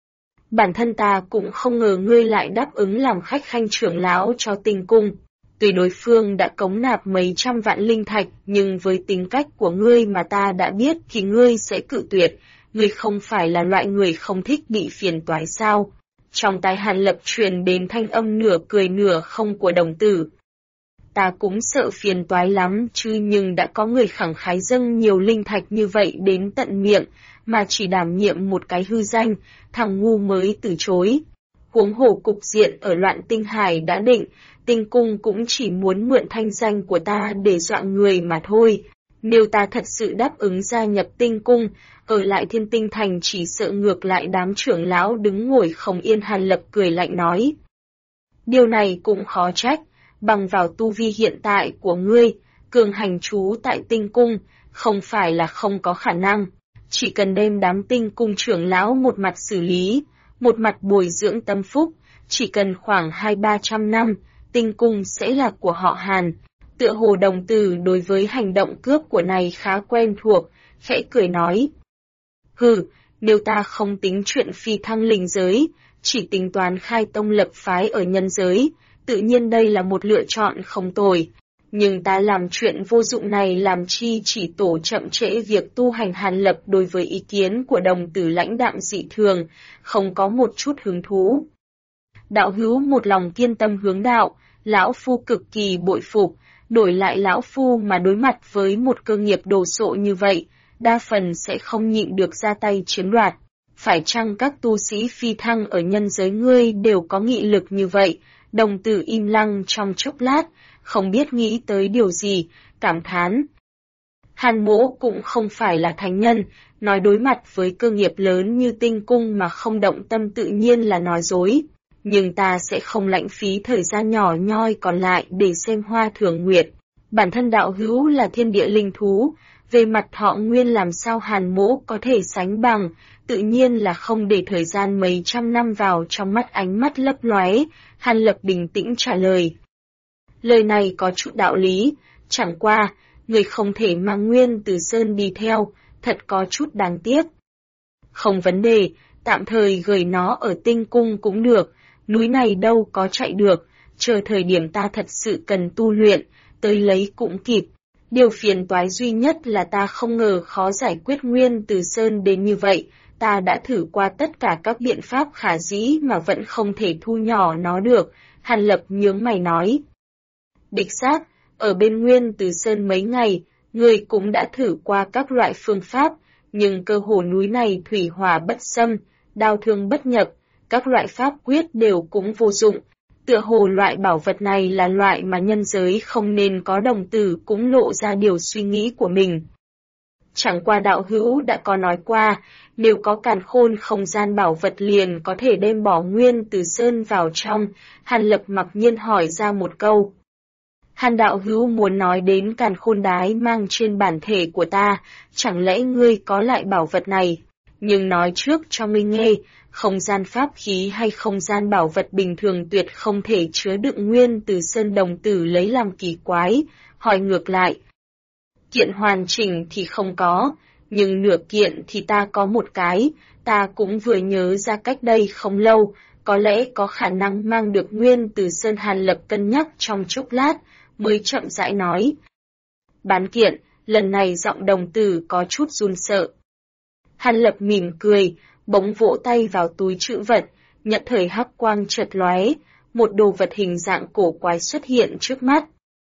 S1: Bản thân ta cũng không ngờ ngươi lại đáp ứng làm khách khanh trưởng lão cho tinh cung. Tuy đối phương đã cống nạp mấy trăm vạn linh thạch, nhưng với tính cách của ngươi mà ta đã biết thì ngươi sẽ cự tuyệt, ngươi không phải là loại người không thích bị phiền toái sao. Trong tai Hàn Lập truyền đến thanh âm nửa cười nửa không của đồng tử. Ta cũng sợ phiền toái lắm chứ, nhưng đã có người khẳng khái dâng nhiều linh thạch như vậy đến tận miệng, mà chỉ đảm nhiệm một cái hư danh, thằng ngu mới từ chối. Huống hồ cục diện ở loạn tinh hải đã định, tinh cung cũng chỉ muốn mượn thanh danh của ta để dọa người mà thôi. Nếu ta thật sự đáp ứng gia nhập tinh cung, ở lại Thiên Tinh Thành chỉ sợ ngược lại đám trưởng lão đứng ngồi không yên. Hàn Lập cười lạnh nói. Điều này cũng khó trách, bằng vào tu vi hiện tại của ngươi, cường hành trú tại tinh cung, không phải là không có khả năng. Chỉ cần đem đám tinh cung trưởng lão một mặt xử lý, một mặt bồi dưỡng tâm phúc, chỉ cần khoảng 200-300 năm, tinh cung sẽ là của họ Hàn. Tựa hồ đồng tử đối với hành động cướp của này khá quen thuộc, khẽ cười nói. Hừ, nếu ta không tính chuyện phi thăng linh giới, chỉ tính toán khai tông lập phái ở nhân giới, tự nhiên đây là một lựa chọn không tồi. Nhưng ta làm chuyện vô dụng này làm chi chỉ tổ chậm trễ việc tu hành. Hàn Lập đối với ý kiến của đồng tử lãnh đạm dị thường, không có một chút hứng thú. Đạo hữu một lòng kiên tâm hướng đạo, lão phu cực kỳ bội phục, đổi lại lão phu mà đối mặt với một cơ nghiệp đồ sộ như vậy, đa phần sẽ không nhịn được ra tay chiếm đoạt. Phải chăng các tu sĩ phi thăng ở nhân giới ngươi đều có nghị lực như vậy? Đồng tử im lặng trong chốc lát, không biết nghĩ tới điều gì, cảm thán. Hàn Mỗ cũng không phải là thánh nhân, nói đối mặt với cơ nghiệp lớn như tinh cung mà không động tâm tự nhiên là nói dối. Nhưng ta sẽ không lãng phí thời gian nhỏ nhoi còn lại để xem hoa thường nguyệt. Bản thân đạo hữu là thiên địa linh thú, về mặt thọ nguyên làm sao Hàn Mỗ có thể sánh bằng, tự nhiên là không để thời gian mấy trăm năm vào trong mắt ánh mắt lấp lóe, Hàn Lập bình tĩnh trả lời. Lời này có chút đạo lý, chẳng qua, người không thể mang Nguyên Từ Sơn đi theo, thật có chút đáng tiếc. Không vấn đề, tạm thời gửi nó ở Tinh Cung cũng được, núi này đâu có chạy được, chờ thời điểm ta thật sự cần tu luyện, tới lấy cũng kịp. Điều phiền toái duy nhất là ta không ngờ khó giải quyết Nguyên Từ Sơn đến như vậy, ta đã thử qua tất cả các biện pháp khả dĩ mà vẫn không thể thu nhỏ nó được, Hàn Lập nhướng mày nói. Đích xác, ở bên Nguyên Từ Sơn mấy ngày, người cũng đã thử qua các loại phương pháp, nhưng cơ hồ núi này thủy hỏa bất xâm, đao thương bất nhập, các loại pháp quyết đều cũng vô dụng. Tựa hồ loại bảo vật này là loại mà nhân giới không nên có, đồng tử cũng lộ ra điều suy nghĩ của mình. Chẳng qua đạo hữu đã có nói qua, nếu có càn khôn không gian bảo vật liền có thể đem bỏ Nguyên Từ Sơn vào trong, Hàn Lập mặc nhiên hỏi ra một câu. Hàn đạo hữu muốn nói đến càn khôn đái mang trên bản thể của ta, chẳng lẽ ngươi có lại bảo vật này? Nhưng nói trước cho ngươi nghe, không gian pháp khí hay không gian bảo vật bình thường tuyệt không thể chứa đựng Nguyên Từ Sơn, đồng tử lấy làm kỳ quái, hỏi ngược lại. Kiện hoàn chỉnh thì không có, nhưng nửa kiện thì ta có một cái, ta cũng vừa nhớ ra cách đây không lâu, có lẽ có khả năng mang được Nguyên Từ Sơn. Hàn Lập cân nhắc trong chốc lát, mới chậm rãi nói. Bán kiện, lần này giọng đồng tử có chút run sợ. Hàn Lập mỉm cười, bỗng vỗ tay vào túi trữ vật, nhận thời hắc quang chợt lóe, một đồ vật hình dạng cổ quái xuất hiện trước mắt.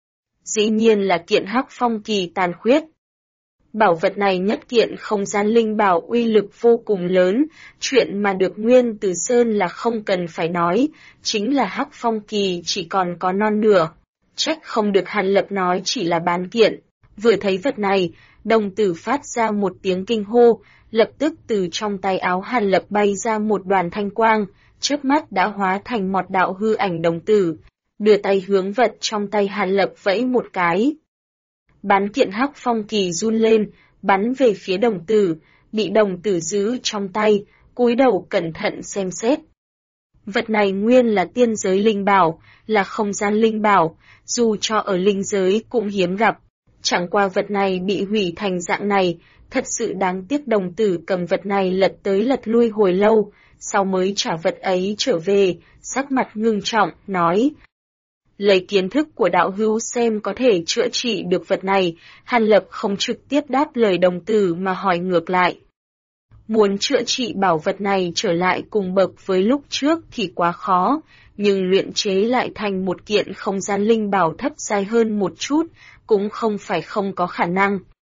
S1: Dĩ nhiên là kiện hắc phong kỳ tàn khuyết. Bảo vật này nhất kiện không gian linh bảo uy lực vô cùng lớn, chuyện mà được Nguyên Từ Sơn là không cần phải nói, chính là hắc phong kỳ chỉ còn có non nửa. Trách không được Hàn Lập nói chỉ là bán kiện. Vừa thấy vật này, đồng tử phát ra một tiếng kinh hô, lập tức từ trong tay áo Hàn Lập bay ra một đoàn thanh quang, chớp mắt đã hóa thành một đạo hư ảnh đồng tử, đưa tay hướng vật trong tay Hàn Lập vẫy một cái. Bán kiện hắc phong kỳ run lên, bắn về phía đồng tử, bị đồng tử giữ trong tay, cúi đầu cẩn thận xem xét. Vật này nguyên là tiên giới linh bảo, là không gian linh bảo, dù cho ở linh giới cũng hiếm gặp. Chẳng qua vật này bị hủy thành dạng này, thật sự đáng tiếc. Đồng tử cầm vật này lật tới lật lui hồi lâu, sau mới trả vật ấy trở về, sắc mặt ngưng trọng, nói. Lấy kiến thức của đạo hữu xem có thể chữa trị được vật này. Hàn Lập không trực tiếp đáp lời đồng tử mà hỏi ngược lại. Muốn chữa trị bảo vật này trở lại cùng bậc với lúc trước thì quá khó, nhưng luyện chế lại thành một kiện không gian linh bảo thấp dài hơn một chút, cũng không phải không có khả năng.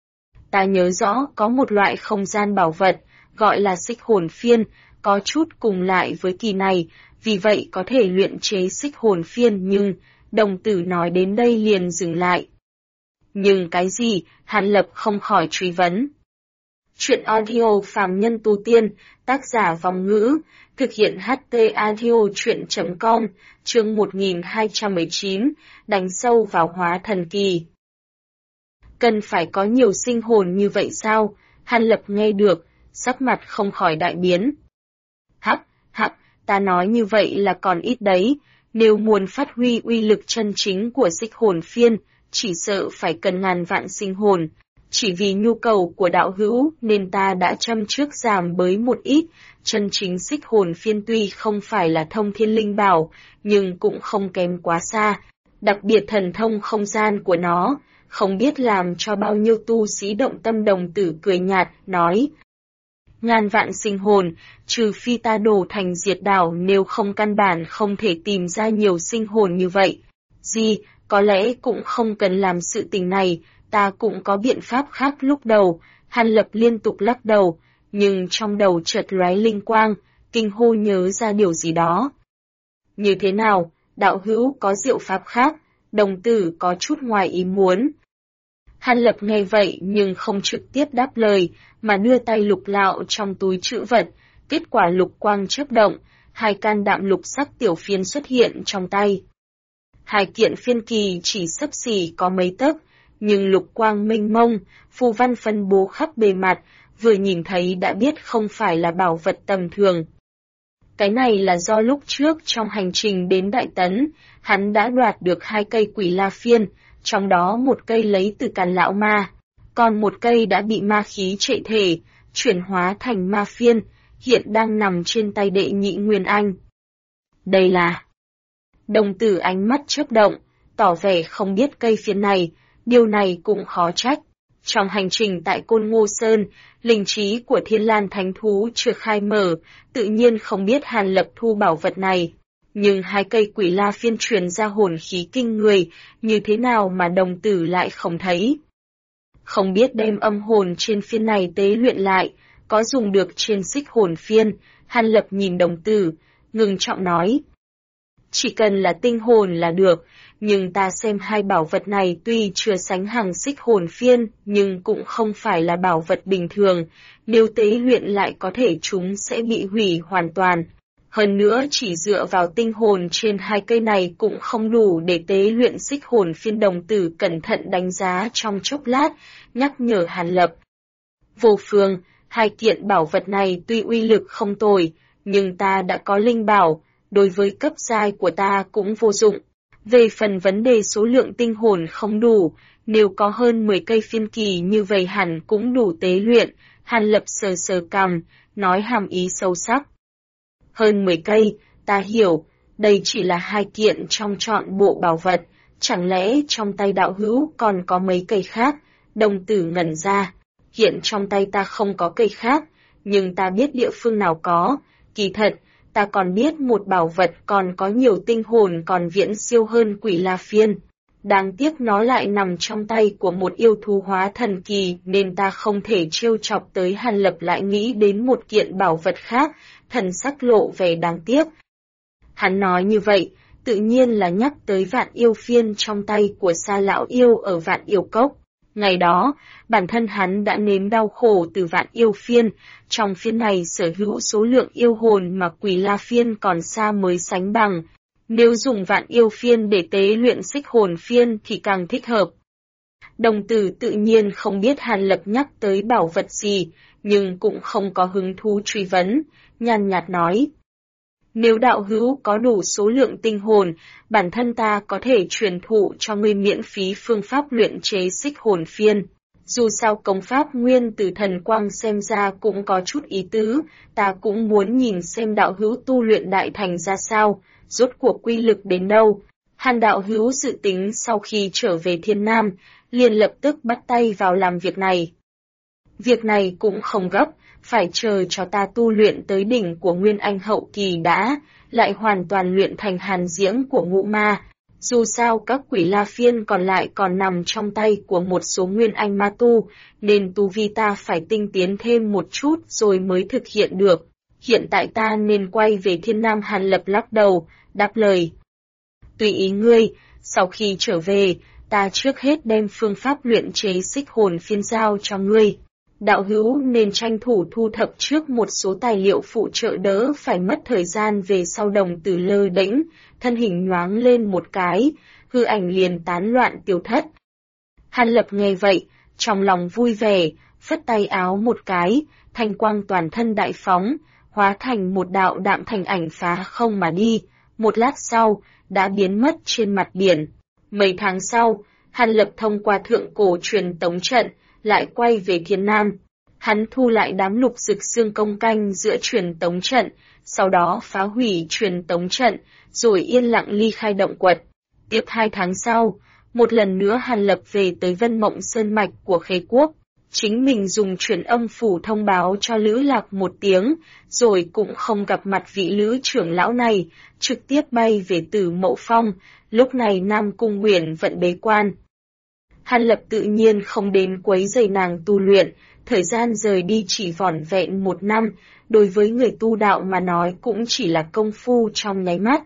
S1: Ta nhớ rõ có một loại không gian bảo vật, gọi là xích hồn phiên, có chút cùng lại với kỳ này, vì vậy có thể luyện chế xích hồn phiên. Nhưng, đồng tử nói đến đây liền dừng lại. Nhưng cái gì? Hàn Lập không khỏi truy vấn. Chuyện audio phàm nhân tu tiên, tác giả Vong Ngữ, thực hiện HT audio chuyện.com, chương 1219, đánh sâu vào hóa thần kỳ. Cần phải có nhiều sinh hồn như vậy sao? Hàn Lập nghe được, sắc mặt không khỏi đại biến. Hắc, ta nói như vậy là còn ít đấy, nếu muốn phát huy uy lực chân chính của xích hồn phiên, chỉ sợ phải cần ngàn vạn sinh hồn. Chỉ vì nhu cầu của đạo hữu nên ta đã châm trước giảm bới một ít, chân chính xích hồn phiên tuy không phải là thông thiên linh bảo, nhưng cũng không kém quá xa, đặc biệt thần thông không gian của nó, không biết làm cho bao nhiêu tu sĩ động tâm. Đồng tử cười nhạt, nói. Ngàn vạn sinh hồn, trừ phi ta đổ thành diệt đảo, nếu không căn bản không thể tìm ra nhiều sinh hồn như vậy. Có lẽ cũng không cần làm sự tình này, ta cũng có biện pháp khác. Lúc đầu, Hàn Lập liên tục lắc đầu, nhưng trong đầu chợt lóe linh quang, kinh hô nhớ ra điều gì đó. Như thế nào, đạo hữu có diệu pháp khác? Đồng tử có chút ngoài ý muốn. Hàn Lập nghe vậy nhưng không trực tiếp đáp lời, mà đưa tay lục lạo trong túi trữ vật, kết quả lục quang chớp động, hai can đạm lục sắc tiểu phiến xuất hiện trong tay. Hai kiện phiên kỳ chỉ xấp xỉ có mấy tấc, nhưng lục quang mênh mông, phù văn phân bố khắp bề mặt, vừa nhìn thấy đã biết không phải là bảo vật tầm thường. Cái này là do lúc trước trong hành trình đến Đại Tấn, hắn đã đoạt được 2 cây quỷ la phiên, trong đó một cây lấy từ Càn Lão Ma, còn một cây đã bị ma khí trệ thể, chuyển hóa thành ma phiên, hiện đang nằm trên tay đệ nhị Nguyên Anh. Đây là... Đồng tử ánh mắt chớp động, tỏ vẻ không biết cây phiên này, điều này cũng khó trách. Trong hành trình tại Côn Ngô Sơn, linh trí của Thiên Lan Thánh Thú chưa khai mở, tự nhiên không biết Hàn Lập thu bảo vật này. Nhưng 2 cây quỷ la phiên truyền ra hồn khí kinh người, như thế nào mà đồng tử lại không thấy. Không biết đem âm hồn trên phiên này tế luyện lại, có dùng được trên xích hồn phiên, Hàn Lập nhìn đồng tử, ngừng trọng nói. Chỉ cần là tinh hồn là được, nhưng ta xem 2 bảo vật này tuy chưa sánh hàng xích hồn phiên, nhưng cũng không phải là bảo vật bình thường, nếu tế luyện lại có thể chúng sẽ bị hủy hoàn toàn. Hơn nữa chỉ dựa vào tinh hồn trên 2 cây này cũng không đủ để tế luyện xích hồn phiên. Đồng tử cẩn thận đánh giá trong chốc lát, nhắc nhở Hàn Lập. Vô Phương, 2 kiện bảo vật này tuy uy lực không tồi, nhưng ta đã có linh bảo, đối với cấp giai của ta cũng vô dụng. Về phần vấn đề số lượng tinh hồn không đủ, nếu có hơn 10 cây phiên kỳ như vậy hẳn cũng đủ tế luyện. Hàn Lập sờ sờ cằm, nói hàm ý sâu sắc. Hơn 10 cây, ta hiểu, đây chỉ là 2 kiện trong trọn bộ bảo vật, chẳng lẽ trong tay đạo hữu còn có mấy cây khác? Đồng tử ngẩn ra, hiện trong tay ta không có cây khác, nhưng ta biết địa phương nào có, kỳ thật, ta còn biết một bảo vật còn có nhiều tinh hồn còn viễn siêu hơn quỷ la phiên. Đáng tiếc nó lại nằm trong tay của một yêu thú hóa thần kỳ nên ta không thể trêu chọc tới. Hàn Lập lại nghĩ đến một kiện bảo vật khác, thần sắc lộ vẻ đáng tiếc. Hắn nói như vậy, tự nhiên là nhắc tới vạn yêu phiên trong tay của Sa lão yêu ở vạn yêu cốc. Ngày đó, bản thân hắn đã nếm đau khổ từ vạn yêu phiên, trong phiên này sở hữu số lượng yêu hồn mà quỷ la phiên còn xa mới sánh bằng. Nếu dùng vạn yêu phiên để tế luyện xích hồn phiên thì càng thích hợp. Đồng tử tự nhiên không biết Hàn Lập nhắc tới bảo vật gì, nhưng cũng không có hứng thú truy vấn, nhàn nhạt nói. Nếu đạo hữu có đủ số lượng tinh hồn, bản thân ta có thể truyền thụ cho ngươi miễn phí phương pháp luyện chế xích hồn phiên. Dù sao công pháp nguyên từ thần quang xem ra cũng có chút ý tứ, ta cũng muốn nhìn xem đạo hữu tu luyện đại thành ra sao, rốt cuộc quy lực đến đâu. Hàn đạo hữu dự tính sau khi trở về Thiên Nam, liền lập tức bắt tay vào làm việc này. Việc này cũng không gấp, phải chờ cho ta tu luyện tới đỉnh của Nguyên Anh hậu kỳ đã, lại hoàn toàn luyện thành hàn diễng của ngũ ma. Dù sao các quỷ la phiên còn lại còn nằm trong tay của một số Nguyên Anh ma tu, nên tu vi ta phải tinh tiến thêm một chút rồi mới thực hiện được. Hiện tại ta nên quay về Thiên Nam. Hàn Lập lắc đầu, đáp lời. Tùy ý ngươi, sau khi trở về, ta trước hết đem phương pháp luyện chế xích hồn phiên giao cho ngươi. Đạo hữu nên tranh thủ thu thập trước một số tài liệu phụ trợ đỡ phải mất thời gian về sau. Đồng tử lơ đễnh, thân hình nhoáng lên một cái, hư ảnh liền tán loạn tiêu thất. Hàn Lập nghe vậy, trong lòng vui vẻ, phất tay áo một cái, thanh quang toàn thân đại phóng, hóa thành một đạo đạm thành ảnh phá không mà đi, một lát sau, đã biến mất trên mặt biển. Mấy tháng sau, Hàn Lập thông qua thượng cổ truyền tống trận, lại quay về Thiên Nam. Hắn thu lại đám lục dực xương công canh giữa truyền tống trận, sau đó phá hủy truyền tống trận, rồi yên lặng ly khai động quật. Tiếp 2 tháng sau, một lần nữa Hàn Lập về tới Vân Mộng Sơn Mạch của Khê Quốc. Chính mình dùng truyền âm phủ thông báo cho Lữ Lạc một tiếng, rồi cũng không gặp mặt vị Lữ trưởng lão này, trực tiếp bay về Tử Mậu Phong. Lúc này Nam Cung Uyển vẫn bế quan. Hàn Lập tự nhiên không đến quấy rầy nàng tu luyện, thời gian rời đi chỉ vỏn vẹn 1 năm, đối với người tu đạo mà nói cũng chỉ là công phu trong nháy mắt.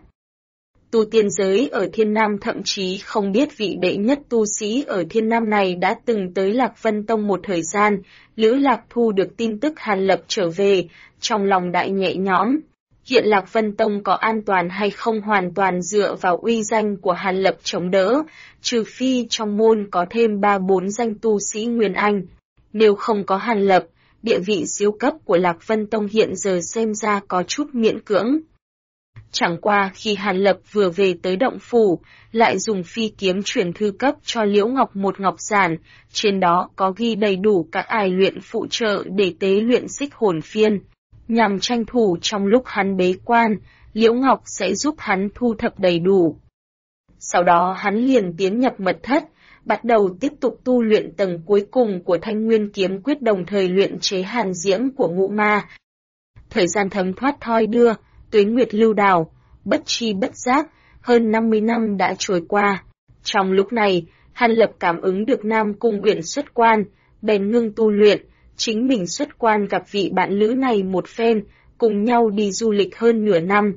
S1: Tu tiên giới ở Thiên Nam thậm chí không biết vị đệ nhất tu sĩ ở Thiên Nam này đã từng tới Lạc Vân Tông một thời gian. Lữ Lạc thu được tin tức Hàn Lập trở về, trong lòng đại nhẹ nhõm. Hiện Lạc Vân Tông có an toàn hay không hoàn toàn dựa vào uy danh của Hàn Lập chống đỡ, trừ phi trong môn có thêm 3-4 danh tu sĩ Nguyên Anh. Nếu không có Hàn Lập, địa vị siêu cấp của Lạc Vân Tông hiện giờ xem ra có chút miễn cưỡng. Chẳng qua khi Hàn Lập vừa về tới động phủ, lại dùng phi kiếm chuyển thư cấp cho Liễu Ngọc một ngọc giản, trên đó có ghi đầy đủ các ải luyện phụ trợ để tế luyện xích hồn phiên. Nhằm tranh thủ trong lúc hắn bế quan, Liễu Ngọc sẽ giúp hắn thu thập đầy đủ. Sau đó hắn liền tiến nhập mật thất, bắt đầu tiếp tục tu luyện tầng cuối cùng của Thanh Nguyên kiếm quyết, đồng thời luyện chế hàn diễm của ngũ ma. Thời gian thấm thoát thoi đưa, tuế nguyệt lưu đảo, bất tri bất giác, hơn 50 năm đã trôi qua. Trong lúc này, Hàn Lập cảm ứng được Nam Cung Uyển xuất quan, bèn ngưng tu luyện, chính mình xuất quan gặp vị bạn lữ này một phen, cùng nhau đi du lịch hơn nửa năm.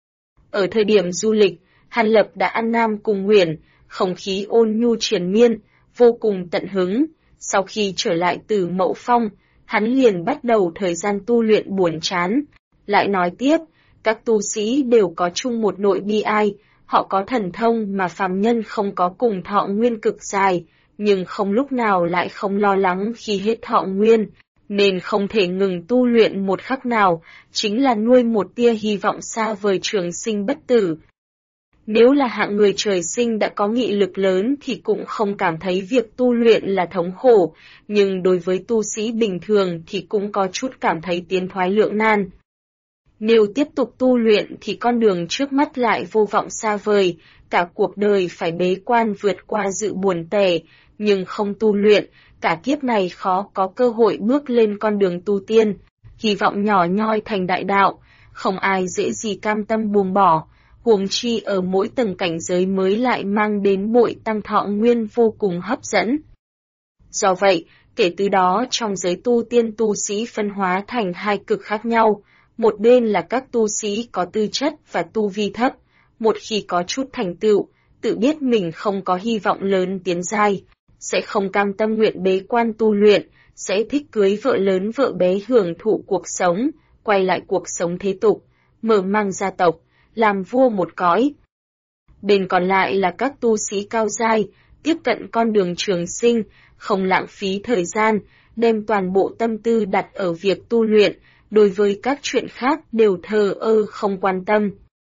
S1: Ở thời điểm du lịch, Hàn Lập đã ăn Nam Cung Uyển, không khí ôn nhu triền miên, vô cùng tận hứng. Sau khi trở lại từ Mậu Phong, hắn liền bắt đầu thời gian tu luyện buồn chán. Lại nói tiếp, các tu sĩ đều có chung một nỗi bi ai, họ có thần thông mà phàm nhân không có, cùng thọ nguyên cực dài, nhưng không lúc nào lại không lo lắng khi hết thọ nguyên, nên không thể ngừng tu luyện một khắc nào, chính là nuôi một tia hy vọng xa vời trường sinh bất tử. Nếu là hạng người trời sinh đã có nghị lực lớn thì cũng không cảm thấy việc tu luyện là thống khổ, nhưng đối với tu sĩ bình thường thì cũng có chút cảm thấy tiến thoái lưỡng nan. Nếu tiếp tục tu luyện thì con đường trước mắt lại vô vọng xa vời, cả cuộc đời phải bế quan vượt qua dự buồn tẻ, nhưng không tu luyện, cả kiếp này khó có cơ hội bước lên con đường tu tiên. Hy vọng nhỏ nhoi thành đại đạo, không ai dễ gì cam tâm buông bỏ, huống chi ở mỗi tầng cảnh giới mới lại mang đến bội tăng thọ nguyên vô cùng hấp dẫn. Do vậy, kể từ đó trong giới tu tiên tu sĩ phân hóa thành hai cực khác nhau. Một bên là các tu sĩ có tư chất và tu vi thấp, một khi có chút thành tựu, tự biết mình không có hy vọng lớn tiến giai, sẽ không cam tâm nguyện bế quan tu luyện, sẽ thích cưới vợ lớn vợ bé hưởng thụ cuộc sống, quay lại cuộc sống thế tục, mở mang gia tộc, làm vua một cõi. Bên còn lại là các tu sĩ cao giai, tiếp cận con đường trường sinh, không lãng phí thời gian, đem toàn bộ tâm tư đặt ở việc tu luyện, đối với các chuyện khác đều thờ ơ không quan tâm.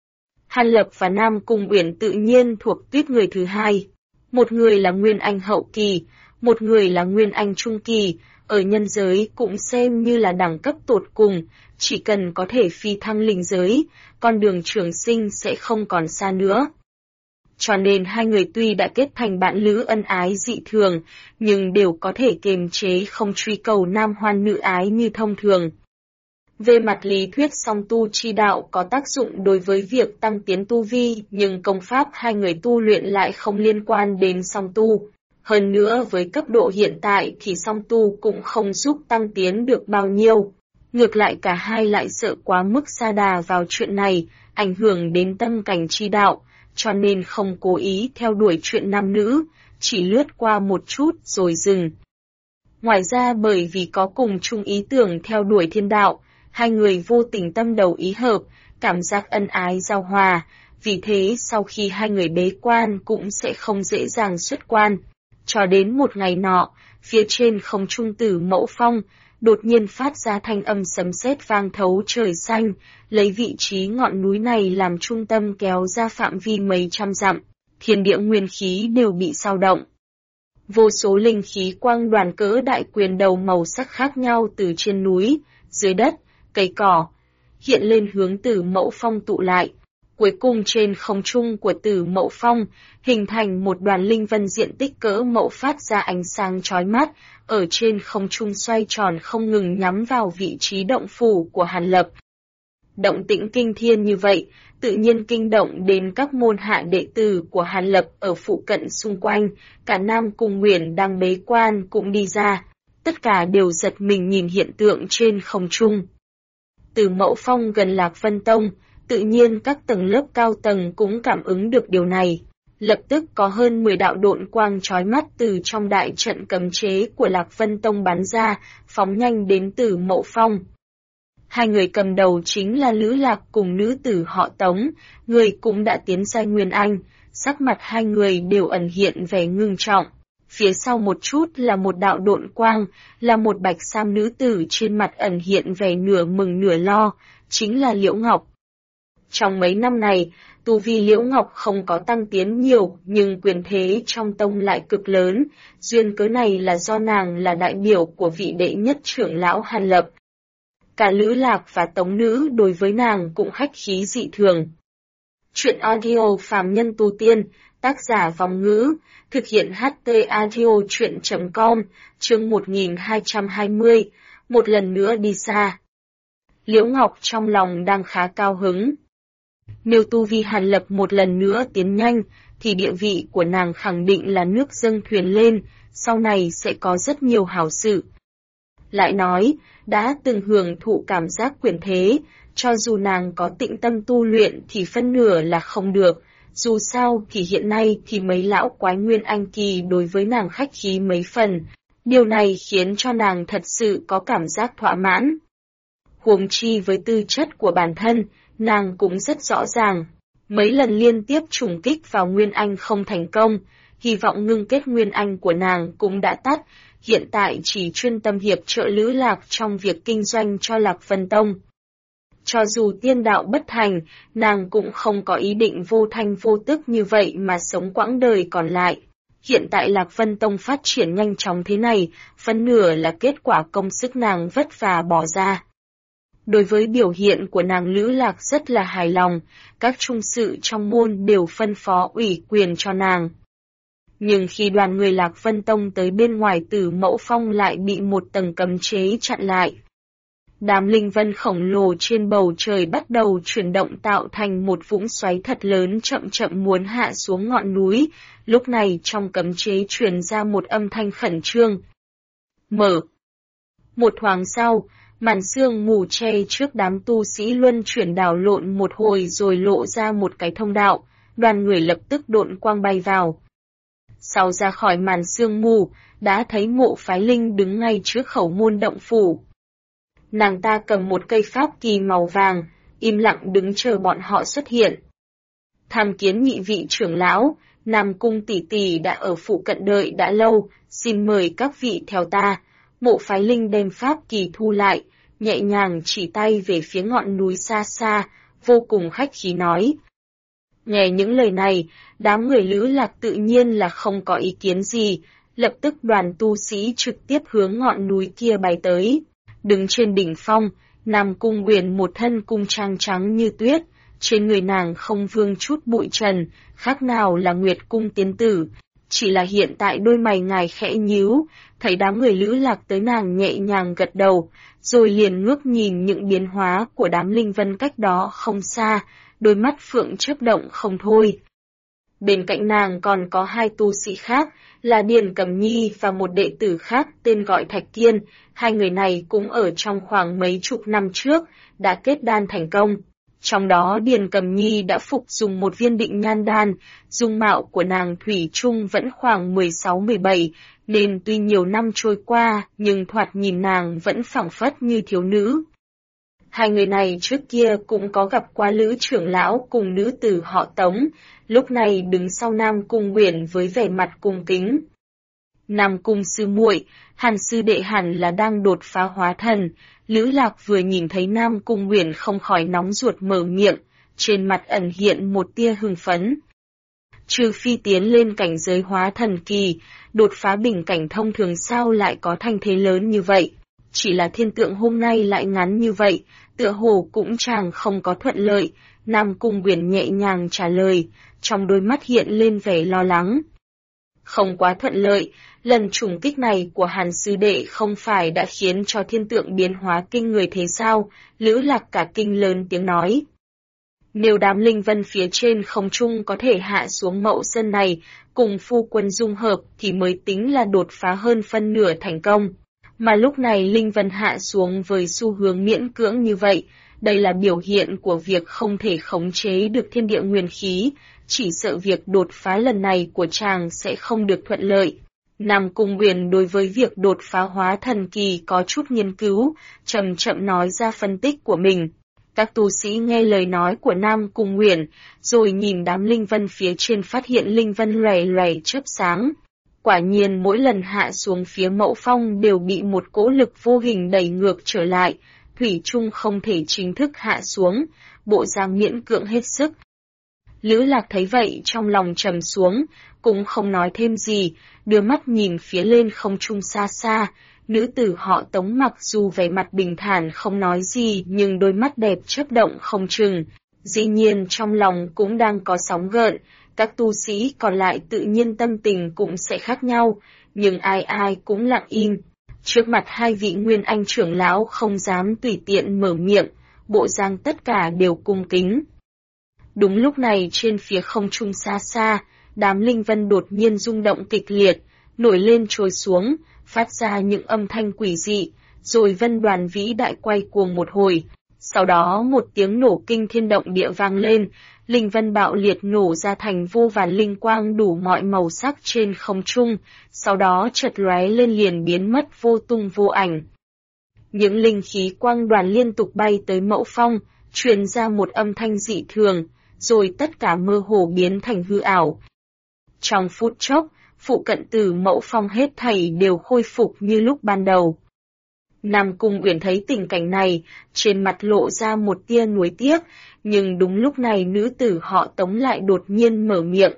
S1: Hàn Lập và Nam Cung Uyển tự nhiên thuộc tuýp người thứ hai. Một người là Nguyên Anh hậu kỳ, một người là Nguyên Anh trung kỳ, ở nhân giới cũng xem như là đẳng cấp tột cùng, chỉ cần có thể phi thăng linh giới, con đường trường sinh sẽ không còn xa nữa. Cho nên hai người tuy đã kết thành bạn lữ ân ái dị thường, nhưng đều có thể kiềm chế không truy cầu nam hoan nữ ái như thông thường. Về mặt lý thuyết song tu chi đạo có tác dụng đối với việc tăng tiến tu vi, nhưng công pháp hai người tu luyện lại không liên quan đến song tu. Hơn nữa với cấp độ hiện tại thì song tu cũng không giúp tăng tiến được bao nhiêu. Ngược lại cả hai lại sợ quá mức sa đà vào chuyện này, ảnh hưởng đến tâm cảnh chi đạo, cho nên không cố ý theo đuổi chuyện nam nữ, chỉ lướt qua một chút rồi dừng. Ngoài ra bởi vì có cùng chung ý tưởng theo đuổi thiên đạo, hai người vô tình tâm đầu ý hợp, cảm giác ân ái giao hòa, vì thế sau khi hai người bế quan cũng sẽ không dễ dàng xuất quan. Cho đến một ngày nọ, phía trên không trung Tử Mẫu Phong, đột nhiên phát ra thanh âm sấm sét vang thấu trời xanh, lấy vị trí ngọn núi này làm trung tâm kéo ra phạm vi mấy trăm dặm, thiên địa nguyên khí đều bị xao động. Vô số linh khí quang đoàn cỡ đại quyền đầu màu sắc khác nhau từ trên núi, dưới đất, cây cỏ, hiện lên hướng Tử Mẫu Phong tụ lại. Cuối cùng trên không trung của Tử Mẫu Phong, hình thành một đoàn linh vân diện tích cỡ mẫu phát ra ánh sáng chói mắt, ở trên không trung xoay tròn không ngừng nhắm vào vị trí động phủ của Hàn Lập. Động tĩnh kinh thiên như vậy, tự nhiên kinh động đến các môn hạ đệ tử của Hàn Lập ở phụ cận xung quanh, cả Nam Cung Uyển đang bế quan cũng đi ra, tất cả đều giật mình nhìn hiện tượng trên không trung. Tử Mẫu Phong gần Lạc Vân Tông, tự nhiên các tầng lớp cao tầng cũng cảm ứng được điều này. Lập tức có hơn 10 đạo độn quang chói mắt từ trong đại trận cấm chế của Lạc Vân Tông bắn ra, phóng nhanh đến Tử Mẫu Phong. Hai người cầm đầu chính là Lữ Lạc cùng nữ tử họ Tống, người cũng đã tiến giai Nguyên Anh, sắc mặt hai người đều ẩn hiện vẻ ngưng trọng. Phía sau một chút là một đạo độn quang, là một bạch sam nữ tử trên mặt ẩn hiện vẻ nửa mừng nửa lo, chính là Liễu Ngọc. Trong mấy năm này, tu vi Liễu Ngọc không có tăng tiến nhiều, nhưng quyền thế trong tông lại cực lớn, duyên cớ này là do nàng là đại biểu của vị đệ nhất trưởng lão Hàn Lập. Cả Lữ Lạc và Tống Nữ đối với nàng cũng khách khí dị thường. Chuyện audio phàm nhân tu tiên, tác giả Vòng Ngữ, thực hiện HT audio chuyện.com, chương 1220, một lần nữa đi xa. Liễu Ngọc trong lòng đang khá cao hứng. Nếu tu vi Hàn Lập một lần nữa tiến nhanh, thì địa vị của nàng khẳng định là nước dâng thuyền lên, sau này sẽ có rất nhiều hảo sự. Lại nói, đã từng hưởng thụ cảm giác quyền thế, cho dù nàng có tĩnh tâm tu luyện thì phân nửa là không được, dù sao thì hiện nay thì mấy lão quái Nguyên Anh kỳ đối với nàng khách khí mấy phần, điều này khiến cho nàng thật sự có cảm giác thỏa mãn. Huống chi với tư chất của bản thân, nàng cũng rất rõ ràng, mấy lần liên tiếp trùng kích vào Nguyên Anh không thành công, hy vọng ngưng kết Nguyên Anh của nàng cũng đã tắt, hiện tại chỉ chuyên tâm hiệp trợ Lữ Lạc trong việc kinh doanh cho Lạc Vân Tông. Cho dù tiên đạo bất thành, nàng cũng không có ý định vô thanh vô tức như vậy mà sống quãng đời còn lại. Hiện tại Lạc Vân Tông phát triển nhanh chóng thế này, phân nửa là kết quả công sức nàng vất vả bỏ ra. Đối với biểu hiện của nàng Lữ Lạc rất là hài lòng, các trung sự trong môn đều phân phó ủy quyền cho nàng. Nhưng khi đoàn người Lạc Vân Tông tới bên ngoài Tử Mẫu Phong lại bị một tầng cấm chế chặn lại. Đám linh vân khổng lồ trên bầu trời bắt đầu chuyển động tạo thành một vũng xoáy thật lớn chậm chậm muốn hạ xuống ngọn núi, lúc này trong cấm chế truyền ra một âm thanh khẩn trương. Mở. Một thoáng sau, màn sương mù che trước đám tu sĩ luân chuyển đảo lộn một hồi rồi lộ ra một cái thông đạo, đoàn người lập tức độn quang bay vào. Sau ra khỏi màn sương mù, đã thấy Mộ Phái Linh đứng ngay trước khẩu môn động phủ. Nàng ta cầm một cây pháp kỳ màu vàng, im lặng đứng chờ bọn họ xuất hiện. Tham kiến nhị vị trưởng lão, Nam Cung tỷ tỷ đã ở phụ cận đợi đã lâu, xin mời các vị theo ta. Mộ Phái Linh đem pháp kỳ thu lại, nhẹ nhàng chỉ tay về phía ngọn núi xa xa, vô cùng khách khí nói. Nghe những lời này, đám người Lữ Lạc tự nhiên là không có ý kiến gì, lập tức đoàn tu sĩ trực tiếp hướng ngọn núi kia bay tới. Đứng trên đỉnh phong, Nam Cung Uyển một thân cung trang trắng như tuyết, trên người nàng không vương chút bụi trần, khác nào là Nguyệt Cung tiên tử. Chỉ là hiện tại đôi mày ngài khẽ nhíu, thấy đám người Lữ Lạc tới nàng nhẹ nhàng gật đầu, rồi liền ngước nhìn những biến hóa của đám linh vân cách đó không xa, đôi mắt phượng chớp động không thôi. Bên cạnh nàng còn có hai tu sĩ khác, là Điền Cẩm Nhi và một đệ tử khác tên gọi Thạch Kiên, hai người này cũng ở trong khoảng mấy chục năm trước, đã kết đan thành công. Trong đó Điền Cẩm Nhi đã phục dùng một viên định nhan đan, dung mạo của nàng thủy chung vẫn khoảng 16-17, nên tuy nhiều năm trôi qua, nhưng thoạt nhìn nàng vẫn phảng phất như thiếu nữ. Hai người này trước kia cũng có gặp qua Lữ trưởng lão cùng nữ tử họ Tống, lúc này đứng sau Nam Cung Uyển với vẻ mặt cung kính. Nam Cung sư muội, Hàn sư đệ hẳn là đang đột phá hóa thần. Lữ Lạc vừa nhìn thấy Nam Cung Uyển không khỏi nóng ruột mở miệng, trên mặt ẩn hiện một tia hưng phấn. Trừ phi tiến lên cảnh giới hóa thần kỳ, đột phá bình cảnh thông thường sao lại có thanh thế lớn như vậy. Chỉ là thiên tượng hôm nay lại ngắn như vậy, tựa hồ cũng chẳng không có thuận lợi. Nam Cung Uyển nhẹ nhàng trả lời, trong đôi mắt hiện lên vẻ lo lắng. Không quá thuận lợi, lần trùng kích này của Hàn sư đệ không phải đã khiến cho thiên tượng biến hóa kinh người thế sao? Lữ Lạc cả kinh lớn tiếng nói. Nếu đám linh vân phía trên không trung có thể hạ xuống Mậu Sơn này, cùng phu quân dung hợp thì mới tính là đột phá hơn phân nửa thành công. Mà lúc này linh vân hạ xuống với xu hướng miễn cưỡng như vậy, đây là biểu hiện của việc không thể khống chế được thiên địa nguyên khí, chỉ sợ việc đột phá lần này của chàng sẽ không được thuận lợi. Nam Cung Uyển đối với việc đột phá hóa thần kỳ có chút nghiên cứu, chậm chậm nói ra phân tích của mình. Các tu sĩ nghe lời nói của Nam Cung Uyển, rồi nhìn đám linh vân phía trên phát hiện linh vân loè loè chớp sáng. Quả nhiên mỗi lần hạ xuống phía Mậu Phong đều bị một cỗ lực vô hình đẩy ngược trở lại, thủy chung không thể chính thức hạ xuống, bộ dáng miễn cưỡng hết sức. Lữ Lạc thấy vậy trong lòng trầm xuống, cũng không nói thêm gì, đưa mắt nhìn phía lên không trung xa xa. Nữ tử họ Tống mặc dù vẻ mặt bình thản không nói gì nhưng đôi mắt đẹp chớp động không chừng. Dĩ nhiên trong lòng cũng đang có sóng gợn, các tu sĩ còn lại tự nhiên tâm tình cũng sẽ khác nhau, nhưng ai ai cũng lặng im. Trước mặt hai vị Nguyên Anh trưởng lão không dám tùy tiện mở miệng, bộ dáng tất cả đều cung kính. Đúng lúc này trên phía không trung xa xa, đám linh vân đột nhiên rung động kịch liệt, nổi lên trôi xuống, phát ra những âm thanh quỷ dị, rồi vân đoàn vĩ đại quay cuồng một hồi. Sau đó một tiếng nổ kinh thiên động địa vang lên, linh vân bạo liệt nổ ra thành vô vàn linh quang đủ mọi màu sắc trên không trung, sau đó chợt lóe lên liền biến mất vô tung vô ảnh. Những linh khí quang đoàn liên tục bay tới Mậu Phong, truyền ra một âm thanh dị thường, rồi tất cả mơ hồ biến thành hư ảo. Trong phút chốc, phụ cận từ Mậu Phong hết thảy đều khôi phục như lúc ban đầu. Nam Cung Uyển thấy tình cảnh này, trên mặt lộ ra một tia nuối tiếc, nhưng đúng lúc này nữ tử họ Tống lại đột nhiên mở miệng.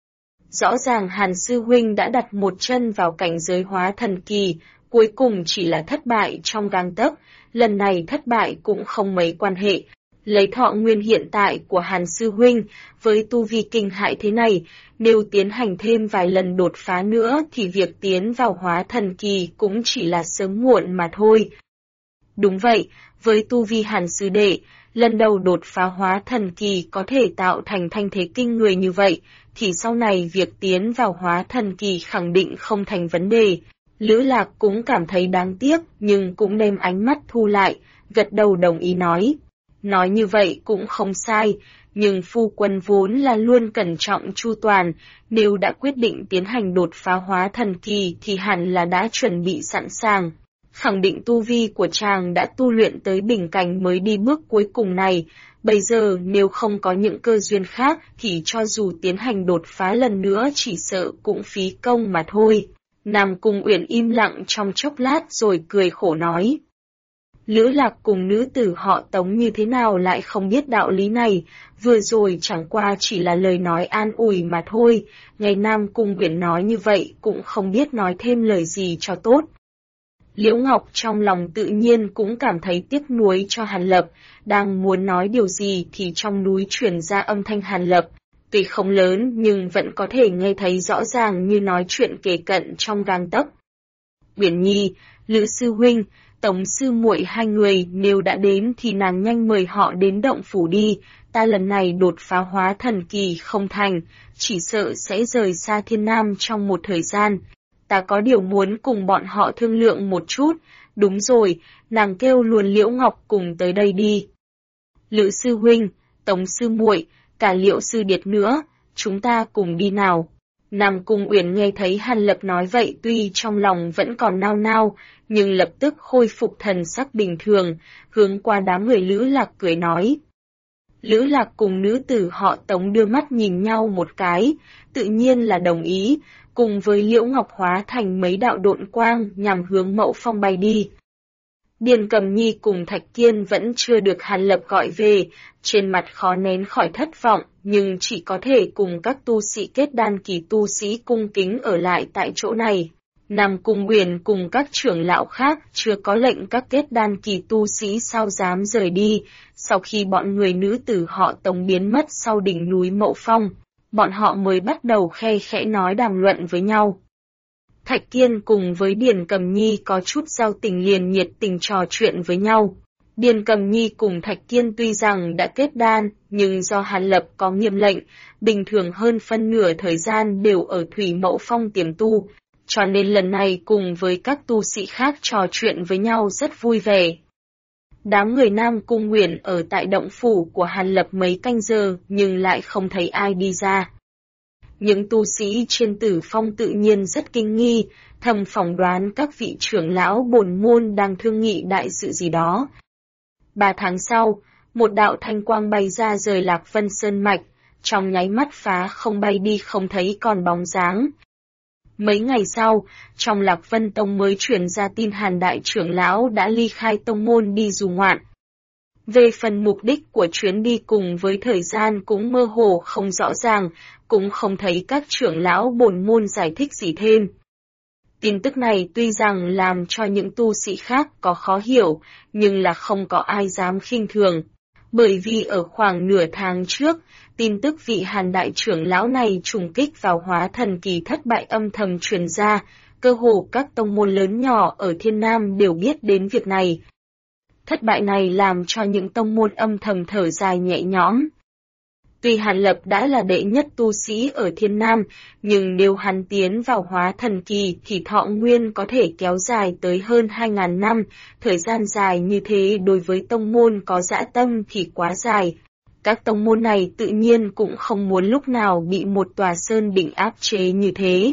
S1: Rõ ràng Hàn Sư Huynh đã đặt một chân vào cảnh giới hóa thần kỳ, cuối cùng chỉ là thất bại trong gang tấc, lần này thất bại cũng không mấy quan hệ. Lấy thọ nguyên hiện tại của Hàn Sư Huynh, với tu vi kinh hại thế này, nếu tiến hành thêm vài lần đột phá nữa thì việc tiến vào hóa thần kỳ cũng chỉ là sớm muộn mà thôi. Đúng vậy, với tu vi Hàn Sư Đệ, lần đầu đột phá hóa thần kỳ có thể tạo thành thanh thế kinh người như vậy, thì sau này việc tiến vào hóa thần kỳ khẳng định không thành vấn đề. Lữ Lạc cũng cảm thấy đáng tiếc, nhưng cũng đem ánh mắt thu lại, gật đầu đồng ý nói. Nói như vậy cũng không sai, nhưng phu quân vốn là luôn cẩn trọng chu toàn, nếu đã quyết định tiến hành đột phá hóa thần kỳ thì hẳn là đã chuẩn bị sẵn sàng. Khẳng định tu vi của chàng đã tu luyện tới bình cảnh mới đi bước cuối cùng này, bây giờ nếu không có những cơ duyên khác thì cho dù tiến hành đột phá lần nữa chỉ sợ cũng phí công mà thôi. Nam Cung Uyển im lặng trong chốc lát rồi cười khổ nói. Lữ Lạc cùng nữ tử họ Tống như thế nào lại không biết đạo lý này, vừa rồi chẳng qua chỉ là lời nói an ủi mà thôi, ngày Nam Cung Uyển nói như vậy cũng không biết nói thêm lời gì cho tốt. Liễu Ngọc trong lòng tự nhiên cũng cảm thấy tiếc nuối cho Hàn Lập, đang muốn nói điều gì thì trong núi truyền ra âm thanh Hàn Lập, tuy không lớn nhưng vẫn có thể nghe thấy rõ ràng như nói chuyện kề cận trong gang tấc. Uyển Nhi, Lữ Sư Huynh, Tống Sư muội hai người nếu đã đến thì nàng nhanh mời họ đến động phủ đi, ta lần này đột phá hóa thần kỳ không thành, chỉ sợ sẽ rời xa Thiên Nam trong một thời gian. Ta có điều muốn cùng bọn họ thương lượng một chút, đúng rồi, nàng kêu luôn Liễu Ngọc cùng tới đây đi. Lữ Sư Huynh, Tống Sư muội, cả Liễu Sư Điệt nữa, chúng ta cùng đi nào. Nam Cung Uyển nghe thấy Hàn Lập nói vậy tuy trong lòng vẫn còn nao nao, nhưng lập tức khôi phục thần sắc bình thường, hướng qua đám người Lữ Lạc cười nói. Lữ Lạc cùng nữ tử họ Tống đưa mắt nhìn nhau một cái, tự nhiên là đồng ý, cùng với Liễu Ngọc hóa thành mấy đạo độn quang nhằm hướng Mậu Phong bay đi. Điền Cầm Nhi cùng Thạch Kiên vẫn chưa được Hàn Lập gọi về, trên mặt khó nén khỏi thất vọng, nhưng chỉ có thể cùng các tu sĩ kết đan kỳ tu sĩ cung kính ở lại tại chỗ này. Nam Cung Uyển cùng các trưởng lão khác chưa có lệnh các kết đan kỳ tu sĩ sao dám rời đi, sau khi bọn người nữ tử họ Tống biến mất sau đỉnh núi Mậu Phong, bọn họ mới bắt đầu khe khẽ nói đàm luận với nhau. Thạch Kiên cùng với Điền Cầm Nhi có chút giao tình liền nhiệt tình trò chuyện với nhau. Điền Cầm Nhi cùng Thạch Kiên tuy rằng đã kết đan, nhưng do Hàn Lập có nghiêm lệnh, bình thường hơn phân nửa thời gian đều ở Thủy Mậu Phong tiềm tu, cho nên lần này cùng với các tu sĩ khác trò chuyện với nhau rất vui vẻ. Đám người Nam Cung Uyển ở tại động phủ của Hàn Lập mấy canh giờ nhưng lại không thấy ai đi ra. Những tu sĩ trên Tử Phong tự nhiên rất kinh nghi, thầm phỏng đoán các vị trưởng lão bổn môn đang thương nghị đại sự gì đó. 3 tháng sau, một đạo thanh quang bay ra rời Lạc Vân Sơn Mạch, trong nháy mắt phá không bay đi không thấy còn bóng dáng. Mấy ngày sau, trong Lạc Vân Tông mới truyền ra tin Hàn đại trưởng lão đã ly khai tông môn đi du ngoạn. Về phần mục đích của chuyến đi cùng với thời gian cũng mơ hồ không rõ ràng, cũng không thấy các trưởng lão bổn môn giải thích gì thêm. Tin tức này tuy rằng làm cho những tu sĩ khác có khó hiểu, nhưng là không có ai dám khinh thường. Bởi vì ở khoảng nửa tháng trước, tin tức vị Hàn đại trưởng lão này trùng kích vào hóa thần kỳ thất bại âm thầm truyền ra, cơ hồ các tông môn lớn nhỏ ở Thiên Nam đều biết đến việc này. Thất bại này làm cho những tông môn âm thầm thở dài nhẹ nhõm. Tuy Hàn Lập đã là đệ nhất tu sĩ ở Thiên Nam, nhưng nếu hắn tiến vào hóa thần kỳ thì thọ nguyên có thể kéo dài tới hơn 2.000 năm, thời gian dài như thế đối với tông môn có dã tâm thì quá dài. Các tông môn này tự nhiên cũng không muốn lúc nào bị một tòa sơn đỉnh áp chế như thế.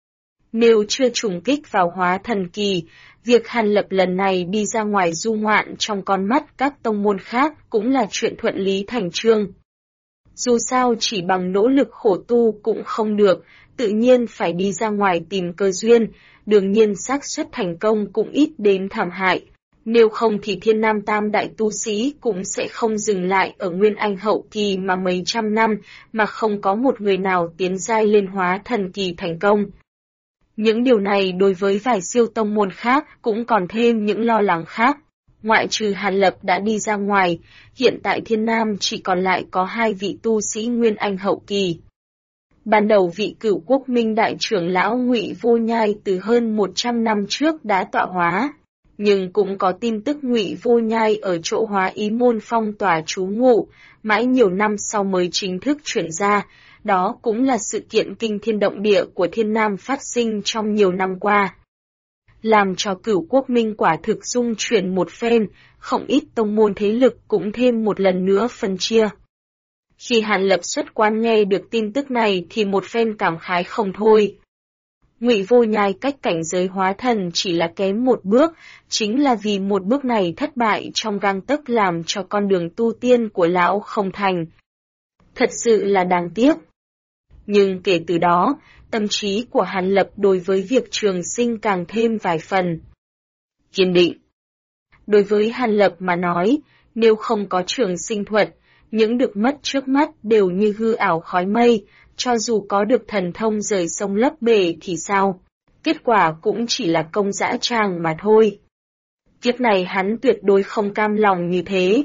S1: Nếu chưa trùng kích vào hóa thần kỳ, việc Hàn Lập lần này đi ra ngoài du ngoạn trong con mắt các tông môn khác cũng là chuyện thuận lý thành chương. Dù sao chỉ bằng nỗ lực khổ tu cũng không được, tự nhiên phải đi ra ngoài tìm cơ duyên, đương nhiên xác suất thành công cũng ít đến thảm hại. Nếu không thì Thiên Nam tam đại tu sĩ cũng sẽ không dừng lại ở Nguyên Anh hậu kỳ mà mấy trăm năm, mà không có một người nào tiến giai lên hóa thần kỳ thành công. Những điều này đối với vài siêu tông môn khác cũng còn thêm những lo lắng khác. Ngoại trừ Hàn Lập đã đi ra ngoài, hiện tại Thiên Nam chỉ còn lại có 2 vị tu sĩ Nguyên Anh hậu kỳ. Ban đầu vị Cửu Quốc Minh đại trưởng lão Ngụy Vô Nhai từ hơn 100 năm trước đã tọa hóa, nhưng cũng có tin tức Ngụy Vô Nhai ở chỗ Hóa Ý môn phong tỏa trú ngụ, mãi nhiều năm sau mới chính thức chuyển ra. Đó cũng là sự kiện kinh thiên động địa của Thiên Nam phát sinh trong nhiều năm qua. Làm cho Cửu Quốc Minh quả thực dung chuyển một phen, không ít tông môn thế lực cũng thêm một lần nữa phân chia. Khi Hàn Lập xuất quan nghe được tin tức này thì một phen cảm khái không thôi. Ngụy Vô Nhai cách cảnh giới hóa thần chỉ là kém một bước, chính là vì một bước này thất bại trong gang tấc làm cho con đường tu tiên của lão không thành. Thật sự là đáng tiếc. Nhưng kể từ đó, tâm trí của Hàn Lập đối với việc trường sinh càng thêm vài phần kiên định. Đối với Hàn Lập mà nói, nếu không có trường sinh thuật, những được mất trước mắt đều như hư ảo khói mây, cho dù có được thần thông rời sông lấp bể thì sao? Kết quả cũng chỉ là công dã tràng mà thôi. Kiếp này hắn tuyệt đối không cam lòng như thế.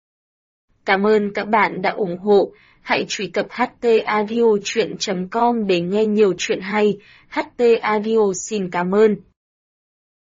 S1: Cảm ơn các bạn đã ủng hộ. Hãy truy cập htaudio.com để nghe nhiều chuyện hay. HT Audio xin cảm ơn.